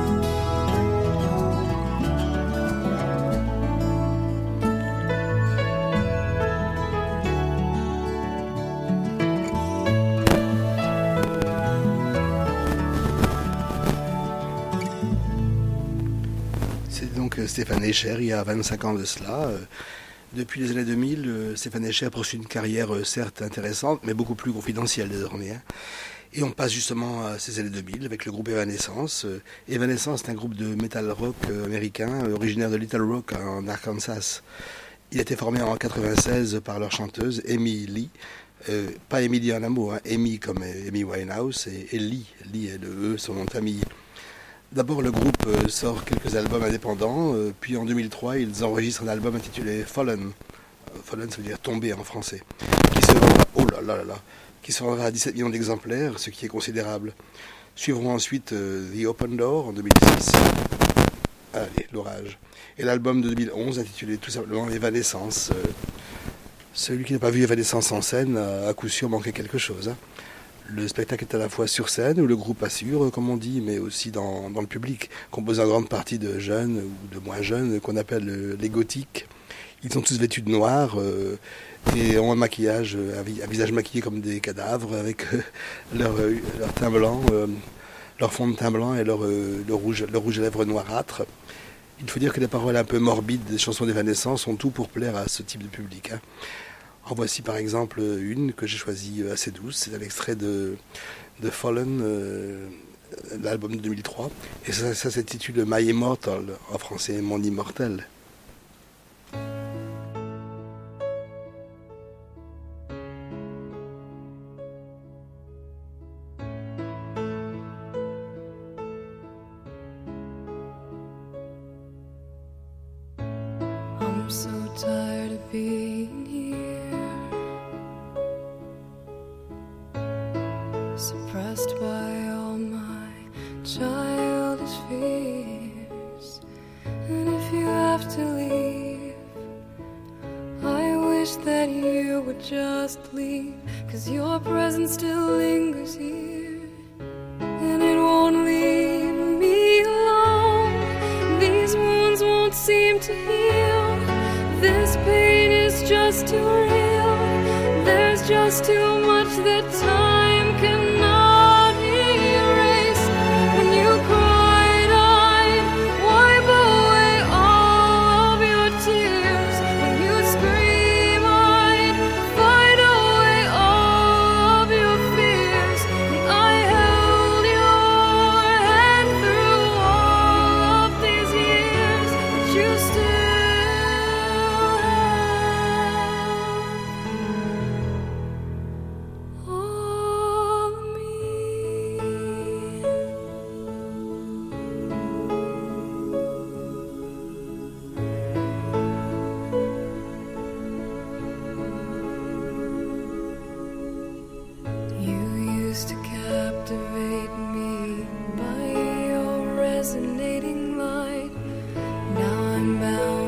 Donc Stéphane Escher, il y a vingt-cinq ans de cela. Depuis les années deux mille, Stéphane Escher poursuit une carrière certes intéressante, mais beaucoup plus confidentielle désormais. Hein. Et on passe justement à ces années deux mille avec le groupe Evanescence. Evanescence est un groupe de metal rock américain, originaire de Little Rock en Arkansas. Il a été formé en quatre-vingt-seize par leur chanteuse Amy Lee. Euh, pas Emily en amour, hein. Amy comme Amy Winehouse et, et Lee. Lee est le E, son nom de famille. D'abord, le groupe euh, sort quelques albums indépendants, euh, puis en deux mille trois, ils enregistrent un album intitulé Fallen. Euh, Fallen, ça veut dire tomber en français. Qui se vendra, oh là là là là, qui se vendra à dix-sept millions d'exemplaires, ce qui est considérable. Suivront ensuite euh, The Open Door en deux mille six. Allez, l'orage. Et l'album de deux mille onze intitulé tout simplement Evanescence. Euh, celui qui n'a pas vu Evanescence en scène a à coup sûr manqué quelque chose. Hein. Le spectacle est à la fois sur scène, où le groupe assure, comme on dit, mais aussi dans, dans le public, composé en grande partie de jeunes ou de moins jeunes, qu'on appelle euh, les gothiques. Ils sont tous vêtus de noir euh, et ont un maquillage, un, vi- un visage maquillé comme des cadavres, avec euh, leur, euh, leur teint blanc, euh, leur fond de teint blanc et leur, euh, leur, rouge, leur rouge à lèvres noirâtre. Il faut dire que les paroles un peu morbides des chansons d'Evanescence sont tout pour plaire à ce type de public. Hein. En voici par exemple une que j'ai choisie assez douce, c'est un extrait de, de Fallen, euh, l'album de deux mille trois, et ça, ça s'intitule My Immortal, en français Mon Immortel. I'm so tired of being here, suppressed by all my childish fears. And if you have to leave, I wish that you would just leave, 'cause your presence still lingers here, and it won't leave me alone. These wounds won't seem to heal. This pain is just too real. There's just too much that time cannot erase. When you cried, I'd wipe away all of your tears. When you scream, I'd fight away all of your fears. And I held your hand through all of these years, but you still used to captivate me by your resonating light. Now I'm bound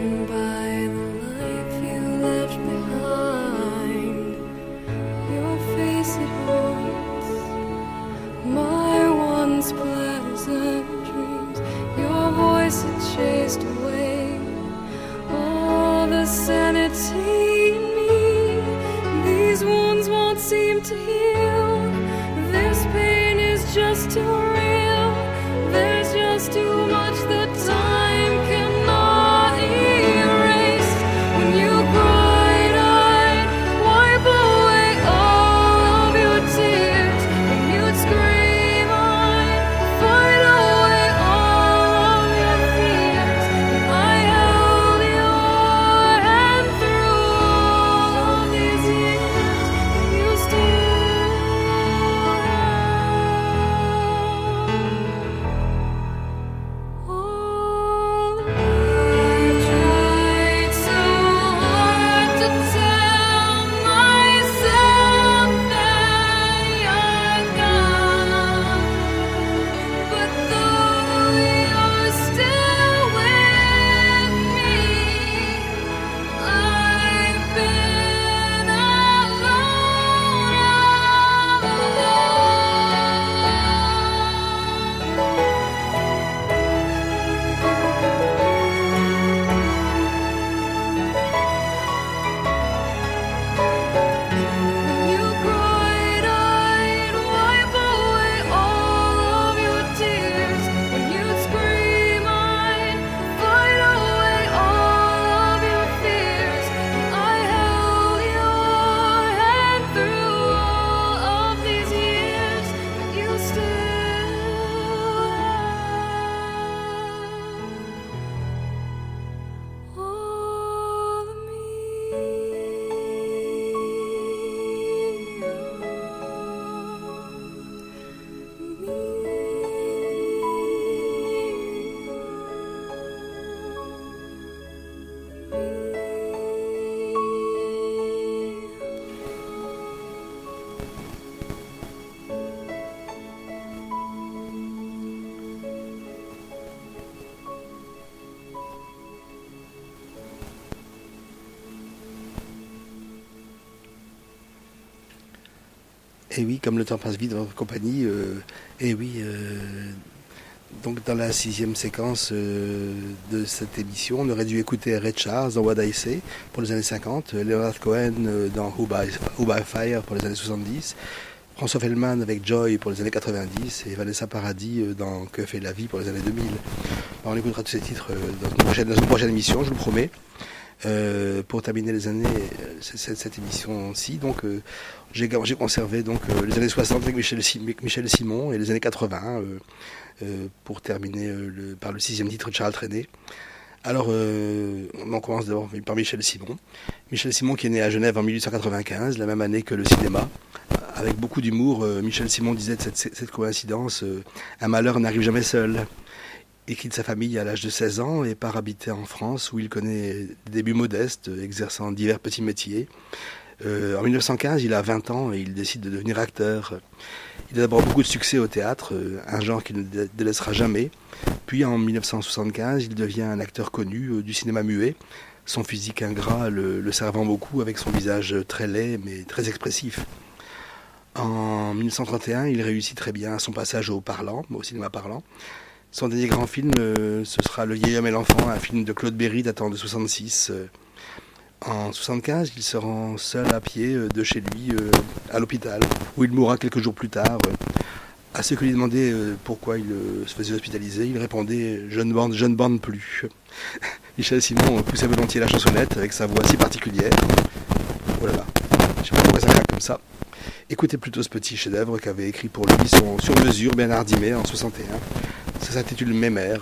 Et oui, comme le temps passe vite dans votre compagnie, euh, et oui, euh, donc dans la sixième séquence euh, de cette émission, on aurait dû écouter Ray Charles dans What I Say pour les années cinquante, Leonard Cohen euh, dans Who by, Who by Fire pour les années soixante-dix, François Feldman avec Joy pour les années quatre-vingt-dix et Vanessa Paradis euh, dans Que fait la vie pour les années deux mille. Alors, on écoutera tous ces titres euh, dans, une prochaine, dans une prochaine émission, je vous le promets. Euh, pour terminer les années, euh, cette, cette émission-ci, donc euh, j'ai, j'ai conservé donc euh, les années soixante avec Michel, Michel Simon et les années quatre-vingts euh, euh, pour terminer euh, le, par le sixième titre de Charles Trenet. Alors, euh, on commence d'abord par Michel Simon. Michel Simon qui est né à Genève en dix-huit cent quatre-vingt-quinze, la même année que le cinéma. Avec beaucoup d'humour, euh, Michel Simon disait de cette, cette coïncidence euh, « Un malheur n'arrive jamais seul ». Il quitte sa famille à l'âge de seize ans et part habiter en France où il connaît des débuts modestes, exerçant divers petits métiers. Euh, en dix-neuf cent quinze, il a vingt ans et il décide de devenir acteur. Il a d'abord beaucoup de succès au théâtre, un genre qu'il ne délaissera jamais. Puis en dix-neuf cent soixante-quinze, il devient un acteur connu du cinéma muet, son physique ingrat le, le servant beaucoup avec son visage très laid mais très expressif. En dix-neuf cent trente et un, il réussit très bien son passage au parlant, au cinéma parlant. Son dernier grand film, euh, ce sera Le vieil homme et l'enfant, un film de Claude Berry datant de soixante-six. Euh, en soixante-quinze, il se rend seul à pied euh, de chez lui euh, à l'hôpital, où il mourra quelques jours plus tard. Euh, à ceux qui lui demandaient euh, pourquoi il euh, se faisait hospitaliser, il répondait « Je ne bande, je ne bande plus ». Michel Simon poussait volontiers la chansonnette avec sa voix si particulière. Oh là là, je ne sais pas pourquoi ça craque comme ça. Écoutez plutôt ce petit chef-d'œuvre qu'avait écrit pour lui son sur mesure Bernard Dimet en soixante et un. Ça s'intitule Mémère.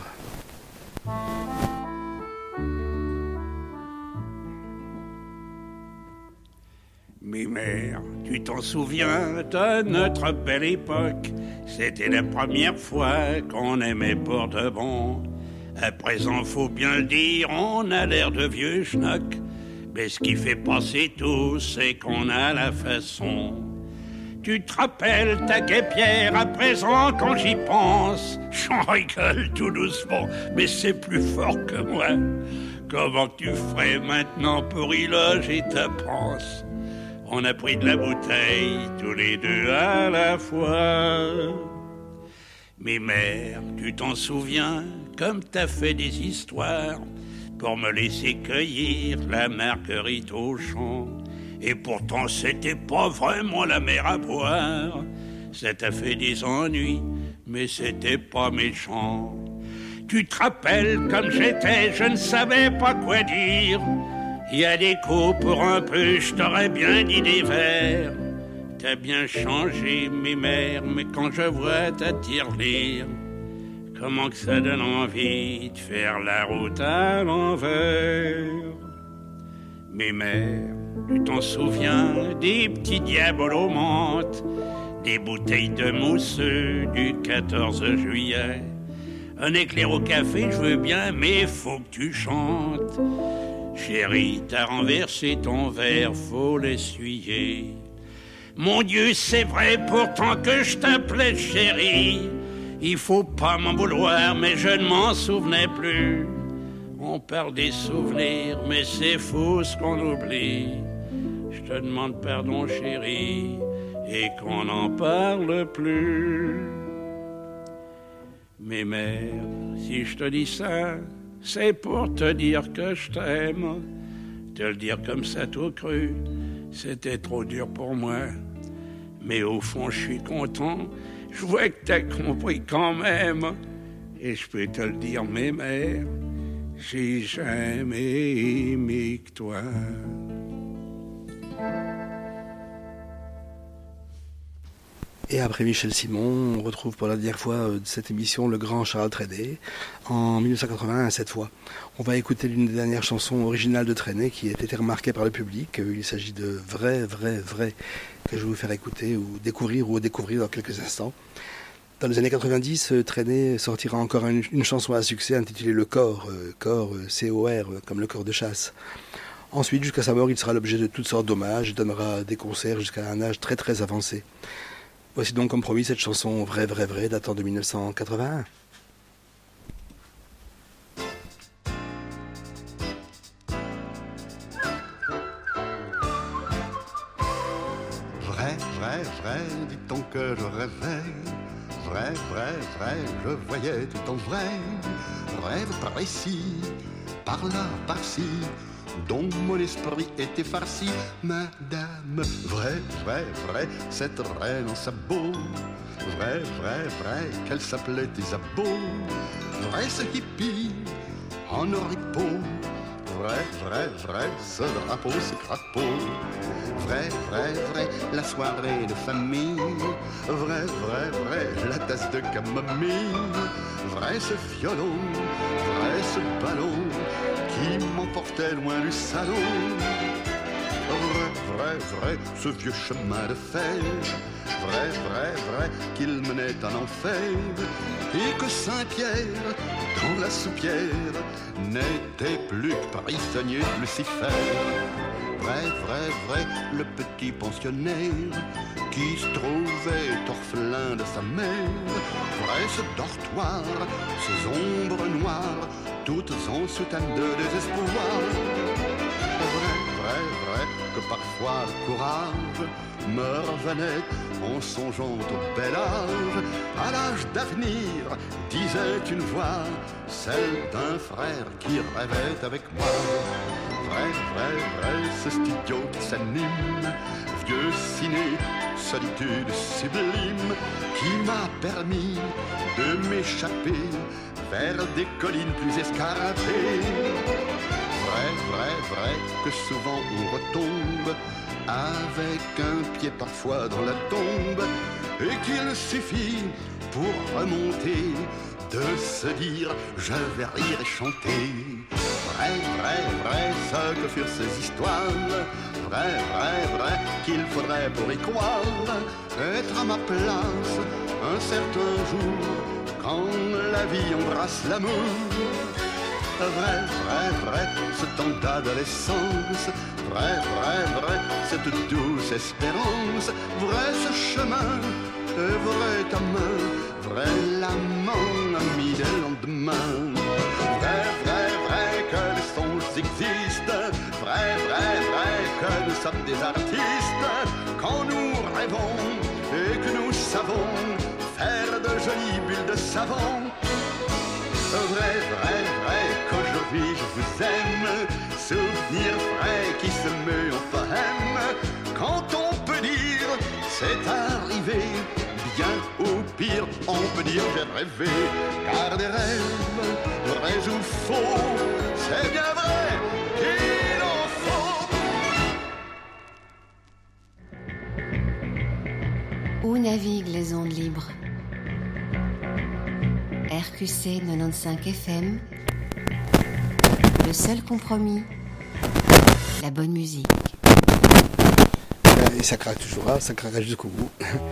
Mémère, tu t'en souviens de notre belle époque? C'était la première fois qu'on aimait pour de bon. À présent, faut bien le dire, on a l'air de vieux schnock. Mais ce qui fait passer tout, c'est qu'on a la façon. Tu te rappelles ta guêpière à présent quand j'y pense? J'en rigole tout doucement, mais c'est plus fort que moi. Comment tu ferais maintenant pour y loger ta panse? On a pris de la bouteille, tous les deux à la fois. Mais mère, tu t'en souviens, comme t'as fait des histoires pour me laisser cueillir la marguerite au champ. Et pourtant c'était pas vraiment la mer à boire. Ça t'a fait des ennuis, mais c'était pas méchant. Tu te rappelles comme j'étais, je ne savais pas quoi dire. Il y a des coups pour un peu, je t'aurais bien dit des vers. T'as bien changé, mes mères, mais quand je vois ta tirelire, comment que ça donne envie de faire la route à l'envers. Mes mères, tu t'en souviens des petits diabolos aux menthes, des bouteilles de mousseux du quatorze juillet. Un éclair au café, je veux bien, mais faut que tu chantes. Chérie, t'as renversé ton verre, faut l'essuyer. Mon Dieu, c'est vrai pourtant que je t'appelais chérie. Il faut pas m'en vouloir, mais je ne m'en souvenais plus. On parle des souvenirs, mais c'est fou ce qu'on oublie. Je te demande pardon chérie, et qu'on n'en parle plus. Mais mère, si je te dis ça, c'est pour te dire que je t'aime. Te le dire comme ça tout cru, c'était trop dur pour moi. Mais au fond, je suis content. Je vois que t'as compris quand même. Et je peux te le dire, mes mères, j'ai jamais aimé que toi. Et après Michel Simon, on retrouve pour la dernière fois de cette émission le grand Charles Trenet, en dix-neuf cent quatre-vingt-un cette fois. On va écouter l'une des dernières chansons originales de Trenet qui a été remarquée par le public. Il s'agit de Vrai, Vrai, Vrai, que je vais vous faire écouter ou découvrir ou découvrir dans quelques instants. Dans les années quatre-vingt-dix, Trenet sortira encore une, une chanson à succès intitulée Le Corps, euh, Corps, C O R, comme le corps de chasse. Ensuite, jusqu'à sa mort, il sera l'objet de toutes sortes d'hommages, donnera des concerts jusqu'à un âge très très avancé. Voici donc comme promis cette chanson Vrai, Vrai, Vrai datant de dix-neuf cent quatre-vingt-un. Vrai, vrai, Vrai, vrai, dit-on que je rêvais. Vrai, vrai, vrai, je voyais tout en vrai. Rêve précis, par là, par-ci, dont mon esprit était farci. Madame, vrai, vrai, vrai, cette reine en sabot. Vrai, vrai, vrai, qu'elle s'appelait Isabeau. Vrai, ce hippie en oripeau. Vrai, vrai, vrai, ce drapeau, ce crapaud. Vrai, vrai, vrai, la soirée de famille. Vrai, vrai, vrai, la tasse de camomille. Vrai, ce violon, vrai, ce ballon qui m'emportait loin du salon. Vrai, vrai, vrai, ce vieux chemin de fer. Vrai, vrai, vrai, qu'il menait en enfer. Et que Saint-Pierre, dans la soupière, n'était plus que prisonnier de Lucifer. Vrai, vrai, vrai, le petit pensionnaire qui se trouvait orphelin de sa mère. Vrai, ce dortoir, ces ombres noires, toutes en soutane de désespoir. Vrai, vrai, vrai, que parfois le courage me revenait en songeant au bel âge. À l'âge d'avenir, disait une voix, celle d'un frère qui rêvait avec moi. Vrai, vrai, vrai, ce studio qui s'anime, vieux ciné, solitude sublime, qui m'a permis de m'échapper vers des collines plus escarpées. Vrai, vrai, vrai, que souvent on retombe avec un pied parfois dans la tombe, et qu'il suffit pour remonter de se dire je vais rire et chanter. Vrai, vrai, vrai, ce que furent ces histoires. Vrai, vrai, vrai, qu'il faudrait pour y croire être à ma place un certain jour quand la vie embrasse l'amour. Vrai, vrai, vrai, ce temps d'adolescence. Vrai, vrai, vrai, cette douce espérance. Vrai, ce chemin, et vrai ta main. Vrai, l'amant ami des lendemains. Vrai, vrai, vrai, que les songes existent. Vrai, vrai, vrai, que nous sommes des artistes. Quand nous rêvons et que nous savons faire de jolies bulles de savon. Vrai, vrai, vrai, qu'aujourd'hui je vous aime. Souvenir vrai qui se meut en poème. Quand on peut dire c'est arrivé, bien ou pire, on peut dire j'ai rêvé. Car des rêves, vrais ou faux, c'est bien vrai qu'il en faut. Où naviguent les ondes libres? R Q C quatre-vingt-quinze F M, le seul compromis, la bonne musique. Et ça craque toujours, hein, ça craque jusqu'au bout.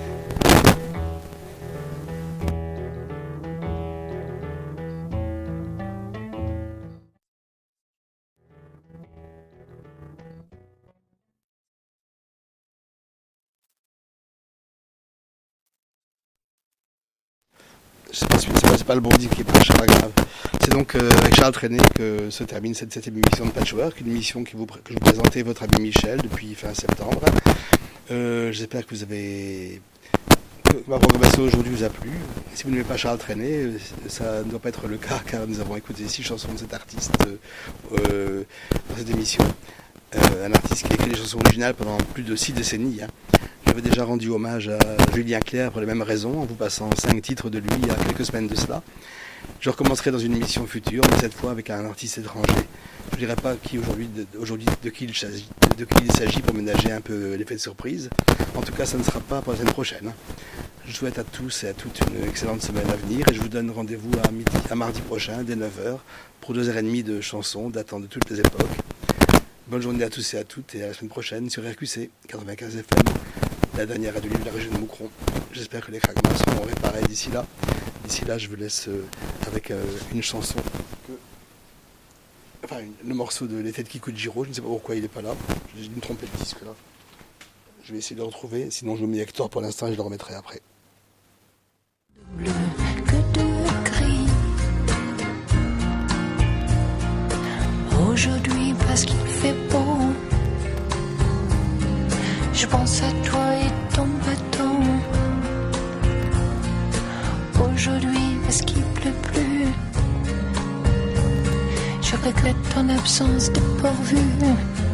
C'est pas, c'est pas, c'est pas le bon disque qui est proche, c'est pas grave. C'est donc euh, avec Charles Trenet que se termine cette septième émission de Patchwork, une émission qui vous, que je vous présentais votre ami Michel depuis fin septembre. Euh, j'espère que vous avez... que ma programmation aujourd'hui vous a plu. Si vous n'aimez pas Charles Trenet, ça ne doit pas être le cas, car nous avons écouté six chansons de cet artiste euh, dans cette émission. Euh, un artiste qui a écrit des chansons originales pendant plus de six décennies. Hein. J'avais déjà rendu hommage à Julien Clerc pour les mêmes raisons, en vous passant cinq titres de lui il y a quelques semaines de cela. Je recommencerai dans une émission future, mais cette fois avec un artiste étranger. Je ne dirai pas qui aujourd'hui, de, aujourd'hui de qui il s'agit, de qui il s'agit pour ménager un peu l'effet de surprise. En tout cas, ça ne sera pas pour la semaine prochaine. Je souhaite à tous et à toutes une excellente semaine à venir et je vous donne rendez-vous à, midi, à mardi prochain dès neuf heures pour deux heures trente de chansons datant de toutes les époques. Bonne journée à tous et à toutes et à la semaine prochaine sur R Q C quatre-vingt-quinze F M, la dernière radio libre de la région de Moucron. J'espère que les craquements seront réparés d'ici là. D'ici là, je vous laisse euh, avec euh, une chanson, que... enfin une, le morceau de L'été de Kikujiro. Je ne sais pas pourquoi il n'est pas là. J'ai dû me tromper de disque là. Je vais essayer de le retrouver. Sinon, je mets Hector pour l'instant et je le remettrai après. Bleu que de gris. Aujourd'hui, parce qu'il fait beau, je pense à toi et ton bateau. complète ton absence dépourvue.